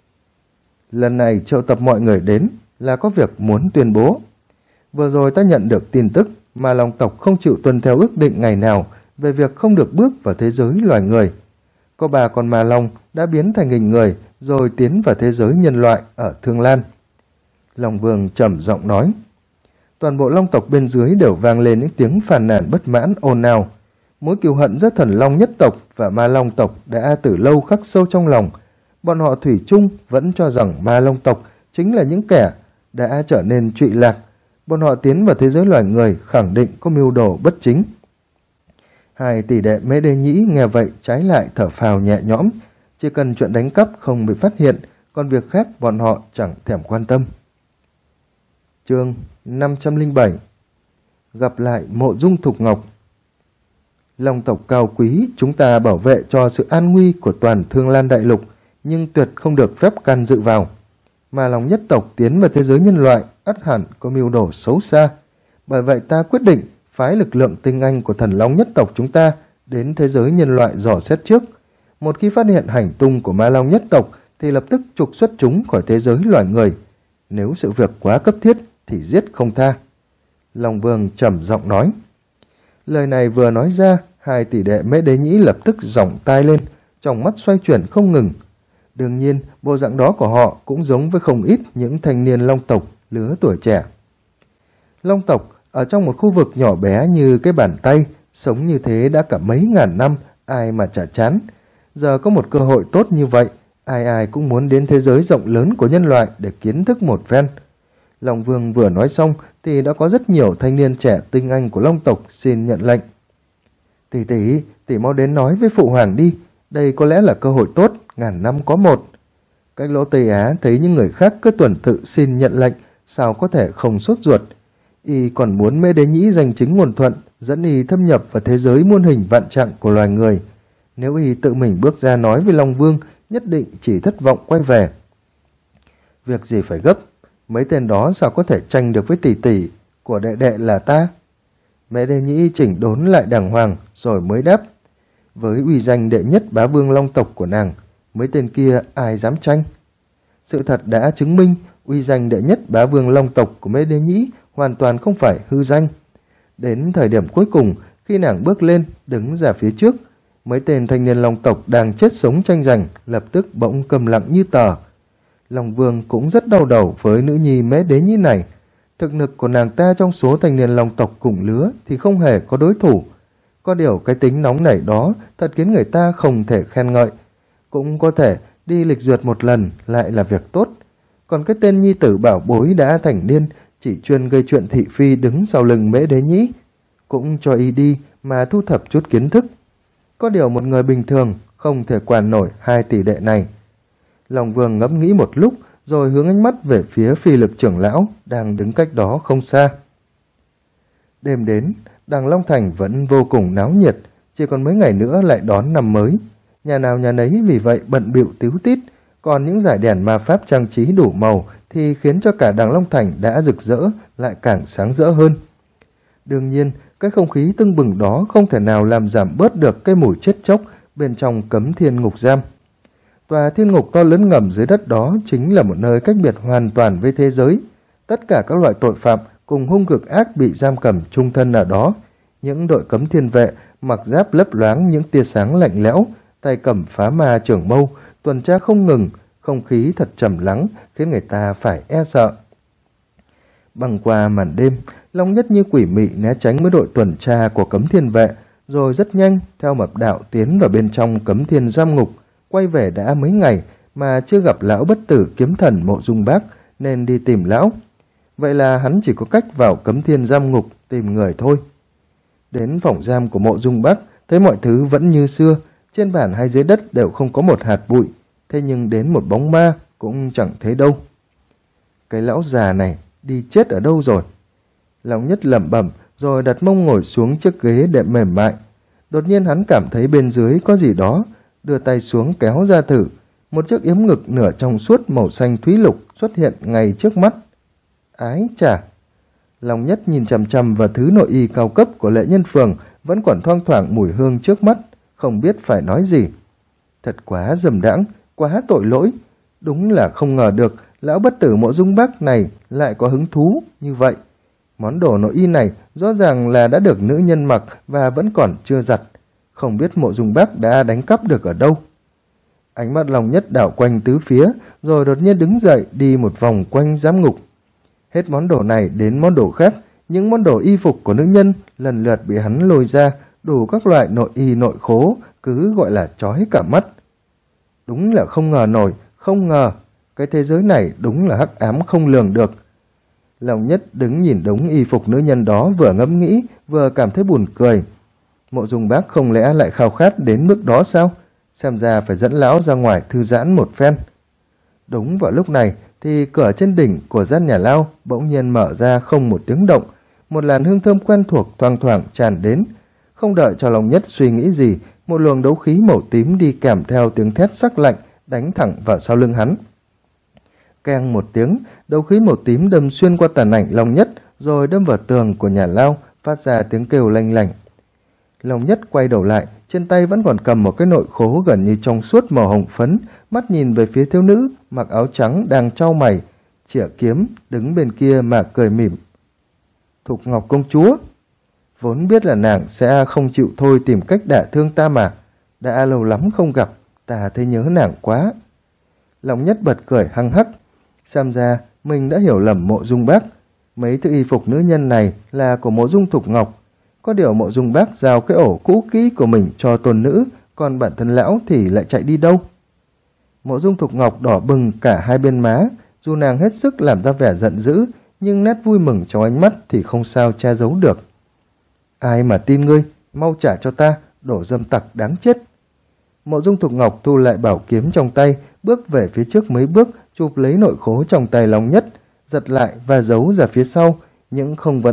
Lần này triệu tập mọi người đến là có việc muốn tuyên bố. Vừa rồi ta nhận được tin tức mà Long tộc không chịu tuân theo ước định ngày nào về việc không được bước vào thế giới loài người. Có 3 con ma long đã biến thành hình người rồi tiến vào thế giới nhân loại ở Thương Lan. Long Vương trầm giọng nói. Toàn bộ long tộc bên dưới đều vang lên những tiếng phàn nàn bất mãn ồn ào. Mối cừu hận giữa thần long nhất tộc và ma long tộc đã từ lâu khắc sâu trong lòng. Bọn họ thủy chung vẫn cho rằng ma long tộc chính là những kẻ đã trở nên trụy lạc. Bọn họ tiến vào thế giới loài người khẳng định có mưu đồ bất chính. 2 tỷ đệ Mễ Đế Nhĩ nghe vậy trái lại thở phào nhẹ nhõm. Chỉ cần chuyện đánh cắp không bị phát hiện, còn việc khác bọn họ chẳng thèm quan tâm. Chương 507 Gặp lại Mộ Dung Thục Ngọc. Long tộc cao quý, chúng ta bảo vệ cho sự an nguy của toàn Thương Lan đại lục, nhưng tuyệt không được phép can dự vào. Mà Long nhất tộc tiến vào thế giới nhân loại ắt hẳn có mưu đồ xấu xa. Bởi vậy ta quyết định phái lực lượng tinh anh của thần Long nhất tộc chúng ta đến thế giới nhân loại dò xét trước. Một khi phát hiện hành tung của ma Long nhất tộc thì lập tức trục xuất chúng khỏi thế giới loài người. Nếu sự việc quá cấp thiết thì giết không tha. Long Vương trầm giọng nói. Lời này vừa nói ra, 2 tỷ đệ Mễ Đế Nhĩ lập tức giỏng tai lên, trong mắt xoay chuyển không ngừng. Đương nhiên, bộ dạng đó của họ cũng giống với không ít những thanh niên long tộc lứa tuổi trẻ. Long tộc ở trong một khu vực nhỏ bé như cái bàn tay, sống như thế đã cả mấy ngàn năm, ai mà chả chán. Giờ có một cơ hội tốt như vậy, ai ai cũng muốn đến thế giới rộng lớn của nhân loại để kiến thức một phen. Long Vương vừa nói xong thì đã có rất nhiều thanh niên trẻ tinh anh của long tộc xin nhận lệnh. Tỷ mau đến nói với phụ hoàng đi, đây có lẽ là cơ hội tốt, ngàn năm có một. Cách Lỗ Tây Á thấy những người khác cứ tuần tự xin nhận lệnh, sao có thể không sốt ruột. Y còn muốn Mễ Đế Nhĩ giành chính nguồn thuận, dẫn y thâm nhập vào thế giới muôn hình vạn trạng của loài người. Nếu y tự mình bước ra nói với Long Vương, nhất định chỉ thất vọng quay về. Việc gì phải gấp, mấy tên đó sao có thể tranh được với tỷ của đệ đệ là ta? Mễ Đế Nhĩ chỉnh đốn lại đàng hoàng rồi mới đáp. Với uy danh đệ nhất bá vương long tộc của nàng, mấy tên kia ai dám tranh? Sự thật đã chứng minh uy danh đệ nhất bá vương long tộc của Mễ Đế Nhĩ hoàn toàn không phải hư danh. Đến thời điểm cuối cùng, khi nàng bước lên đứng ra phía trước, mấy tên thanh niên long tộc đang chết sống tranh giành lập tức bỗng câm lặng như tờ. Long Vương cũng rất đau đầu với nữ nhi Mễ Đế Nhĩ này. Thực lực của nàng ta trong số thanh niên long tộc cùng lứa thì không hề có đối thủ. Có điều cái tính nóng nảy đó thật khiến người ta không thể khen ngợi. Cũng có thể đi lịch duyệt một lần lại là việc tốt. Còn cái tên nhi tử bảo bối đã thành niên chỉ chuyên gây chuyện thị phi đứng sau lưng Mễ Đế Nhĩ, cũng cho y đi mà thu thập chút kiến thức. Có điều một người bình thường không thể quản nổi 2 tỷ đệ này. Long Vương ngẫm nghĩ một lúc rồi hướng ánh mắt về phía Phi Lực trưởng lão đang đứng cách đó không xa. Đêm đến, Đằng Long Thành vẫn vô cùng náo nhiệt, chỉ còn mấy ngày nữa lại đón năm mới. Nhà nào nhà nấy vì vậy bận bịu tíu tít, còn những dải đèn ma pháp trang trí đủ màu thì khiến cho cả Đằng Long Thành đã rực rỡ lại càng sáng rỡ hơn. Đương nhiên, cái không khí tưng bừng đó không thể nào làm giảm bớt được cái mùi chết chóc bên trong Cấm Thiên Ngục Giam. Tòa thiên ngục to lớn ngầm dưới đất đó chính là một nơi cách biệt hoàn toàn với thế giới. Tất cả các loại tội phạm cùng hung cực ác bị giam cầm chung thân ở đó. Những đội cấm thiên vệ mặc giáp lấp loáng những tia sáng lạnh lẽo, tay cầm phá ma trưởng mâu, tuần tra không ngừng, không khí thật trầm lắng khiến người ta phải e sợ. Băng qua màn đêm, Long Nhất như quỷ mị né tránh với đội tuần tra của Cấm Thiên vệ, rồi rất nhanh theo mật đạo tiến vào bên trong Cấm Thiên giam ngục. Quay về đã mấy ngày mà chưa gặp lão bất tử kiếm thần Mộ Dung Bác, nên đi tìm lão. Vậy là hắn chỉ có cách vào Cấm Thiên giam ngục tìm người thôi. Đến phòng giam của Mộ Dung Bác, thấy mọi thứ vẫn như xưa, trên bàn hay dưới đất đều không có một hạt bụi, thế nhưng đến một bóng ma cũng chẳng thấy đâu. Cái lão già này đi chết ở đâu rồi? Long Nhất lẩm bẩm rồi đặt mông ngồi xuống chiếc ghế đệm mềm mại. Đột nhiên hắn cảm thấy bên dưới có gì đó, đưa tay xuống kéo ra thử. Một chiếc yếm ngực nửa trong suốt màu xanh thúy lục xuất hiện ngay trước mắt. Ái chà! Long Nhất nhìn chằm chằm vào thứ nội y cao cấp của Lệ Nhân Phường, vẫn còn thoang thoảng mùi hương trước mắt, không biết phải nói gì. Thật quá dầm đãng, quá tội lỗi. Đúng là không ngờ được lão bất tử Mộ Dung Bác này lại có hứng thú như vậy. Món đồ nội y này rõ ràng là đã được nữ nhân mặc và vẫn còn chưa giặt. Không biết Mộ Dung Bác đã đánh cắp được ở đâu. Ánh mắt Long Nhất đảo quanh tứ phía, rồi đột nhiên đứng dậy đi một vòng quanh giám ngục. Hết món đồ này đến món đồ khác, những món đồ y phục của nữ nhân lần lượt bị hắn lôi ra, đủ các loại nội y nội khố, cứ gọi là chói cả mắt. Đúng là không ngờ nổi, không ngờ, cái thế giới này đúng là hắc ám không lường được. Long Nhất đứng nhìn đống y phục nữ nhân đó, vừa ngẫm nghĩ, vừa cảm thấy buồn cười. Mộ Dung Bác không lẽ lại khao khát đến mức đó sao? Xem ra phải dẫn lão ra ngoài thư giãn một phen. Đúng vào lúc này thì cửa trên đỉnh của gian nhà lao bỗng nhiên mở ra không một tiếng động. Một làn hương thơm quen thuộc thoang thoảng tràn đến. Không đợi cho Long Nhất suy nghĩ gì, một luồng đấu khí màu tím đi kèm theo tiếng thét sắc lạnh đánh thẳng vào sau lưng hắn. Keng một tiếng, đấu khí màu tím đâm xuyên qua tàn ảnh Long Nhất, rồi đâm vào tường của nhà lao, phát ra tiếng kêu lanh lảnh. Long Nhất quay đầu lại, trên tay vẫn còn cầm một cái nội khố gần như trong suốt màu hồng phấn, mắt nhìn về phía thiếu nữ mặc áo trắng đang chau mày, chĩa kiếm đứng bên kia mà cười mỉm. Thục Ngọc công chúa, vốn biết là nàng sẽ không chịu thôi tìm cách đả thương ta mà, đã lâu lắm không gặp, ta thấy nhớ nàng quá. Long Nhất bật cười hăng hắc, xem ra mình đã hiểu lầm Mộ Dung Bác. Mấy thứ y phục nữ nhân này là của Mộ Dung Thục Ngọc. Có điều Mộ Dung Bác giao cái ổ cũ kỹ của mình cho tôn nữ, còn bản thân lão thì lại chạy đi đâu? Mộ Dung Thục Ngọc đỏ bừng cả hai bên má, dù nàng hết sức làm ra vẻ giận dữ, nhưng nét vui mừng trong ánh mắt thì không sao che giấu được. Ai mà tin ngươi, mau trả cho ta, đổ dâm tặc đáng chết. Mộ Dung Thục Ngọc thu lại bảo kiếm trong tay, bước về phía trước mấy bước, chụp lấy nội khố trong tay Long Nhất, giật lại và giấu ra phía sau, nhưng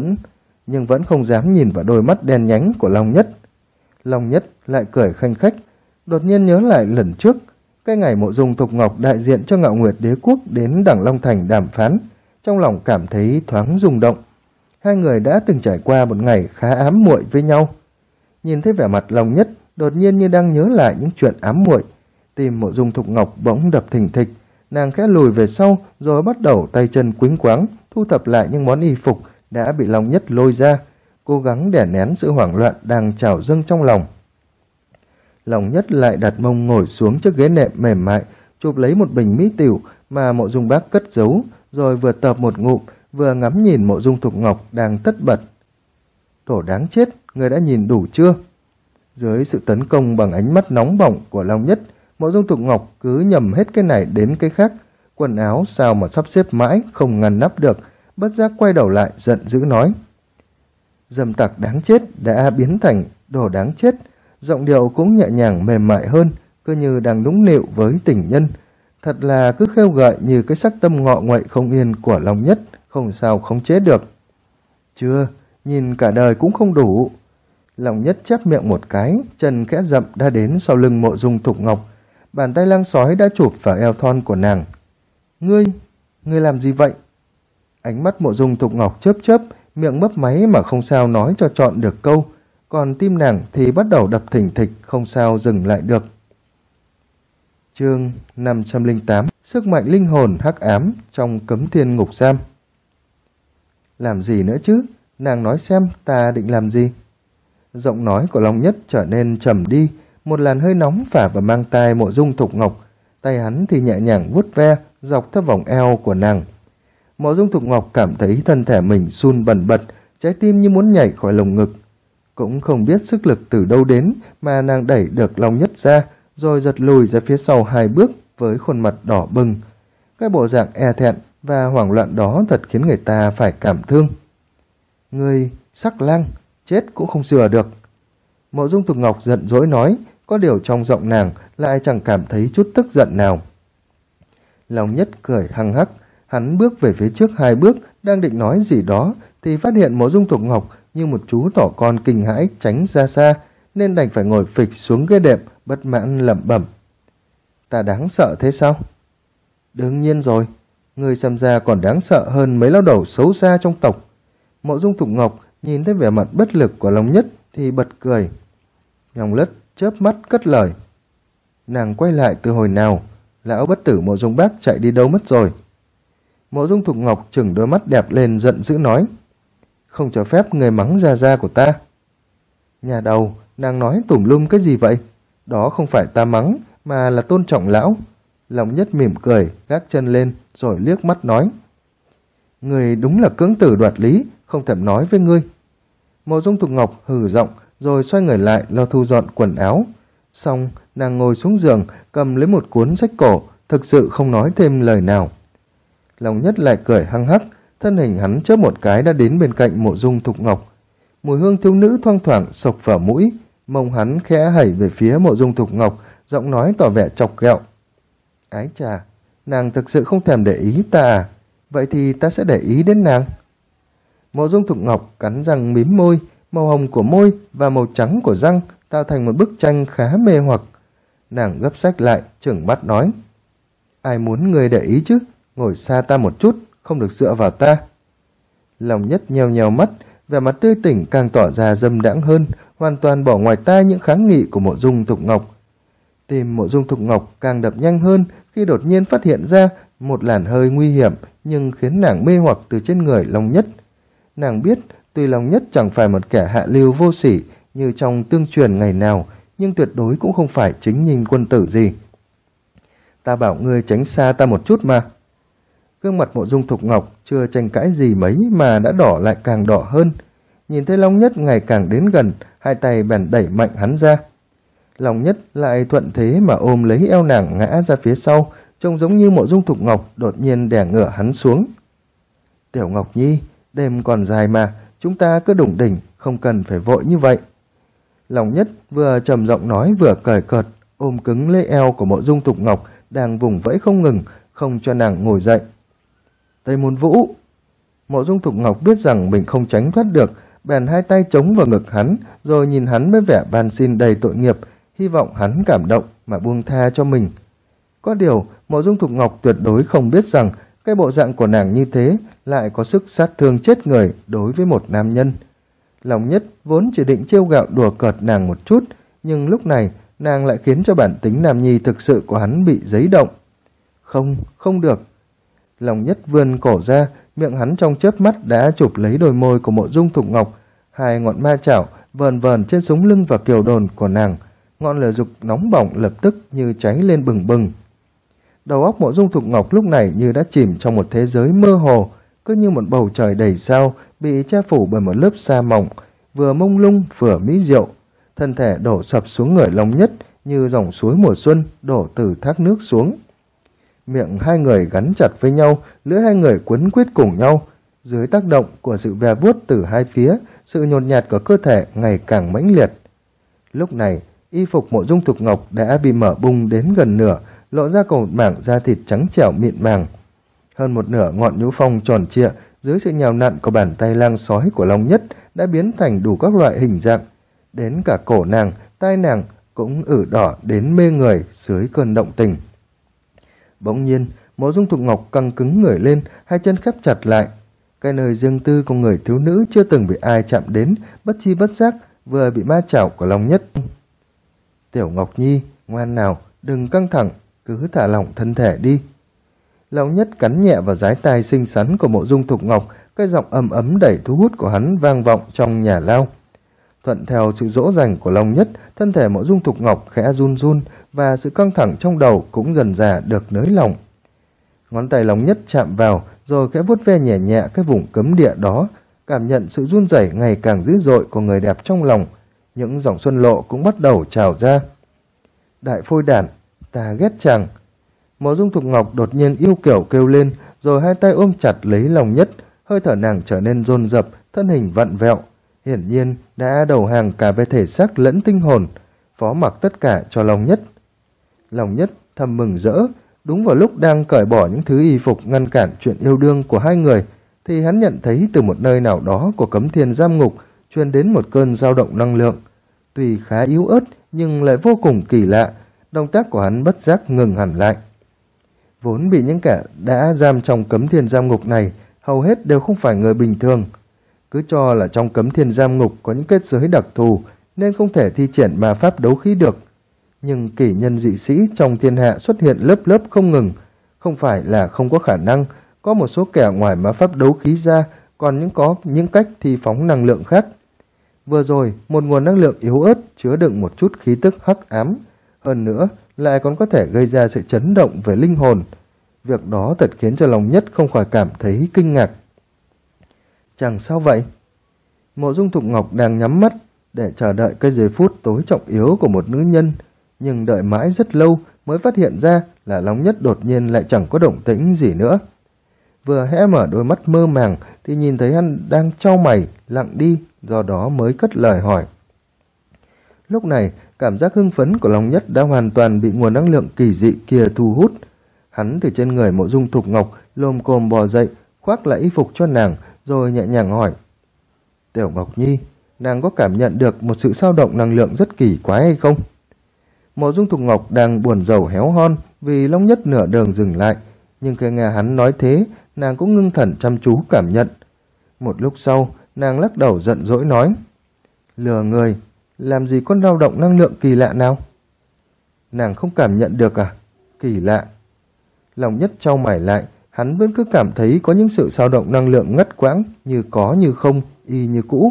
vẫn không dám nhìn vào đôi mắt đen nhánh của Long Nhất. Long Nhất lại cười khanh khách, đột nhiên nhớ lại lần trước, cái ngày Mộ Dung Thục Ngọc đại diện cho Ngạo Nguyệt Đế Quốc đến Đẳng Long Thành đàm phán, trong lòng cảm thấy thoáng rung động. Hai người đã từng trải qua một ngày khá ám muội với nhau. Nhìn thấy vẻ mặt Long Nhất, đột nhiên như đang nhớ lại những chuyện ám muội, tim Mộ Dung Thục Ngọc bỗng đập thình thịch, nàng khẽ lùi về sau, rồi bắt đầu tay chân quĩnh quáng thu thập lại những món y phục đã bị Long Nhất lôi ra, cố gắng đè nén sự hoảng loạn đang trào dâng trong lòng. Long Nhất lại đặt mông ngồi xuống chiếc ghế nệm mềm mại, chụp lấy một bình mỹ tiểu mà Mộ Dung Bác cất giấu, rồi vừa tập một ngụm, vừa ngắm nhìn Mộ Dung Thục Ngọc đang tất bật. Đồ đáng chết, người đã nhìn đủ chưa? Dưới sự tấn công bằng ánh mắt nóng bỏng của Long Nhất, Mộ Dung Thục Ngọc cứ nhầm hết cái này đến cái khác, quần áo sao mà sắp xếp mãi không ngăn nắp được, bất giác quay đầu lại giận dữ nói. Dâm tặc đáng chết đã biến thành đồ đáng chết, giọng điệu cũng nhẹ nhàng mềm mại hơn, cứ như đang nũng nịu với tình nhân. Thật là cứ khêu gợi như cái sắc tâm ngọ nguậy không yên của Long Nhất, không sao khống chế được. Chưa, nhìn cả đời cũng không đủ. Long Nhất chép miệng một cái, chân khẽ dậm đã đến sau lưng Mộ Dung Thục Ngọc, bàn tay lang sói đã chụp vào eo thon của nàng. Ngươi làm gì vậy? Ánh mắt Mộ Dung Thục Ngọc chớp chớp, miệng mấp máy mà không sao nói cho trọn được câu, còn tim nàng thì bắt đầu đập thình thịch, không sao dừng lại được. Chương 508, sức mạnh linh hồn hắc ám trong Cấm Thiên ngục giam. Làm gì nữa chứ? Nàng nói xem ta định làm gì? Giọng nói của Long Nhất trở nên trầm đi, một làn hơi nóng phả vào mang tai Mộ Dung Thục Ngọc, tay hắn thì nhẹ nhàng vuốt ve dọc theo vòng eo của nàng. Mộ Dung Thục Ngọc cảm thấy thân thể mình run bần bật, trái tim như muốn nhảy khỏi lồng ngực. Cũng không biết sức lực từ đâu đến mà nàng đẩy được Long Nhất ra, rồi giật lùi ra phía sau 2 bước với khuôn mặt đỏ bừng. Cái bộ dạng e thẹn và hoảng loạn đó thật khiến người ta phải cảm thương. Ngươi sắc lang, chết cũng không sửa được. Mộ Dung Thục Ngọc giận dỗi nói, có điều trong giọng nàng lại chẳng cảm thấy chút tức giận nào. Long Nhất cười hăng hắc, hắn bước về phía trước 2 bước, đang định nói gì đó thì phát hiện Mộ Dung Thục Ngọc như một chú thỏ con kinh hãi tránh ra xa, nên đành phải ngồi phịch xuống ghế đệm, bất mãn lẩm bẩm. Ta đáng sợ thế sao? Đương nhiên rồi, người xem ra còn đáng sợ hơn mấy lão đầu xấu xa trong tộc. Mộ Dung Thục Ngọc nhìn thấy vẻ mặt bất lực của Long Nhất thì bật cười. Nhong Lất chớp mắt cất lời. Nàng quay lại từ hồi nào? Lão bất tử Mộ Dung Bác chạy đi đâu mất rồi? Mộ Dung Thục Ngọc chừng đôi mắt đẹp lên giận dữ nói. Không cho phép người mắng gia của ta. Nhà đầu, nàng nói tùm lum cái gì vậy? Đó không phải ta mắng, mà là tôn trọng lão. Long Nhất mỉm cười, gác chân lên, rồi liếc mắt nói. Người đúng là cưỡng tử đoạt lý, không thèm nói với ngươi. Mộ Dung Thục Ngọc hừ giọng, rồi xoay người lại lo thu dọn quần áo. Xong, nàng ngồi xuống giường, cầm lấy một cuốn sách cổ, thực sự không nói thêm lời nào. Long Nhất lại cười hăng hắc, thân hình hắn chớp một cái đã đến bên cạnh Mộ Dung Thục Ngọc. Mùi hương thiếu nữ thoang thoảng sộc vào mũi, mông hắn khẽ hẩy về phía Mộ Dung Thục Ngọc, giọng nói tỏ vẻ chọc ghẹo. Ái chà, nàng thực sự không thèm để ý ta à? Vậy thì ta sẽ để ý đến nàng. Mộ Dung Thục Ngọc cắn răng mím môi, màu hồng của môi và màu trắng của răng tạo thành một bức tranh khá mê hoặc. Nàng gấp sách lại, trừng mắt nói. Ai muốn người để ý chứ? Ngồi xa ta một chút, không được dựa vào ta. Long Nhất nheo nheo mắt, vẻ mặt tươi tỉnh càng tỏ ra dâm đãng hơn, hoàn toàn bỏ ngoài tai những kháng nghị của Mộ Dung Thục Ngọc. Tim Mộ Dung Thục Ngọc càng đập nhanh hơn khi đột nhiên phát hiện ra một làn hơi nguy hiểm nhưng khiến nàng mê hoặc từ trên người Long Nhất. Nàng biết tuy Long Nhất chẳng phải một kẻ hạ lưu vô sỉ như trong tương truyền ngày nào, nhưng tuyệt đối cũng không phải chính nhìn quân tử gì. Ta bảo ngươi tránh xa ta một chút mà. Gương mặt Mộ Dung Thục Ngọc chưa tranh cãi gì mấy mà đã đỏ lại càng đỏ hơn. Nhìn thấy Long Nhất ngày càng đến gần, hai tay bèn đẩy mạnh hắn ra. Long Nhất lại thuận thế mà ôm lấy eo nàng ngã ra phía sau, trông giống như Mộ Dung Thục Ngọc đột nhiên đè ngửa hắn xuống. Tiểu Ngọc Nhi, đêm còn dài mà, chúng ta cứ đủng đỉnh, không cần phải vội như vậy. Long Nhất vừa trầm giọng nói vừa cười cợt, ôm cứng lấy eo của Mộ Dung Thục Ngọc đang vùng vẫy không ngừng, không cho nàng ngồi dậy. Tây Môn Vũ! Mộ Dung Thục Ngọc biết rằng mình không tránh thoát được, bèn hai tay chống vào ngực hắn, rồi nhìn hắn với vẻ van xin đầy tội nghiệp, hy vọng hắn cảm động mà buông tha cho mình. Có điều, Mộ Dung Thục Ngọc tuyệt đối không biết rằng cái bộ dạng của nàng như thế lại có sức sát thương chết người đối với một nam nhân. Long Nhất vốn chỉ định trêu ghẹo đùa cợt nàng một chút, nhưng lúc này nàng lại khiến cho bản tính nam nhi thực sự của hắn bị giấy động. Không, không được. Long Nhất vươn cổ ra, miệng hắn trong chớp mắt đã chụp lấy đôi môi của Mộ Dung Thục Ngọc, hai ngọn ma chảo vờn vờn trên sống lưng và kiều đồn của nàng, ngọn lửa dục nóng bỏng lập tức như cháy lên bừng bừng. Đầu óc Mộ Dung Thục Ngọc lúc này như đã chìm trong một thế giới mơ hồ, cứ như một bầu trời đầy sao bị che phủ bởi một lớp sa mỏng, vừa mông lung vừa mỹ diệu. Thân thể đổ sập xuống người Long Nhất như dòng suối mùa xuân đổ từ thác nước xuống. Miệng hai người gắn chặt với nhau, lưỡi hai người quấn quýt cùng nhau. Dưới tác động của sự ve vuốt từ hai phía, sự nhột nhạt của cơ thể ngày càng mãnh liệt. Lúc này, y phục Mộ Dung Thục Ngọc đã bị mở bung đến gần nửa, lộ ra một mảng da thịt trắng trẻo mịn màng. Hơn một nửa ngọn nhũ phong tròn trịa dưới sự nhào nặn của bàn tay lang sói của Long Nhất đã biến thành đủ các loại hình dạng. Đến cả cổ nàng, tai nàng cũng ửng đỏ đến mê người dưới cơn động tình. Bỗng nhiên, Mộ Dung Thục Ngọc căng cứng người lên, hai chân khép chặt lại. Cái nơi riêng tư của người thiếu nữ chưa từng bị ai chạm đến, bất chi bất giác vừa bị ma chảo của Long Nhất. Tiểu Ngọc Nhi, ngoan nào, đừng căng thẳng, cứ thả lỏng thân thể đi. Long Nhất cắn nhẹ vào dái tai xinh xắn của Mộ Dung Thục Ngọc, cái giọng ấm ấm đầy thu hút của hắn vang vọng trong nhà lao. Thuận theo sự dỗ dành của Long Nhất, thân thể Mộ Dung Thục Ngọc khẽ run run và sự căng thẳng trong đầu cũng dần dà được nới lỏng. Ngón tay Long Nhất chạm vào rồi khẽ vuốt ve nhẹ nhẹ cái vùng cấm địa đó, cảm nhận sự run rẩy ngày càng dữ dội của người đẹp trong lòng. Những dòng xuân lộ cũng bắt đầu trào ra. Đại phôi đản, ta ghét chàng. Mộ Dung Thục Ngọc đột nhiên yêu kiểu kêu lên, rồi hai tay ôm chặt lấy Long Nhất, hơi thở nàng trở nên dồn dập, thân hình vặn vẹo, hiển nhiên đã đầu hàng cả về thể xác lẫn tinh hồn, phó mặc tất cả cho Long Nhất. Long Nhất thầm mừng rỡ. Đúng vào lúc đang cởi bỏ những thứ y phục ngăn cản chuyện yêu đương của hai người, thì hắn nhận thấy từ một nơi nào đó của Cấm Thiên Giam Ngục truyền đến một cơn dao động năng lượng. Tuy khá yếu ớt nhưng lại vô cùng kỳ lạ, động tác của hắn bất giác ngừng hẳn lại. Vốn bị những kẻ đã giam trong Cấm Thiên Giam Ngục này hầu hết đều không phải người bình thường. Cứ cho là trong Cấm Thiên Giam Ngục có những kết giới đặc thù nên không thể thi triển ma pháp đấu khí được. Nhưng kỷ nhân dị sĩ trong thiên hạ xuất hiện lớp lớp không ngừng, không phải là không có khả năng. Có một số kẻ ngoài ma pháp đấu khí ra còn có những cách thi phóng năng lượng khác. Vừa rồi, một nguồn năng lượng yếu ớt chứa đựng một chút khí tức hắc ám, hơn nữa lại còn có thể gây ra sự chấn động về linh hồn. Việc đó thật khiến cho Long Nhất không khỏi cảm thấy kinh ngạc. Chẳng sao vậy? Mộ Dung Thục Ngọc đang nhắm mắt để chờ đợi cái giây phút tối trọng yếu của một nữ nhân, nhưng đợi mãi rất lâu mới phát hiện ra là Long Nhất đột nhiên lại chẳng có động tĩnh gì nữa. Vừa hé mở đôi mắt mơ màng thì nhìn thấy hắn đang chau mày lặng đi, do đó mới cất lời hỏi. Lúc này cảm giác hưng phấn của Long Nhất đã hoàn toàn bị nguồn năng lượng kỳ dị kia thu hút. Hắn từ trên người Mộ Dung Thục Ngọc lồm cồm bò dậy, khoác lại y phục cho nàng rồi nhẹ nhàng hỏi: Tiểu Ngọc Nhi, nàng có cảm nhận được một sự dao động năng lượng rất kỳ quái hay không? Mộ Dung Thục Ngọc đang buồn rầu héo hon vì Long Nhất nửa đường dừng lại, nhưng khi nghe hắn nói thế, nàng cũng ngưng thần chăm chú cảm nhận. Một lúc sau, nàng lắc đầu giận dỗi nói: Lừa người, làm gì có dao động năng lượng kỳ lạ nào? Nàng không cảm nhận được à? Kỳ lạ. Long Nhất chau mày lại, hắn vẫn cứ cảm thấy có những sự dao động năng lượng ngắt quãng, như có như không, y như cũ.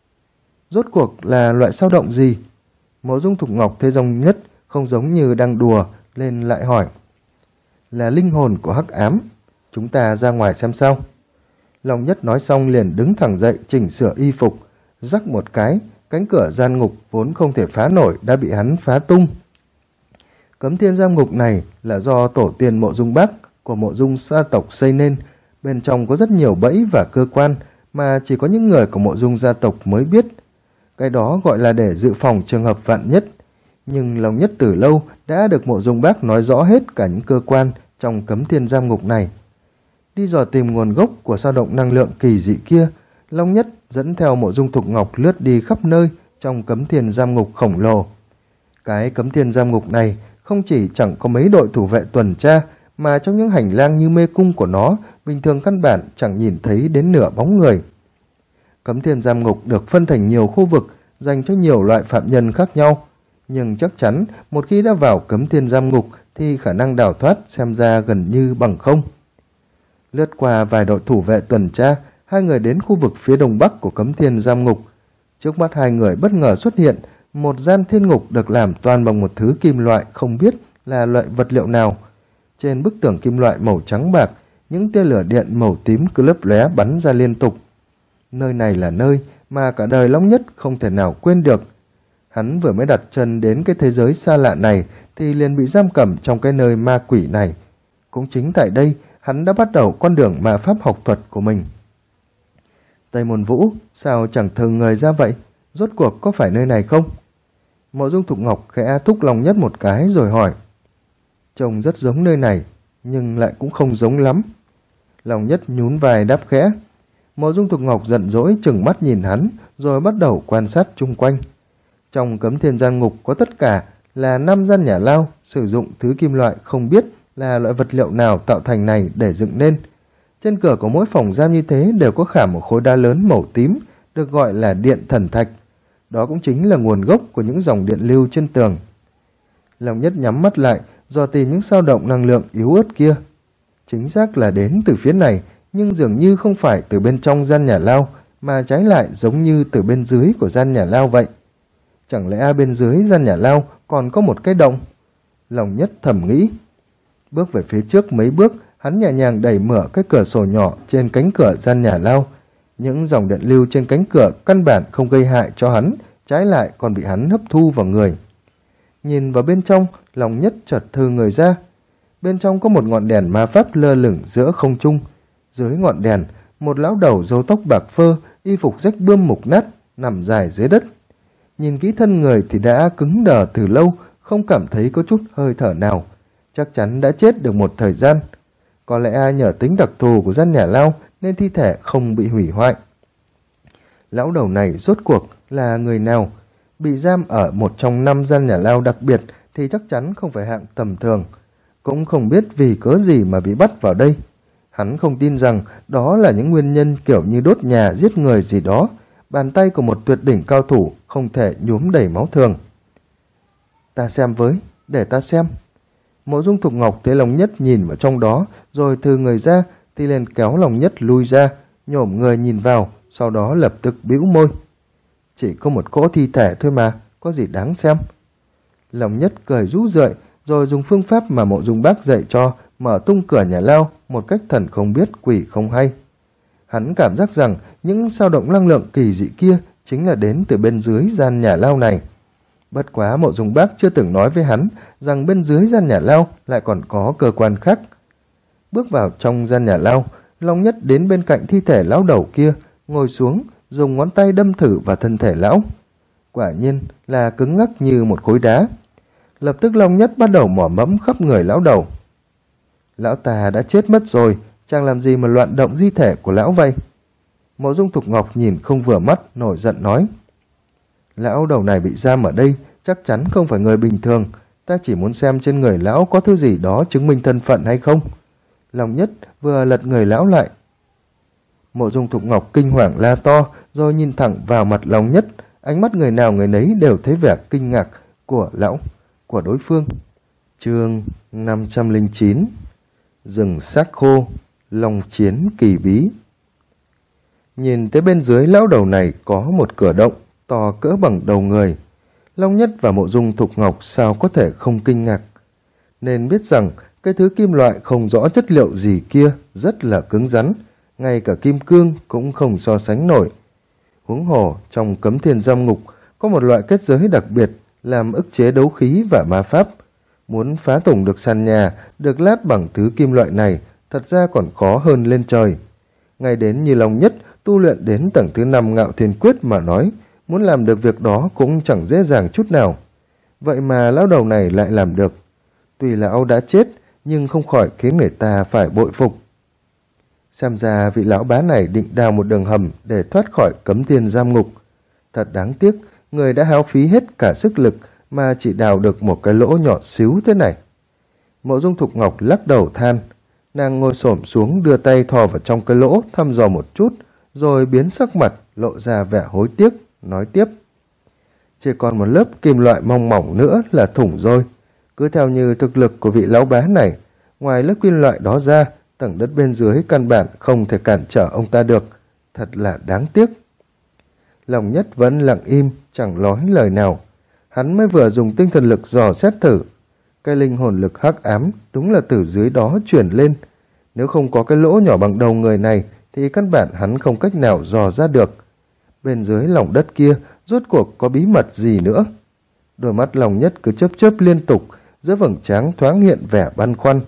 Rốt cuộc là loại dao động gì? Mộ Dung Thục Ngọc thấy Long Nhất không giống như đang đùa, lên lại hỏi: Là linh hồn của hắc ám, chúng ta ra ngoài xem sao. Long Nhất nói xong liền đứng thẳng dậy chỉnh sửa y phục, rắc một cái, cánh cửa gian ngục vốn không thể phá nổi đã bị hắn phá tung. Cấm Thiên Giam Ngục này là do tổ tiên Mộ Dung Bác của Mộ Dung gia tộc xây nên, bên trong có rất nhiều bẫy và cơ quan mà chỉ có những người của Mộ Dung gia tộc mới biết. Cái đó gọi là để dự phòng trường hợp vạn nhất. Nhưng Long Nhất từ lâu đã được Mộ Dung Bác nói rõ hết cả những cơ quan trong Cấm Thiên Giam Ngục này. Đi dò tìm nguồn gốc của dao động năng lượng kỳ dị kia, Long Nhất dẫn theo Mộ Dung Thục Ngọc lướt đi khắp nơi trong Cấm Thiên Giam Ngục khổng lồ. Cái Cấm Thiên Giam Ngục này không chỉ chẳng có mấy đội thủ vệ tuần tra, mà trong những hành lang như mê cung của nó, bình thường căn bản chẳng nhìn thấy đến nửa bóng người. Cấm Thiên Giam Ngục được phân thành nhiều khu vực dành cho nhiều loại phạm nhân khác nhau, nhưng chắc chắn một khi đã vào Cấm Thiên Giam Ngục thì khả năng đào thoát xem ra gần như bằng không. Lướt qua vài đội thủ vệ tuần tra, hai người đến khu vực phía đông bắc của Cấm Thiên Giam Ngục. Trước mắt hai người bất ngờ xuất hiện một gian thiên ngục được làm toàn bằng một thứ kim loại không biết là loại vật liệu nào. Trên bức tường kim loại màu trắng bạc, những tia lửa điện màu tím cứ lấp lóe bắn ra liên tục. Nơi này là nơi mà cả đời Long Nhất không thể nào quên được. Hắn vừa mới đặt chân đến cái thế giới xa lạ này thì liền bị giam cầm trong cái nơi ma quỷ này. Cũng chính tại đây, hắn đã bắt đầu con đường ma pháp học thuật của mình. Tây Môn Vũ, sao chẳng thường người ra vậy? Rốt cuộc có phải nơi này không? Mộ Dung Thục Ngọc khẽ thúc Long Nhất một cái rồi hỏi. Trông rất giống nơi này, nhưng lại cũng không giống lắm. Long Nhất nhún vai đáp khẽ. Mộ Dung Thục Ngọc giận dỗi trừng mắt nhìn hắn, rồi bắt đầu quan sát chung quanh. Trong Cấm Thiên Giam Ngục có tất cả là 5 gian nhà lao sử dụng thứ kim loại không biết là loại vật liệu nào tạo thành này để dựng nên. Trên cửa của mỗi phòng giam như thế đều có khảm một khối đá lớn màu tím, được gọi là điện thần thạch. Đó cũng chính là nguồn gốc của những dòng điện lưu trên tường. Long Nhất nhắm mắt lại, dò tìm những dao động năng lượng yếu ớt kia. Chính xác là đến từ phía này, nhưng dường như không phải từ bên trong gian nhà lao, mà trái lại giống như từ bên dưới của gian nhà lao vậy. Chẳng lẽ bên dưới gian nhà lao còn có một cái động? Long Nhất thầm nghĩ. Bước về phía trước mấy bước, hắn nhẹ nhàng đẩy mở cái cửa sổ nhỏ trên cánh cửa gian nhà lao. Những dòng điện lưu trên cánh cửa căn bản không gây hại cho hắn, trái lại còn bị hắn hấp thu vào người. Nhìn vào bên trong, Long Nhất chợt thư người ra. Bên trong có một ngọn đèn ma pháp lơ lửng giữa không trung. Dưới ngọn đèn, một lão đầu râu tóc bạc phơ, y phục rách bươm mục nát, nằm dài dưới đất. Nhìn kỹ thân người thì đã cứng đờ từ lâu, không cảm thấy có chút hơi thở nào. Chắc chắn đã chết được một thời gian. Có lẽ nhờ tính đặc thù của gian nhà lao nên thi thể không bị hủy hoại. Lão đầu này rốt cuộc là người nào? Bị giam ở một trong 5 gian nhà lao đặc biệt thì chắc chắn không phải hạng tầm thường. Cũng không biết vì cớ gì mà bị bắt vào đây. Hắn không tin rằng đó là những nguyên nhân kiểu như đốt nhà giết người gì đó. Bàn tay của một tuyệt đỉnh cao thủ không thể nhuốm đầy máu thường. Ta xem với, để ta xem. Mộ Dung Thục Ngọc thấy Long Nhất nhìn vào trong đó, rồi thư người ra, thì liền kéo Long Nhất lui ra, nhổm người nhìn vào, sau đó lập tức bĩu môi. Chỉ có một cỗ thi thể thôi mà, có gì đáng xem. Long Nhất cười rũ rượi, rồi dùng phương pháp mà Mộ Dung Bác dạy cho, mở tung cửa nhà lao một cách thần không biết quỷ không hay. Hắn cảm giác rằng những dao động năng lượng kỳ dị kia chính là đến từ bên dưới gian nhà lao này. Bất quá Mộ Dung Bác chưa từng nói với hắn rằng bên dưới gian nhà lao lại còn có cơ quan khác. Bước vào trong gian nhà lao, Long Nhất đến bên cạnh thi thể lão đầu kia, ngồi xuống, dùng ngón tay đâm thử vào thân thể lão. Quả nhiên là cứng ngắc như một khối đá. Lập tức Long Nhất bắt đầu mỏ mẫm khắp người lão đầu. Lão ta đã chết mất rồi, chàng làm gì mà loạn động di thể của lão vậy? Mộ Dung Thục Ngọc nhìn không vừa mắt, nổi giận nói. Lão đầu này bị giam ở đây, chắc chắn không phải người bình thường. Ta chỉ muốn xem trên người lão có thứ gì đó chứng minh thân phận hay không. Long Nhất vừa lật người lão lại. Mộ Dung Thục Ngọc kinh hoàng la to, rồi nhìn thẳng vào mặt Long Nhất. Ánh mắt người nào người nấy đều thấy vẻ kinh ngạc của đối phương. Chương 509. Rừng xác khô, long chiến kỳ bí. Nhìn tới bên dưới lão đầu này có một cửa động to cỡ bằng đầu người. Long Nhất và Mộ Dung Thục Ngọc sao có thể không kinh ngạc. Nên biết rằng cái thứ kim loại không rõ chất liệu gì kia rất là cứng rắn, ngay cả kim cương cũng không so sánh nổi. Huống hồ trong Cấm Thiên Giam Ngục có một loại kết giới đặc biệt làm ức chế đấu khí và ma pháp. Muốn phá tủng được sàn nhà được lát bằng thứ kim loại này thật ra còn khó hơn lên trời. Ngay đến như Long Nhất tu luyện đến tầng thứ 5 Ngạo Thiên Quyết mà nói, muốn làm được việc đó cũng chẳng dễ dàng chút nào. Vậy mà lão đầu này lại làm được. Tuy lão đã chết nhưng không khỏi khiến người ta phải bội phục. Xem ra vị lão bá này định đào một đường hầm để thoát khỏi Cấm Thiên Giam Ngục. Thật đáng tiếc, người đã hao phí hết cả sức lực mà chỉ đào được một cái lỗ nhỏ xíu thế này. Mộ Dung Thục Ngọc lắc đầu than. Nàng ngồi xổm xuống đưa tay thò vào trong cái lỗ thăm dò một chút, rồi biến sắc mặt lộ ra vẻ hối tiếc, nói tiếp. Chỉ còn một lớp kim loại mong mỏng nữa là thủng rồi. Cứ theo như thực lực của vị lão bá này, ngoài lớp kim loại đó ra, tầng đất bên dưới căn bản không thể cản trở ông ta được. Thật là đáng tiếc. Long Nhất vẫn lặng im, chẳng nói lời nào. Hắn mới vừa dùng tinh thần lực dò xét thử. Cái linh hồn lực hắc ám đúng là từ dưới đó chuyển lên. Nếu không có cái lỗ nhỏ bằng đầu người này thì căn bản hắn không cách nào dò ra được. Bên dưới lòng đất kia rốt cuộc có bí mật gì nữa? Đôi mắt Long Nhất cứ chớp chớp liên tục, giữa vầng trán thoáng hiện vẻ băn khoăn.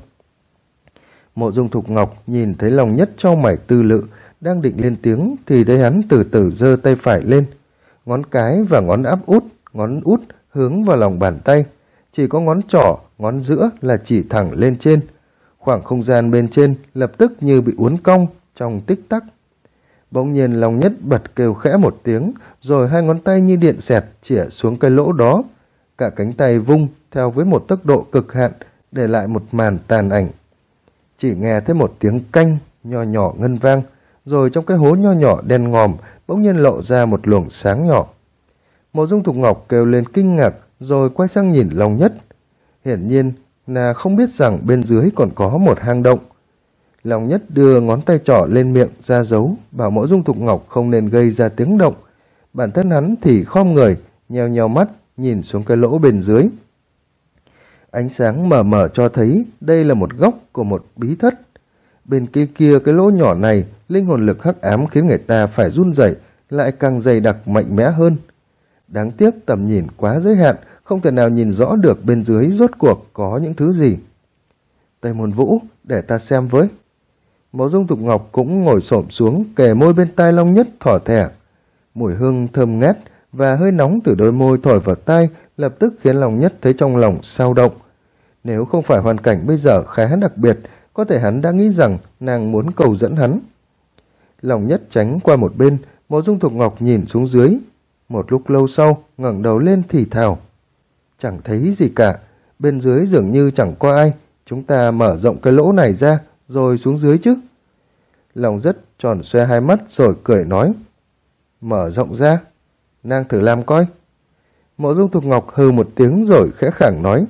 Mộ Dung Thục Ngọc nhìn thấy Long Nhất chau mày tư lự, đang định lên tiếng thì thấy hắn từ từ giơ tay phải lên. Ngón cái và ngón ngón út hướng vào lòng bàn tay. Chỉ có ngón trỏ, ngón giữa là chỉ thẳng lên trên. Khoảng không gian bên trên lập tức như bị uốn cong trong tích tắc. Bỗng nhiên Long Nhất bật kêu khẽ một tiếng, rồi hai ngón tay như điện xẹt chĩa xuống cái lỗ đó. Cả cánh tay vung theo với một tốc độ cực hạn, để lại một màn tàn ảnh. Chỉ nghe thấy một tiếng canh nho nhỏ ngân vang, rồi trong cái hố nho nhỏ đen ngòm bỗng nhiên lộ ra một luồng sáng nhỏ. Mộ Dung Thục Ngọc kêu lên kinh ngạc, rồi quay sang nhìn Long Nhất. Hiển nhiên là không biết rằng bên dưới còn có một hang động. Long Nhất đưa ngón tay trỏ lên miệng ra dấu, bảo Mộ Dung Thục Ngọc không nên gây ra tiếng động. Bản thân hắn thì khom người, nheo nheo mắt nhìn xuống cái lỗ bên dưới. Ánh sáng mờ mờ cho thấy đây là một góc của một bí thất. Bên kia cái lỗ nhỏ này, linh hồn lực hắc ám khiến người ta phải run rẩy, lại càng dày đặc mạnh mẽ hơn. Đáng tiếc tầm nhìn quá giới hạn, không thể nào nhìn rõ được bên dưới rốt cuộc có những thứ gì. Tây Môn Vũ, để ta xem với. Mộ Dung Thục Ngọc cũng ngồi xổm xuống, kề môi bên tai Long Nhất thỏ thẻ. Mùi hương thơm ngát và hơi nóng từ đôi môi thổi vào tai lập tức khiến Long Nhất thấy trong lòng sao động. Nếu không phải hoàn cảnh bây giờ khá đặc biệt, có thể hắn đã nghĩ rằng nàng muốn cầu dẫn hắn. Long Nhất tránh qua một bên, Mộ Dung Thục Ngọc nhìn xuống dưới. Một lúc lâu sau, ngẩng đầu lên thì thào. Chẳng thấy gì cả, bên dưới dường như chẳng có ai, chúng ta mở rộng cái lỗ này ra, rồi xuống dưới chứ. Long Rất tròn xoe hai mắt rồi cười nói. Mở rộng ra, nàng thử làm coi. Mộ Dung Thục Ngọc hừ một tiếng rồi khẽ khàng nói.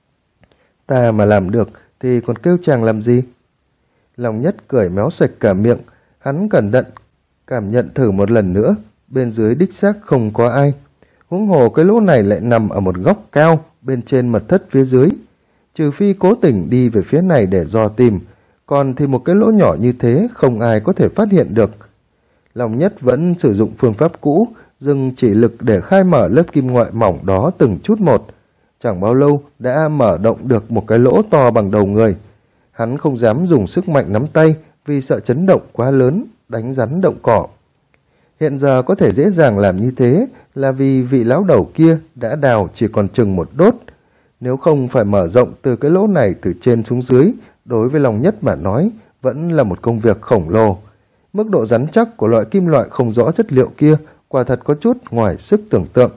Ta mà làm được thì còn kêu chàng làm gì? Long Nhất cười méo sạch cả miệng, hắn cẩn thận cảm nhận thử một lần nữa, bên dưới đích xác không có ai. Huống hồ cái lỗ này lại nằm ở một góc cao, bên trên mật thất phía dưới. Trừ phi cố tình đi về phía này để dò tìm, còn thì một cái lỗ nhỏ như thế không ai có thể phát hiện được. Long Nhất vẫn sử dụng phương pháp cũ, dừng chỉ lực để khai mở lớp kim loại mỏng đó từng chút một. Chẳng bao lâu đã mở động được một cái lỗ to bằng đầu người. Hắn không dám dùng sức mạnh nắm tay vì sợ chấn động quá lớn, đánh rắn động cỏ. Hiện giờ có thể dễ dàng làm như thế là vì vị lão đầu kia đã đào chỉ còn chừng một đốt. Nếu không phải mở rộng từ cái lỗ này từ trên xuống dưới, đối với Long Nhất mà nói vẫn là một công việc khổng lồ. Mức độ rắn chắc của loại kim loại không rõ chất liệu kia quả thật có chút ngoài sức tưởng tượng.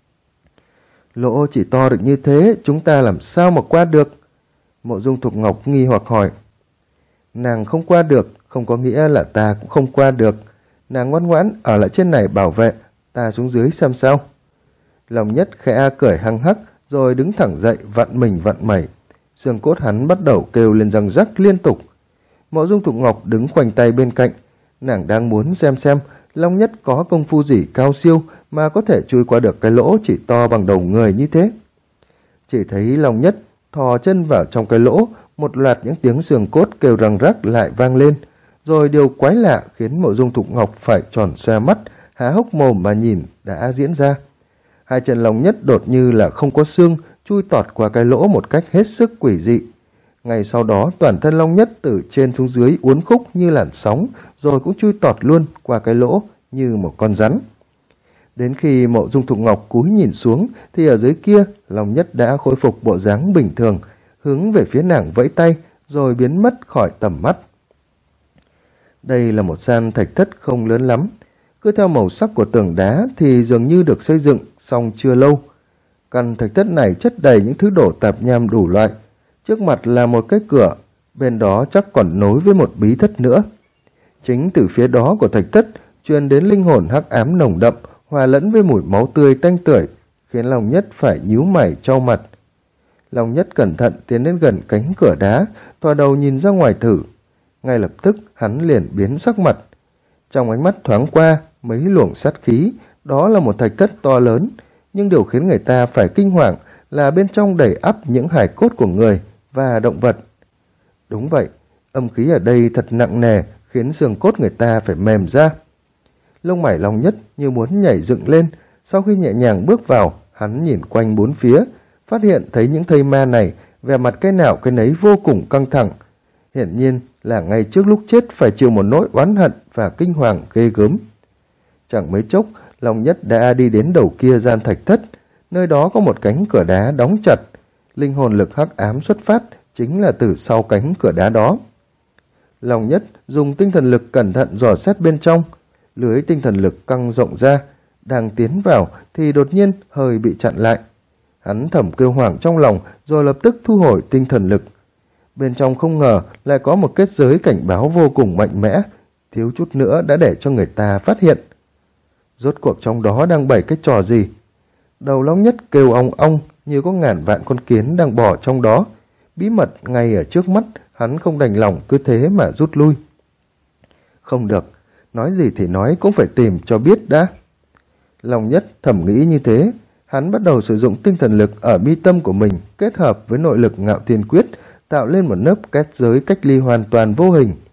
Lỗ chỉ to được như thế, chúng ta làm sao mà qua được? Mộ Dung Thục Ngọc nghi hoặc hỏi. Nàng không qua được, không có nghĩa là ta cũng không qua được. Nàng ngoan ngoãn ở lại trên này bảo vệ, ta xuống dưới xem sao. Long Nhất khẽ cười hăng hắc, rồi đứng thẳng dậy vặn mình vặn mẩy. Xương cốt hắn bắt đầu kêu lên răng rắc liên tục. Mộ Dung Thục Ngọc đứng khoanh tay bên cạnh. Nàng đang muốn xem Long Nhất có công phu gì cao siêu mà có thể chui qua được cái lỗ chỉ to bằng đầu người như thế. Chỉ thấy Long Nhất thò chân vào trong cái lỗ, một loạt những tiếng xương cốt kêu răng rắc lại vang lên. Rồi điều quái lạ khiến Mộ Dung Thục Ngọc phải tròn xoe mắt, há hốc mồm mà nhìn đã diễn ra. Hai chân Long Nhất đột như là không có xương, chui tọt qua cái lỗ một cách hết sức quỷ dị. Ngay sau đó toàn thân Long Nhất từ trên xuống dưới uốn khúc như làn sóng, rồi cũng chui tọt luôn qua cái lỗ như một con rắn. Đến khi Mộ Dung Thục Ngọc cúi nhìn xuống thì ở dưới kia Long Nhất đã khôi phục bộ dáng bình thường, hướng về phía nàng vẫy tay rồi biến mất khỏi tầm mắt. Đây là một gian thạch thất không lớn lắm, cứ theo màu sắc của tường đá thì dường như được xây dựng xong chưa lâu. Căn thạch thất này chất đầy những thứ đổ tạp nham đủ loại. Trước mặt là một cái cửa, bên đó chắc còn nối với một bí thất nữa. Chính từ phía đó của thạch thất truyền đến linh hồn hắc ám nồng đậm, hòa lẫn với mùi máu tươi tanh tưởi, khiến Long Nhất phải nhíu mày chau mặt. Long Nhất cẩn thận tiến đến gần cánh cửa đá, thò đầu nhìn ra ngoài thử. Ngay lập tức hắn liền biến sắc mặt. Trong ánh mắt thoáng qua mấy luồng sát khí, đó là một thạch thất to lớn, nhưng điều khiến người ta phải kinh hoàng là bên trong đầy ắp những hài cốt của người và động vật. Đúng vậy, âm khí ở đây thật nặng nề, khiến xương cốt người ta phải mềm ra. Lông mày Long Nhất như muốn nhảy dựng lên. Sau khi nhẹ nhàng bước vào, hắn nhìn quanh bốn phía, phát hiện thấy những thây ma này vẻ mặt cái nào cái nấy vô cùng căng thẳng. Hiển nhiên là ngay trước lúc chết phải chịu một nỗi oán hận và kinh hoàng ghê gớm. Chẳng mấy chốc, Long Nhất đã đi đến đầu kia gian thạch thất. Nơi đó có một cánh cửa đá đóng chặt. Linh hồn lực hắc ám xuất phát chính là từ sau cánh cửa đá đó. Long Nhất dùng tinh thần lực cẩn thận dò xét bên trong. Lưới tinh thần lực căng rộng ra, đang tiến vào thì đột nhiên hơi bị chặn lại. Hắn thầm kêu hoảng trong lòng rồi lập tức thu hồi tinh thần lực. Bên trong không ngờ lại có một kết giới cảnh báo vô cùng mạnh mẽ, thiếu chút nữa đã để cho người ta phát hiện. Rốt cuộc trong đó đang bày cái trò gì? Đầu Long Nhất kêu ong ong như có ngàn vạn con kiến đang bò trong đó. Bí mật ngay ở trước mắt, hắn không đành lòng cứ thế mà rút lui. Không được, nói gì thì nói cũng phải tìm cho biết đã. Long Nhất thầm nghĩ như thế, hắn bắt đầu sử dụng tinh thần lực ở mi tâm của mình kết hợp với nội lực Ngạo Thiên Quyết, tạo lên một lớp kết giới cách ly hoàn toàn vô hình.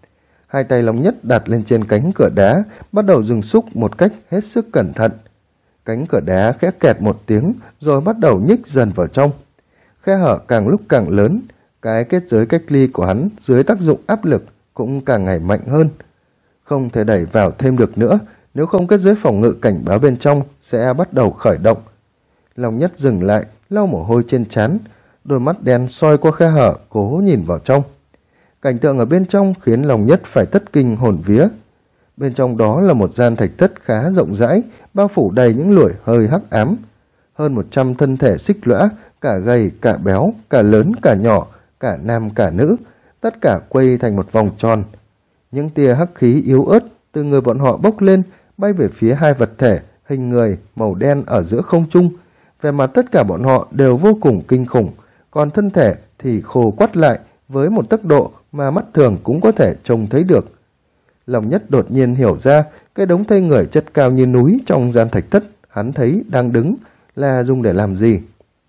hai tay Long Nhất đặt lên trên cánh cửa đá, bắt đầu dừng xúc một cách hết sức cẩn thận. Cánh cửa đá khẽ kẹt một tiếng rồi bắt đầu nhích dần vào trong. Khe hở càng lúc càng lớn, cái kết giới cách ly của hắn dưới tác dụng áp lực cũng càng ngày mạnh hơn. Không thể đẩy vào thêm được nữa, nếu không kết giới phòng ngự cảnh báo bên trong sẽ bắt đầu khởi động. Long Nhất dừng lại, lau mồ hôi trên trán, đôi mắt đen soi qua khe hở cố nhìn vào trong. Cảnh tượng ở bên trong khiến Long Nhất phải thất kinh hồn vía. Bên trong đó là một gian thạch thất khá rộng rãi, bao phủ đầy những lùi hơi hắc ám. Hơn 100 thân thể xích lõa, cả gầy, cả béo, cả lớn, cả nhỏ, cả nam, cả nữ, tất cả quay thành một vòng tròn. Những tia hắc khí yếu ớt từ người bọn họ bốc lên, bay về phía hai vật thể, hình người, màu đen ở giữa không trung. Về mặt tất cả bọn họ đều vô cùng kinh khủng, còn thân thể thì khô quắt lại với một tốc độ mà mắt thường cũng có thể trông thấy được. Long Nhất đột nhiên hiểu ra, cái đống thây người chất cao như núi trong gian thạch thất hắn thấy đang đứng là dùng để làm gì.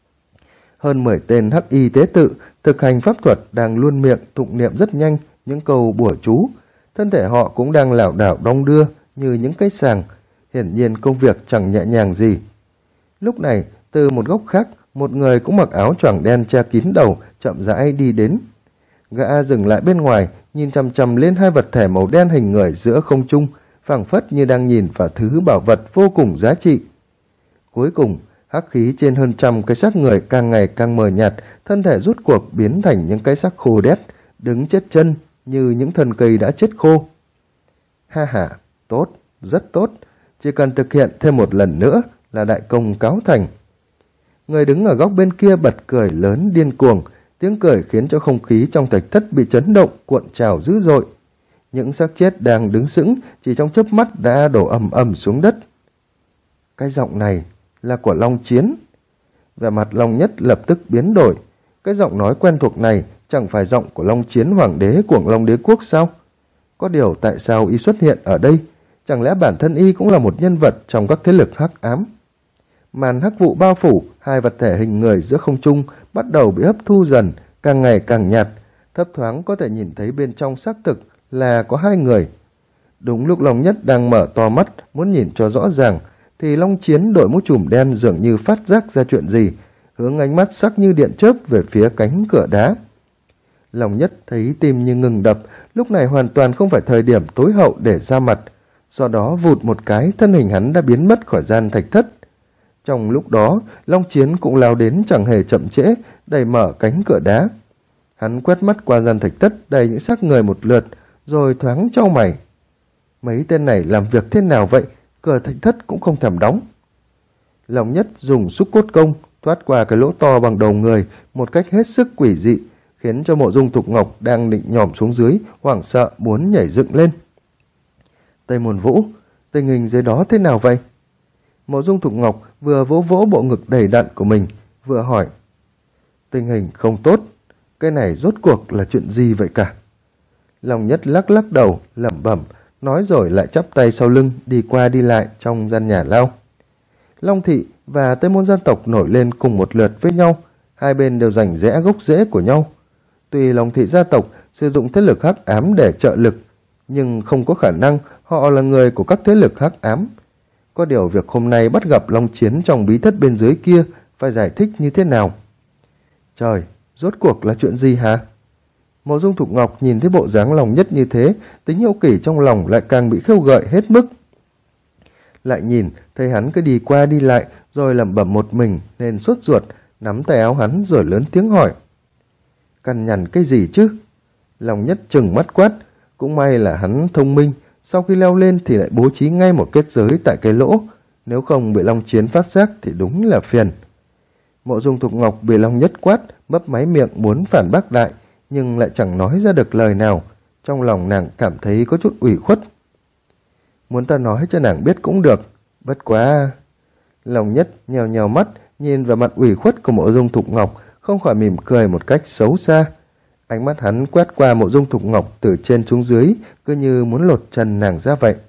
Hơn 10 tên hắc y tế tự thực hành pháp thuật đang luôn miệng tụng niệm rất nhanh những câu bùa chú. Thân thể họ cũng đang lảo đảo đong đưa như những cái sàng, hiển nhiên công việc chẳng nhẹ nhàng gì. Lúc này, từ một góc khác, một người cũng mặc áo choàng đen che kín đầu chậm rãi đi đến. Gã dừng lại bên ngoài, nhìn chằm chằm lên hai vật thể màu đen hình người giữa không trung, phảng phất như đang nhìn vào thứ bảo vật vô cùng giá trị. Cuối cùng, hắc khí trên hơn trăm cái xác người càng ngày càng mờ nhạt, thân thể rút cuộc biến thành những cái xác khô đét, đứng chết chân như những thân cây đã chết khô. Ha ha, tốt, rất tốt, chỉ cần thực hiện thêm một lần nữa là đại công cáo thành. Người đứng ở góc bên kia bật cười lớn điên cuồng, tiếng cười khiến cho không khí trong thạch thất bị chấn động, cuộn trào dữ dội. Những xác chết đang đứng sững chỉ trong chớp mắt đã đổ ầm ầm xuống đất. Cái giọng này là của Long Chiến. Vẻ mặt Long Nhất lập tức biến đổi. Cái giọng nói quen thuộc này chẳng phải giọng của Long Chiến, hoàng đế của Long Đế Quốc sao? Có điều tại sao y xuất hiện ở đây? Chẳng lẽ bản thân y cũng là một nhân vật trong các thế lực hắc ám? Màn hắc vụ bao phủ hai vật thể hình người giữa không trung bắt đầu bị hấp thu dần, càng ngày càng nhạt, thấp thoáng có thể nhìn thấy bên trong xác thực là có hai người. Đúng lúc Long Nhất đang mở to mắt muốn nhìn cho rõ ràng, thì Long Chiến đội mũ trùm đen dường như phát giác ra chuyện gì, hướng ánh mắt sắc như điện chớp về phía cánh cửa đá. Long Nhất thấy tim như ngừng đập, lúc này hoàn toàn không phải thời điểm tối hậu để ra mặt, do đó vụt một cái thân hình hắn đã biến mất khỏi gian thạch thất. Trong lúc đó, Long Chiến cũng lao đến chẳng hề chậm trễ, đẩy mở cánh cửa đá. Hắn quét mắt qua gian thạch thất đầy những xác người một lượt, rồi thoáng chau mày. Mấy tên này làm việc thế nào vậy? Cửa thạch thất cũng không thèm đóng. Long Nhất dùng xúc cốt công thoát qua cái lỗ to bằng đầu người một cách hết sức quỷ dị, khiến cho Mộ Dung Thục Ngọc đang định nhòm xuống dưới hoảng sợ muốn nhảy dựng lên. Tây Môn Vũ, tình hình dưới đó thế nào vậy? Mộ Dung Thục Ngọc vừa vỗ vỗ bộ ngực đầy đặn của mình, vừa hỏi. Tình hình không tốt, cái này rốt cuộc là chuyện gì vậy cả? Long Nhất lắc lắc đầu, lẩm bẩm, nói rồi lại chắp tay sau lưng đi qua đi lại trong gian nhà lao. Long Thị và Tây Môn gia tộc nổi lên cùng một lượt với nhau, hai bên đều giành rẽ gốc rễ của nhau. Tuy Long Thị gia tộc sử dụng thế lực hắc ám để trợ lực, nhưng không có khả năng họ là người của các thế lực hắc ám. Có điều việc hôm nay bắt gặp Long Chiến trong bí thất bên dưới kia phải giải thích như thế nào? Trời, rốt cuộc là chuyện gì hả? Mộ Dung Thục Ngọc nhìn thấy bộ dáng Long Nhất như thế, tính hiếu kỳ trong lòng lại càng bị khêu gợi hết mức. Lại nhìn thấy hắn cứ đi qua đi lại rồi lẩm bẩm một mình nên sốt ruột, nắm tay áo hắn rồi lớn tiếng hỏi. Cằn nhằn cái gì chứ? Long Nhất trừng mắt quát, cũng may là hắn thông minh, sau khi leo lên thì lại bố trí ngay một kết giới tại cái lỗ, nếu không bị Long Chiến phát giác thì đúng là phiền. Mộ Dung Thục Ngọc bị Long Nhất quát, mấp máy miệng muốn phản bác lại, nhưng lại chẳng nói ra được lời nào. Trong lòng nàng cảm thấy có chút ủy khuất. Muốn ta nói cho nàng biết cũng được, bất quá... Long Nhất nhèo nhèo mắt, nhìn vào mặt ủy khuất của Mộ Dung Thục Ngọc, không khỏi mỉm cười một cách xấu xa. Ánh mắt hắn quét qua Mộ Dung Thục Ngọc từ trên xuống dưới, cứ như muốn lột trần nàng ra vậy.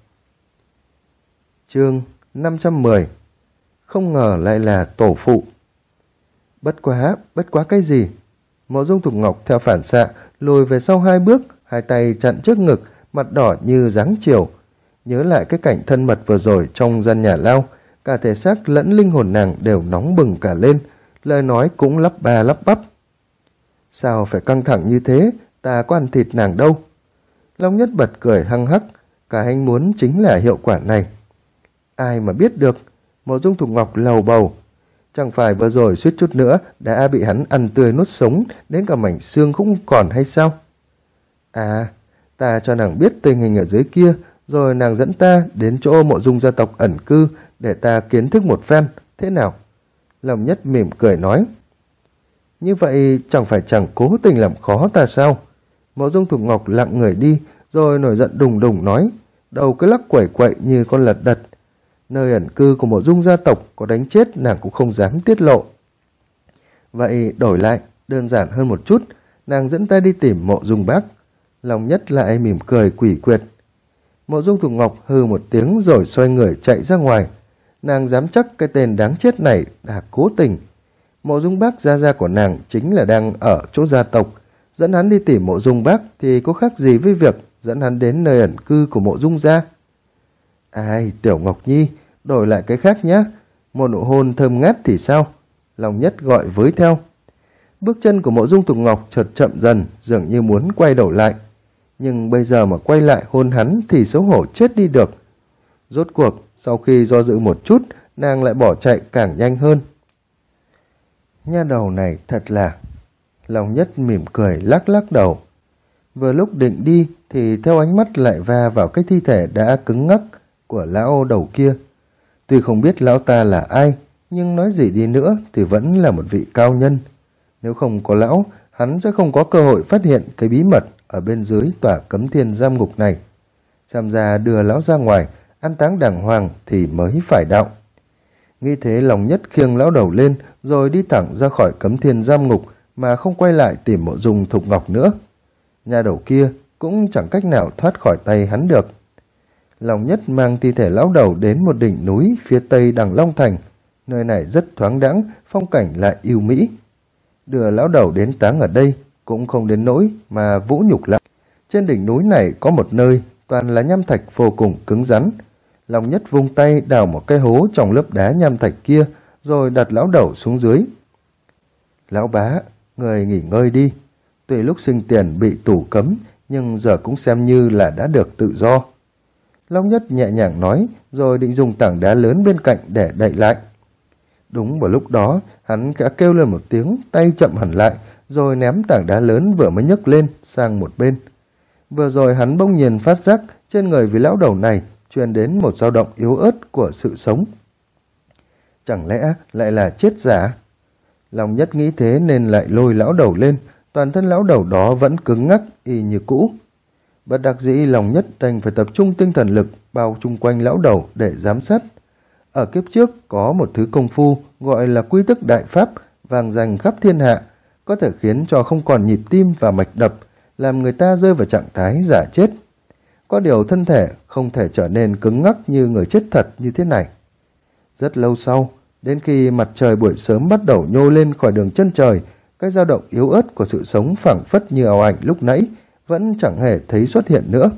Chương 510. Không ngờ lại là tổ phụ. Bất quá cái gì? Mộ Dung Thục Ngọc theo phản xạ lùi về sau 2 bước, hai tay chặn trước ngực, mặt đỏ như giáng chiều. Nhớ lại cái cảnh thân mật vừa rồi trong gian nhà lao, cả thể xác lẫn linh hồn nàng đều nóng bừng cả lên, lời nói cũng lắp ba lắp bắp. Sao phải căng thẳng như thế, ta có ăn thịt nàng đâu. Long Nhất bật cười hăng hắc, cả anh muốn chính là hiệu quả này. Ai mà biết được, Mộ Dung Thục Ngọc lầu bầu. Chẳng phải vừa rồi suýt chút nữa đã bị hắn ăn tươi nuốt sống, đến cả mảnh xương cũng còn hay sao? À, ta cho nàng biết tình hình ở dưới kia, rồi nàng dẫn ta đến chỗ Mộ Dung gia tộc ẩn cư để ta kiến thức một phen, thế nào? Long Nhất mỉm cười nói. Như vậy chẳng phải chàng cố tình làm khó ta sao? Mộ Dung Thục Ngọc lặng người đi, rồi nổi giận đùng đùng nói, đầu cứ lắc quẩy quậy như con lật đật. Nơi ẩn cư của Mộ Dung gia tộc có đánh chết nàng cũng không dám tiết lộ. Vậy đổi lại, đơn giản hơn một chút, nàng dẫn ta đi tìm Mộ Dung bác. Long Nhất lại mỉm cười quỷ quyệt. Mộ Dung Thục Ngọc hừ một tiếng rồi xoay người chạy ra ngoài. Nàng dám chắc cái tên đáng chết này đã cố tình. Mộ Dung bác gia gia của nàng chính là đang ở chỗ gia tộc. Dẫn hắn đi tìm Mộ Dung bác thì có khác gì với việc dẫn hắn đến nơi ẩn cư của Mộ Dung gia. Ai, Tiểu Ngọc Nhi, đổi lại cái khác nhé. Một nụ hôn thơm ngát thì sao? Long Nhất gọi với theo. Bước chân của Mộ Dung Thục Ngọc chợt chậm dần, dường như muốn quay đầu lại. Nhưng bây giờ mà quay lại hôn hắn thì xấu hổ chết đi được. Rốt cuộc, sau khi do dự một chút, nàng lại bỏ chạy càng nhanh hơn. Nha đầu này thật là... Long Nhất mỉm cười lắc lắc đầu. Vừa lúc định đi thì theo ánh mắt lại va vào cái thi thể đã cứng ngắc của lão đầu kia. Tuy không biết lão ta là ai, nhưng nói gì đi nữa thì vẫn là một vị cao nhân. Nếu không có lão, hắn sẽ không có cơ hội phát hiện cái bí mật ở bên dưới tòa cấm thiên giam ngục này. Xem ra đưa lão ra ngoài, an táng đàng hoàng thì mới phải đạo. Nghĩ thế Long Nhất khiêng lão đầu lên rồi đi thẳng ra khỏi cấm thiên giam ngục mà không quay lại tìm Mộ Dung Thục Ngọc nữa. Nhà đầu kia cũng chẳng cách nào thoát khỏi tay hắn được. Long Nhất mang thi thể lão đầu đến một đỉnh núi phía tây đằng Long Thành. Nơi này rất thoáng đãng, phong cảnh lại yêu mỹ. Đưa lão đầu đến táng ở đây cũng không đến nỗi mà vũ nhục lại. Trên đỉnh núi này có một nơi toàn là nham thạch vô cùng cứng rắn. Long Nhất vung tay đào một cái hố trong lớp đá nham thạch kia rồi đặt lão đầu xuống dưới. Lão bá, người nghỉ ngơi đi. Tuy lúc sinh tiền bị tù cấm, nhưng giờ cũng xem như là đã được tự do. Long Nhất nhẹ nhàng nói, rồi định dùng tảng đá lớn bên cạnh để đậy lại. Đúng vào lúc đó, hắn đã kêu lên một tiếng, tay chậm hẳn lại, rồi ném tảng đá lớn vừa mới nhấc lên sang một bên. Vừa rồi hắn bỗng nhiên phát giác trên người vị lão đầu này truyền đến một dao động yếu ớt của sự sống. Chẳng lẽ lại là chết giả? Long Nhất nghĩ thế nên lại lôi lão đầu lên, toàn thân lão đầu đó vẫn cứng ngắc y như cũ. Bất đắc dĩ Long Nhất đành phải tập trung tinh thần lực bao chung quanh lão đầu để giám sát. Ở kiếp trước có một thứ công phu gọi là quy tức đại pháp vang danh khắp thiên hạ, có thể khiến cho không còn nhịp tim và mạch đập, làm người ta rơi vào trạng thái giả chết. Có điều thân thể không thể trở nên cứng ngắc như người chết thật như thế này. Rất lâu sau, đến khi mặt trời buổi sớm bắt đầu nhô lên khỏi đường chân trời, cái dao động yếu ớt của sự sống phảng phất như ảo ảnh lúc nãy vẫn chẳng hề thấy xuất hiện nữa.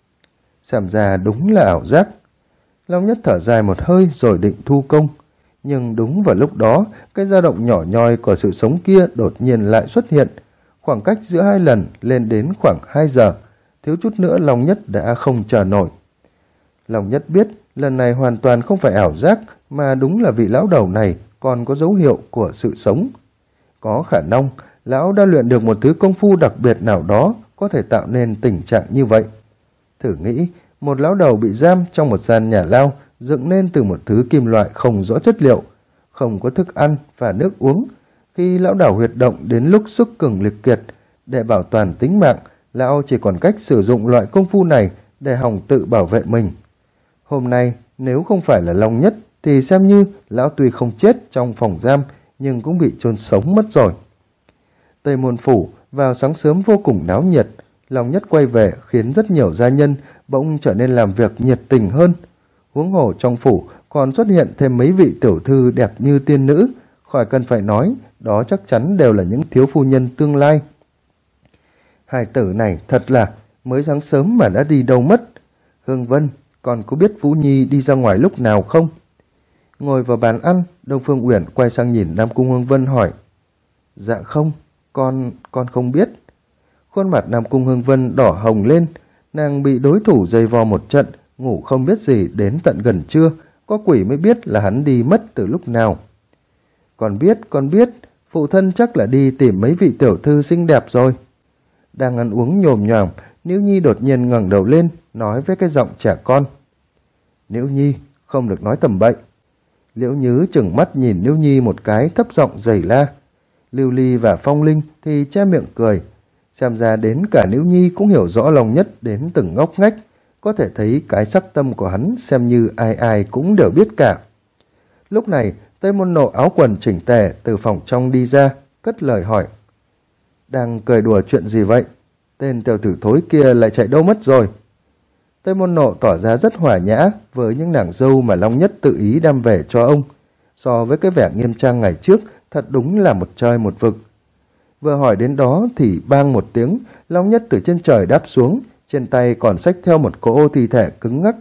Xem ra đúng là ảo giác. Long Nhất thở dài một hơi rồi định thu công. Nhưng đúng vào lúc đó, cái dao động nhỏ nhoi của sự sống kia đột nhiên lại xuất hiện. Khoảng cách giữa hai lần lên đến khoảng 2 giờ. Thiếu chút nữa Long Nhất đã không chờ nổi. Long Nhất biết lần này hoàn toàn không phải ảo giác, mà đúng là vị lão đầu này còn có dấu hiệu của sự sống. Có khả năng lão đã luyện được một thứ công phu đặc biệt nào đó có thể tạo nên tình trạng như vậy. Thử nghĩ, một lão đầu bị giam trong một gian nhà lao dựng nên từ một thứ kim loại không rõ chất liệu, không có thức ăn và nước uống. Khi lão đảo huyệt động đến lúc sức cường liệt kiệt, để bảo toàn tính mạng, lão chỉ còn cách sử dụng loại công phu này để hòng tự bảo vệ mình. Hôm nay, nếu không phải là Long Nhất, thì xem như lão tuy không chết trong phòng giam, nhưng cũng bị chôn sống mất rồi. Tây Môn Phủ vào sáng sớm vô cùng náo nhiệt. Long Nhất quay về khiến rất nhiều gia nhân bỗng trở nên làm việc nhiệt tình hơn. Huống hồ trong phủ còn xuất hiện thêm mấy vị tiểu thư đẹp như tiên nữ, khỏi cần phải nói, đó chắc chắn đều là những thiếu phu nhân tương lai. Hài tử này thật là mới sáng sớm mà đã đi đâu mất? Hương Vân, con có biết Vũ Nhi đi ra ngoài lúc nào không? Ngồi vào bàn ăn, Đông Phương Uyển quay sang nhìn Nam Cung Hương Vân hỏi. Dạ không, con không biết. Khuôn mặt Nam Cung Hương Vân đỏ hồng lên, nàng bị đối thủ giày vò một trận, ngủ không biết gì đến tận gần trưa, có quỷ mới biết là hắn đi mất từ lúc nào. Con biết, phụ thân chắc là đi tìm mấy vị tiểu thư xinh đẹp rồi. Đang ăn uống nhồm nhoàm, Liễu Nhi đột nhiên ngẩng đầu lên, nói với cái giọng trẻ con. Liễu Nhi, không được nói tầm bậy. Liễu Nhứ chừng mắt nhìn Liễu Nhi một cái, thấp giọng giày la. Lưu Ly và Phong Linh thì che miệng cười. Xem ra đến cả Liễu Nhi cũng hiểu rõ lòng nhất đến từng ngóc ngách, có thể thấy cái sắc tâm của hắn xem như ai ai cũng đều biết cả. Lúc này, Tây Môn Nộ áo quần chỉnh tề từ phòng trong đi ra, cất lời hỏi. Đang cười đùa chuyện gì vậy? Tên tiểu tử thối kia lại chạy đâu mất rồi? Tây Môn Nộ tỏ ra rất hòa nhã với những nàng dâu mà Long Nhất tự ý đem về cho ông. So với cái vẻ nghiêm trang ngày trước, thật đúng là một trời một vực. Vừa hỏi đến đó thì bang một tiếng, Long Nhất từ trên trời đáp xuống, trên tay còn xách theo một cỗ thi thể cứng ngắc.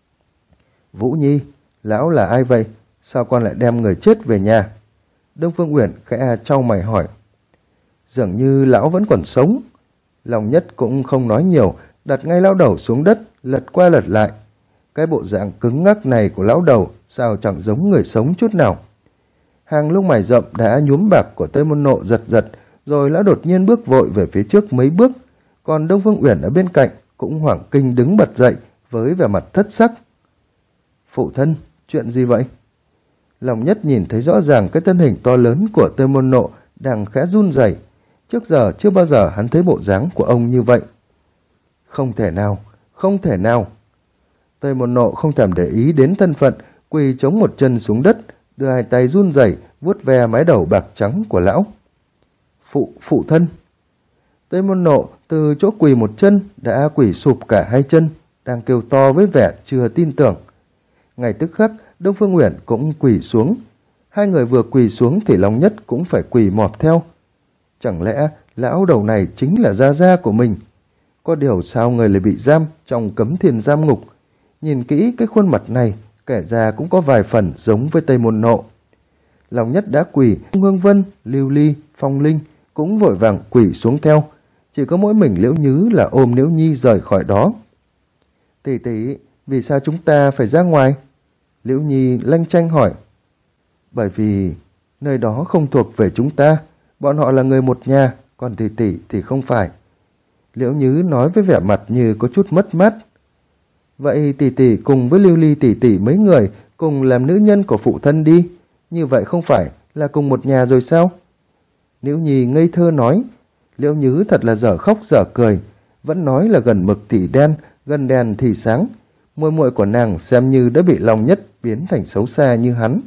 Vũ Nhi, lão là ai vậy? Sao con lại đem người chết về nhà? Đông Phương Uyển khẽ trao mày hỏi. Dường như lão vẫn còn sống. Long Nhất cũng không nói nhiều, đặt ngay lão đầu xuống đất, lật qua lật lại. Cái bộ dạng cứng ngắc này của lão đầu sao chẳng giống người sống chút nào. Hàng lông mày rậm đã nhuốm bạc của Tây Môn Nộ giật giật, rồi lão đột nhiên bước vội về phía trước mấy bước. Còn Đông Phương Uyển ở bên cạnh cũng hoảng kinh đứng bật dậy với vẻ mặt thất sắc. Phụ thân, chuyện gì vậy? Long Nhất nhìn thấy rõ ràng cái thân hình to lớn của Tây Môn Nộ đang khẽ run rẩy. Trước giờ chưa bao giờ hắn thấy bộ dáng của ông như vậy. Không thể nào, không thể nào. Tây Môn Nộ không thèm để ý đến thân phận, quỳ chống một chân xuống đất, đưa hai tay run rẩy vuốt ve mái đầu bạc trắng của lão. Phụ thân. Tây Môn Nộ từ chỗ quỳ một chân đã quỳ sụp cả hai chân, đang kêu to với vẻ chưa tin tưởng. Ngay tức khắc, Đông Phương Uyển cũng quỳ xuống. Hai người vừa quỳ xuống thì Long Nhất cũng phải quỳ mọp theo. Chẳng lẽ lão đầu này chính là gia gia của mình? Có điều sao người lại bị giam trong Cấm Thiên Giam Ngục? Nhìn kỹ cái khuôn mặt này, kể ra cũng có vài phần giống với Tây Môn Nộ. Long Nhất đã quỳ, Hương Vân, Lưu Ly, Phong Linh cũng vội vàng quỳ xuống theo. Chỉ có mỗi mình Liễu Nhứ là ôm Liễu Nhi rời khỏi đó. Tỷ tỷ, vì sao chúng ta phải ra ngoài? Liễu Nhi lanh chanh hỏi. Bởi vì nơi đó không thuộc về chúng ta, bọn họ là người một nhà, còn tỷ tỷ thì không phải. Liễu Nhứ nói với vẻ mặt như có chút mất mát. Vậy tỷ tỷ cùng với Lưu Ly tỷ tỷ mấy người cùng làm nữ nhân của phụ thân đi, như vậy không phải là cùng một nhà rồi sao? Liễu Nhi ngây thơ nói. Liễu Nhứ thật là dở khóc dở cười, vẫn nói là gần mực thì đen, gần đèn thì sáng. Muội muội của nàng xem như đã bị Long Nhất biến thành xấu xa như hắn.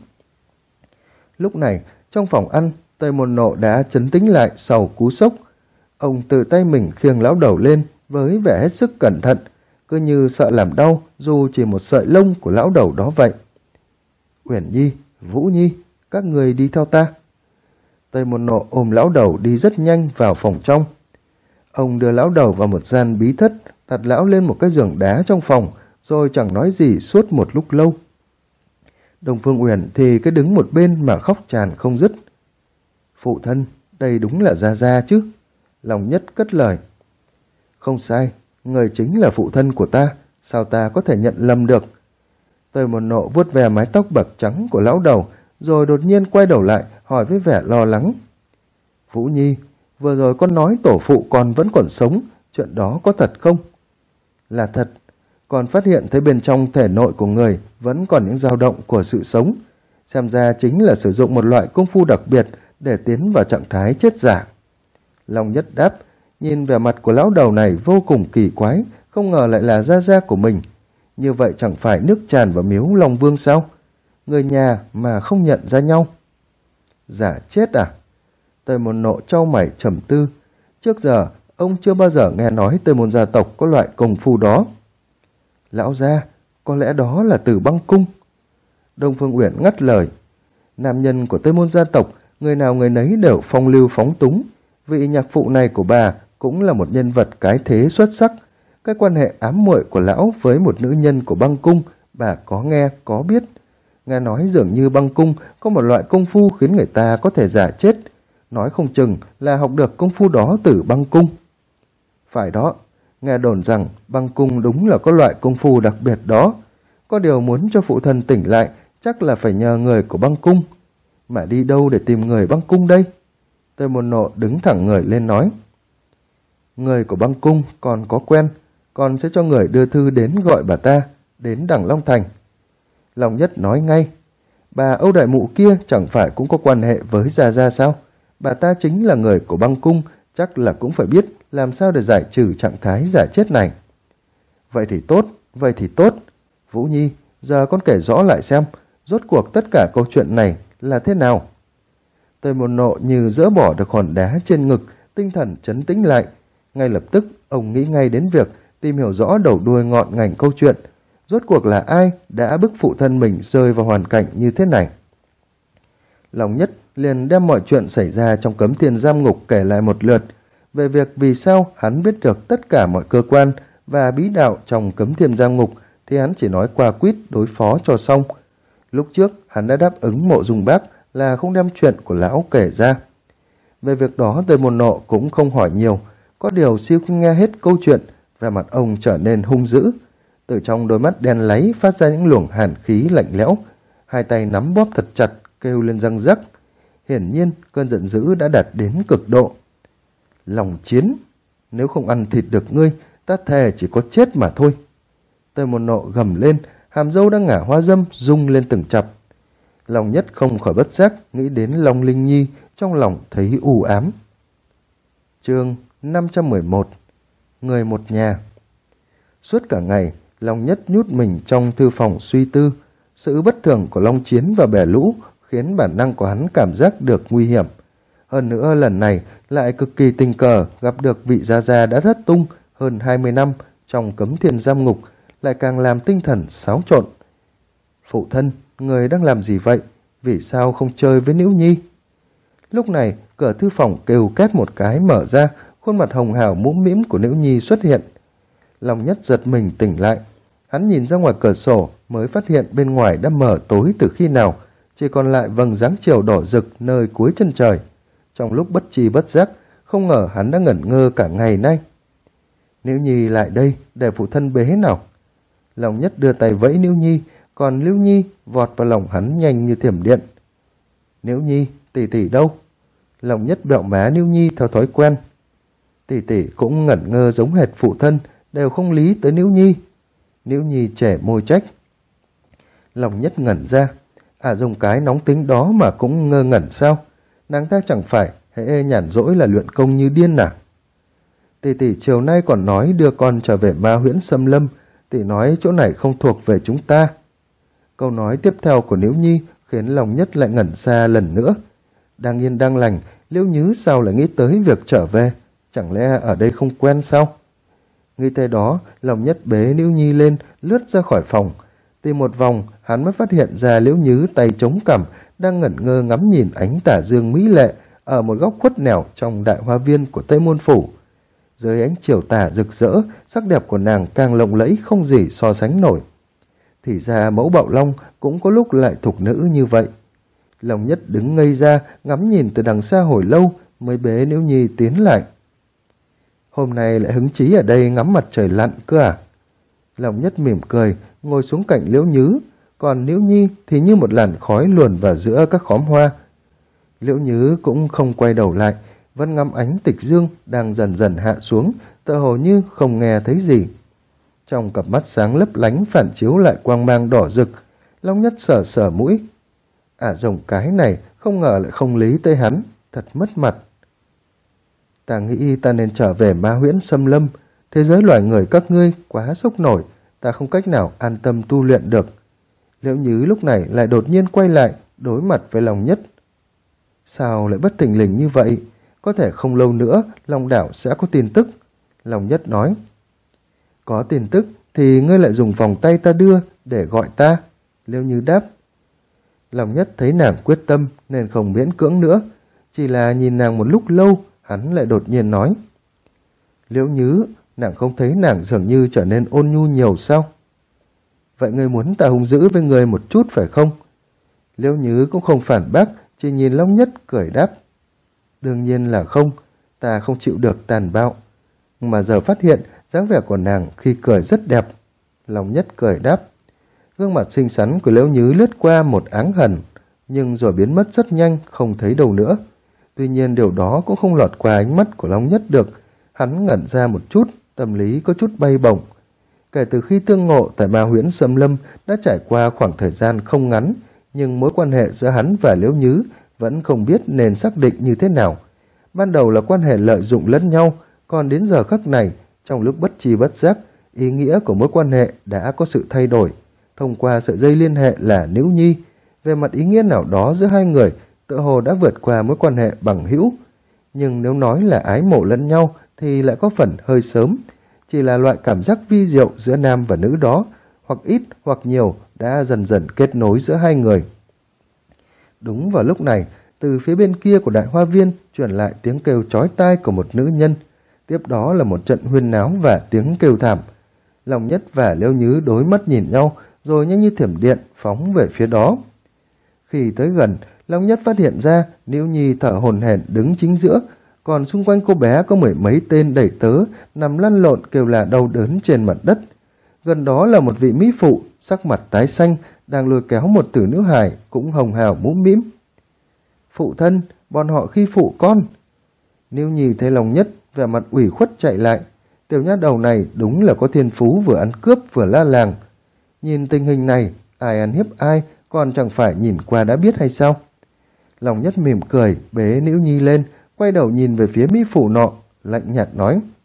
Lúc này, trong phòng ăn, Tây Môn Nộ đã trấn tĩnh lại sau cú sốc. Ông tự tay mình khiêng lão đầu lên với vẻ hết sức cẩn thận, cứ như sợ làm đau dù chỉ một sợi lông của lão đầu đó vậy. Uyển Nhi, Vũ Nhi, các người đi theo ta. Tây Môn Nộ ôm lão đầu đi rất nhanh vào phòng trong. Ông đưa lão đầu vào một gian bí thất, đặt lão lên một cái giường đá trong phòng, rồi chẳng nói gì suốt một lúc lâu. Đông Phương Uyển thì cứ đứng một bên mà khóc tràn không dứt. Phụ thân, đây đúng là Gia Gia chứ? Long Nhất cất lời. Không sai, người chính là phụ thân của ta, sao ta có thể nhận lầm được? Tây Môn Nộ vuốt ve mái tóc bạc trắng của lão đầu, rồi đột nhiên quay đầu lại hỏi với vẻ lo lắng. Vũ Nhi, vừa rồi con nói tổ phụ con vẫn còn sống, chuyện đó có thật không? Là thật, còn phát hiện thấy bên trong thể nội của người vẫn còn những dao động của sự sống. Xem ra chính là sử dụng một loại công phu đặc biệt để tiến vào trạng thái chết giả. Long Nhất đáp, nhìn vẻ mặt của lão đầu này vô cùng kỳ quái, không ngờ lại là Gia Gia của mình. Như vậy chẳng phải nước tràn vào miếu Long Vương sao? Người nhà mà không nhận ra nhau. Giả chết à? Tây Môn Nộ trao mày trầm tư. Trước giờ, ông chưa bao giờ nghe nói Tây Môn gia tộc có loại công phu đó. Lão gia, có lẽ đó là Tử Băng Cung. Đông Phương Uyển ngắt lời. Nam nhân của Tây Môn gia tộc, người nào người nấy đều phong lưu phóng túng. Vị nhạc phụ này của bà cũng là một nhân vật cái thế xuất sắc, cái quan hệ ám muội của lão với một nữ nhân của băng cung, bà có nghe, có biết. Nghe nói dường như băng cung có một loại công phu khiến người ta có thể giả chết. Nói không chừng là học được công phu đó từ băng cung. Phải đó, nghe đồn rằng băng cung đúng là có loại công phu đặc biệt đó. Có điều muốn cho phụ thân tỉnh lại, chắc là phải nhờ người của băng cung. Mà đi đâu để tìm người băng cung đây? Tề Môn Nộ đứng thẳng người lên nói. Người của băng cung còn có quen, còn sẽ cho người đưa thư đến gọi bà ta, đến Đằng Long Thành. Long Nhất nói ngay, bà Âu Đại Mụ kia chẳng phải cũng có quan hệ với Gia Gia sao? Bà ta chính là người của băng cung, chắc là cũng phải biết làm sao để giải trừ trạng thái giả chết này. Vậy thì tốt, vậy thì tốt. Vũ Nhi, giờ con kể rõ lại xem, rốt cuộc tất cả câu chuyện này là thế nào? Tề Môn Nộ như dỡ bỏ được hòn đá trên ngực, tinh thần trấn tĩnh lại. Ngay lập tức, ông nghĩ ngay đến việc tìm hiểu rõ đầu đuôi ngọn ngành câu chuyện. Rốt cuộc là ai đã bức phụ thân mình rơi vào hoàn cảnh như thế này? Long Nhất liền đem mọi chuyện xảy ra trong Cấm Thiên Giam Ngục kể lại một lượt, về việc vì sao hắn biết được tất cả mọi cơ quan và bí đạo trong Cấm Thiên Giam Ngục thì hắn chỉ nói qua quýt đối phó cho xong. Lúc trước hắn đã đáp ứng Mộ Dung Bác là không đem chuyện của lão kể ra. Về việc đó Tề Môn Nộ cũng không hỏi nhiều, có điều siêu khi nghe hết câu chuyện, vẻ mặt ông trở nên hung dữ. Từ trong đôi mắt đen láy phát ra những luồng hàn khí lạnh lẽo, hai tay nắm bóp thật chặt, kêu lên răng rắc. Hiển nhiên cơn giận dữ đã đạt đến cực độ. Lòng chiến, nếu không ăn thịt được ngươi, ta thề chỉ có chết mà thôi. Tề Môn Nộ gầm lên, hàm râu đang ngả hoa dâm rung lên từng chập. Long Nhất không khỏi bất giác nghĩ đến Long Linh Nhi, trong lòng thấy u ám. Chương 511. Người một nhà. Suốt cả ngày, Long Nhất nhút mình trong thư phòng suy tư. Sự bất thường của Long Chiến và bè lũ khiến bản năng của hắn cảm giác được nguy hiểm. Hơn nữa lần này lại cực kỳ tình cờ gặp được vị Gia Gia đã thất tung hơn 20 năm trong Cấm Thiên Giam Ngục, lại càng làm tinh thần xáo trộn. Phụ thân, người đang làm gì vậy? Vì sao không chơi với Nữ Nhi? Lúc này, cửa thư phòng kêu két một cái mở ra, khuôn mặt hồng hào mũm mĩm của Nữ Nhi xuất hiện. Long Nhất giật mình tỉnh lại. Hắn nhìn ra ngoài cửa sổ mới phát hiện bên ngoài đã mở tối từ khi nào, chỉ còn lại vầng dáng chiều đỏ rực nơi cuối chân trời. Trong lúc bất tri bất giác, không ngờ hắn đã ngẩn ngơ cả ngày nay. Nữ Nhi lại đây để phụ thân bế nào. Long Nhất đưa tay vẫy Nữ Nhi, còn Nữ Nhi vọt vào lòng hắn nhanh như thiểm điện. Nữ Nhi, tỷ tỷ đâu? Long Nhất bẹo má Nữ Nhi theo thói quen. Tỷ tỷ cũng ngẩn ngơ giống hệt phụ thân, đều không lý tới Nữ Nhi. Nữ Nhi trẻ môi trách. Long Nhất ngẩn ra. Dùng cái nóng tính đó mà cũng ngơ ngẩn sao? Nàng ta chẳng phải hễ nhàn rỗi là luyện công như điên à? Tỷ tỷ chiều nay còn nói đưa con trở về Ma Huyễn Xâm Lâm. Tỷ nói chỗ này không thuộc về chúng ta. Câu nói tiếp theo của Liễu Nhi khiến Long Nhất lại ngẩn ra lần nữa. Đang yên đang lành, Liễu Nhứ sao lại nghĩ tới việc trở về? Chẳng lẽ ở đây không quen sao? Nghĩ tới đó, Long Nhất bế Liễu Nhi lên, lướt ra khỏi phòng. Tìm một vòng, hắn mới phát hiện ra Liễu Nhứ tay chống cằm, đang ngẩn ngơ ngắm nhìn ánh tà dương mỹ lệ ở một góc khuất nẻo trong đại hoa viên của Tây Môn Phủ. Dưới ánh chiều tà rực rỡ, sắc đẹp của nàng càng lộng lẫy không gì so sánh nổi. Thì ra mẫu Bạo Long cũng có lúc lại thục nữ như vậy. Long Nhất đứng ngây ra, ngắm nhìn từ đằng xa hồi lâu, mới bế Liễu Nhi tiến lại. Hôm nay lại hứng chí ở đây ngắm mặt trời lặn cơ à? Long Nhất mỉm cười, ngồi xuống cạnh Liễu Nhứ, còn Liễu Nhi thì như một làn khói luồn vào giữa các khóm hoa. Liễu Nhứ cũng không quay đầu lại, vẫn ngắm ánh tịch dương đang dần dần hạ xuống, tựa hồ như không nghe thấy gì. Trong cặp mắt sáng lấp lánh phản chiếu lại quang mang đỏ rực, Long Nhất sờ sờ mũi. Rồng cái này không ngờ lại không lý tới hắn, thật mất mặt. Ta nghĩ ta nên trở về Ma Huyễn Xâm Lâm, thế giới loài người các ngươi quá sốc nổi, ta không cách nào an tâm tu luyện được. Liễu Nhứ lúc này lại đột nhiên quay lại, đối mặt với Long Nhất. Sao lại bất thình lình như vậy? Có thể không lâu nữa, Long Đảo sẽ có tin tức. Long Nhất nói. Có tin tức thì ngươi lại dùng vòng tay ta đưa để gọi ta. Liễu Nhứ đáp. Long Nhất thấy nàng quyết tâm nên không miễn cưỡng nữa. Chỉ là nhìn nàng một lúc lâu, hắn lại đột nhiên nói. Liễu Nhứ, nàng không thấy nàng dường như trở nên ôn nhu nhiều sao? Vậy ngươi muốn ta hung dữ với ngươi một chút phải không? Liễu Nhứ cũng không phản bác, chỉ nhìn Long Nhất cười đáp. Đương nhiên là không, ta không chịu được tàn bạo. Mà giờ phát hiện dáng vẻ của nàng khi cười rất đẹp. Long Nhất cười đáp. Gương mặt xinh xắn của Liễu Nhứ lướt qua một áng hằn, nhưng rồi biến mất rất nhanh, không thấy đâu nữa. Tuy nhiên điều đó cũng không lọt qua ánh mắt của Long Nhất được. Hắn ngẩn ra một chút, tâm lý có chút bay bổng. Kể từ khi tương ngộ tại Ma Huyễn Xâm Lâm đã trải qua khoảng thời gian không ngắn, nhưng mối quan hệ giữa hắn và Liễu Nhứ vẫn không biết nên xác định như thế nào. Ban đầu là quan hệ lợi dụng lẫn nhau, còn đến giờ khắc này, trong lúc bất tri bất giác, ý nghĩa của mối quan hệ đã có sự thay đổi. Thông qua sợi dây liên hệ là Nữ Nhi, về mặt ý nghĩa nào đó giữa hai người tựa hồ đã vượt qua mối quan hệ bằng hữu. Nhưng nếu nói là ái mộ lẫn nhau thì lại có phần hơi sớm. Chỉ là loại cảm giác vi diệu giữa nam và nữ đó, hoặc ít hoặc nhiều, đã dần dần kết nối giữa hai người. Đúng vào lúc này, từ phía bên kia của đại hoa viên truyền lại tiếng kêu chói tai của một nữ nhân. Tiếp đó là một trận huyên náo và tiếng kêu thảm. Long Nhất và Liễu Nhứ đối mắt nhìn nhau, rồi nhanh như thiểm điện phóng về phía đó. Khi tới gần, Long Nhất phát hiện ra Liễu Nhi thở hổn hển đứng chính giữa, còn xung quanh cô bé có mười mấy tên đẩy tớ nằm lăn lộn kêu là đau đớn trên mặt đất. Gần đó là một vị mỹ phụ sắc mặt tái xanh đang lôi kéo một tử nữ hài cũng hồng hào mũm mĩm. Phụ thân, bọn họ khi phụ con. Liễu Nhi thấy Long Nhất vẻ mặt ủy khuất chạy lại. Tiểu nha đầu này đúng là có thiên phú, vừa ăn cướp vừa la làng. Nhìn tình hình này, ai ăn hiếp ai còn chẳng phải nhìn qua đã biết hay sao? Long Nhất mỉm cười bế Liễu Nhi lên, quay đầu nhìn về phía mỹ phụ nọ, lạnh nhạt nói.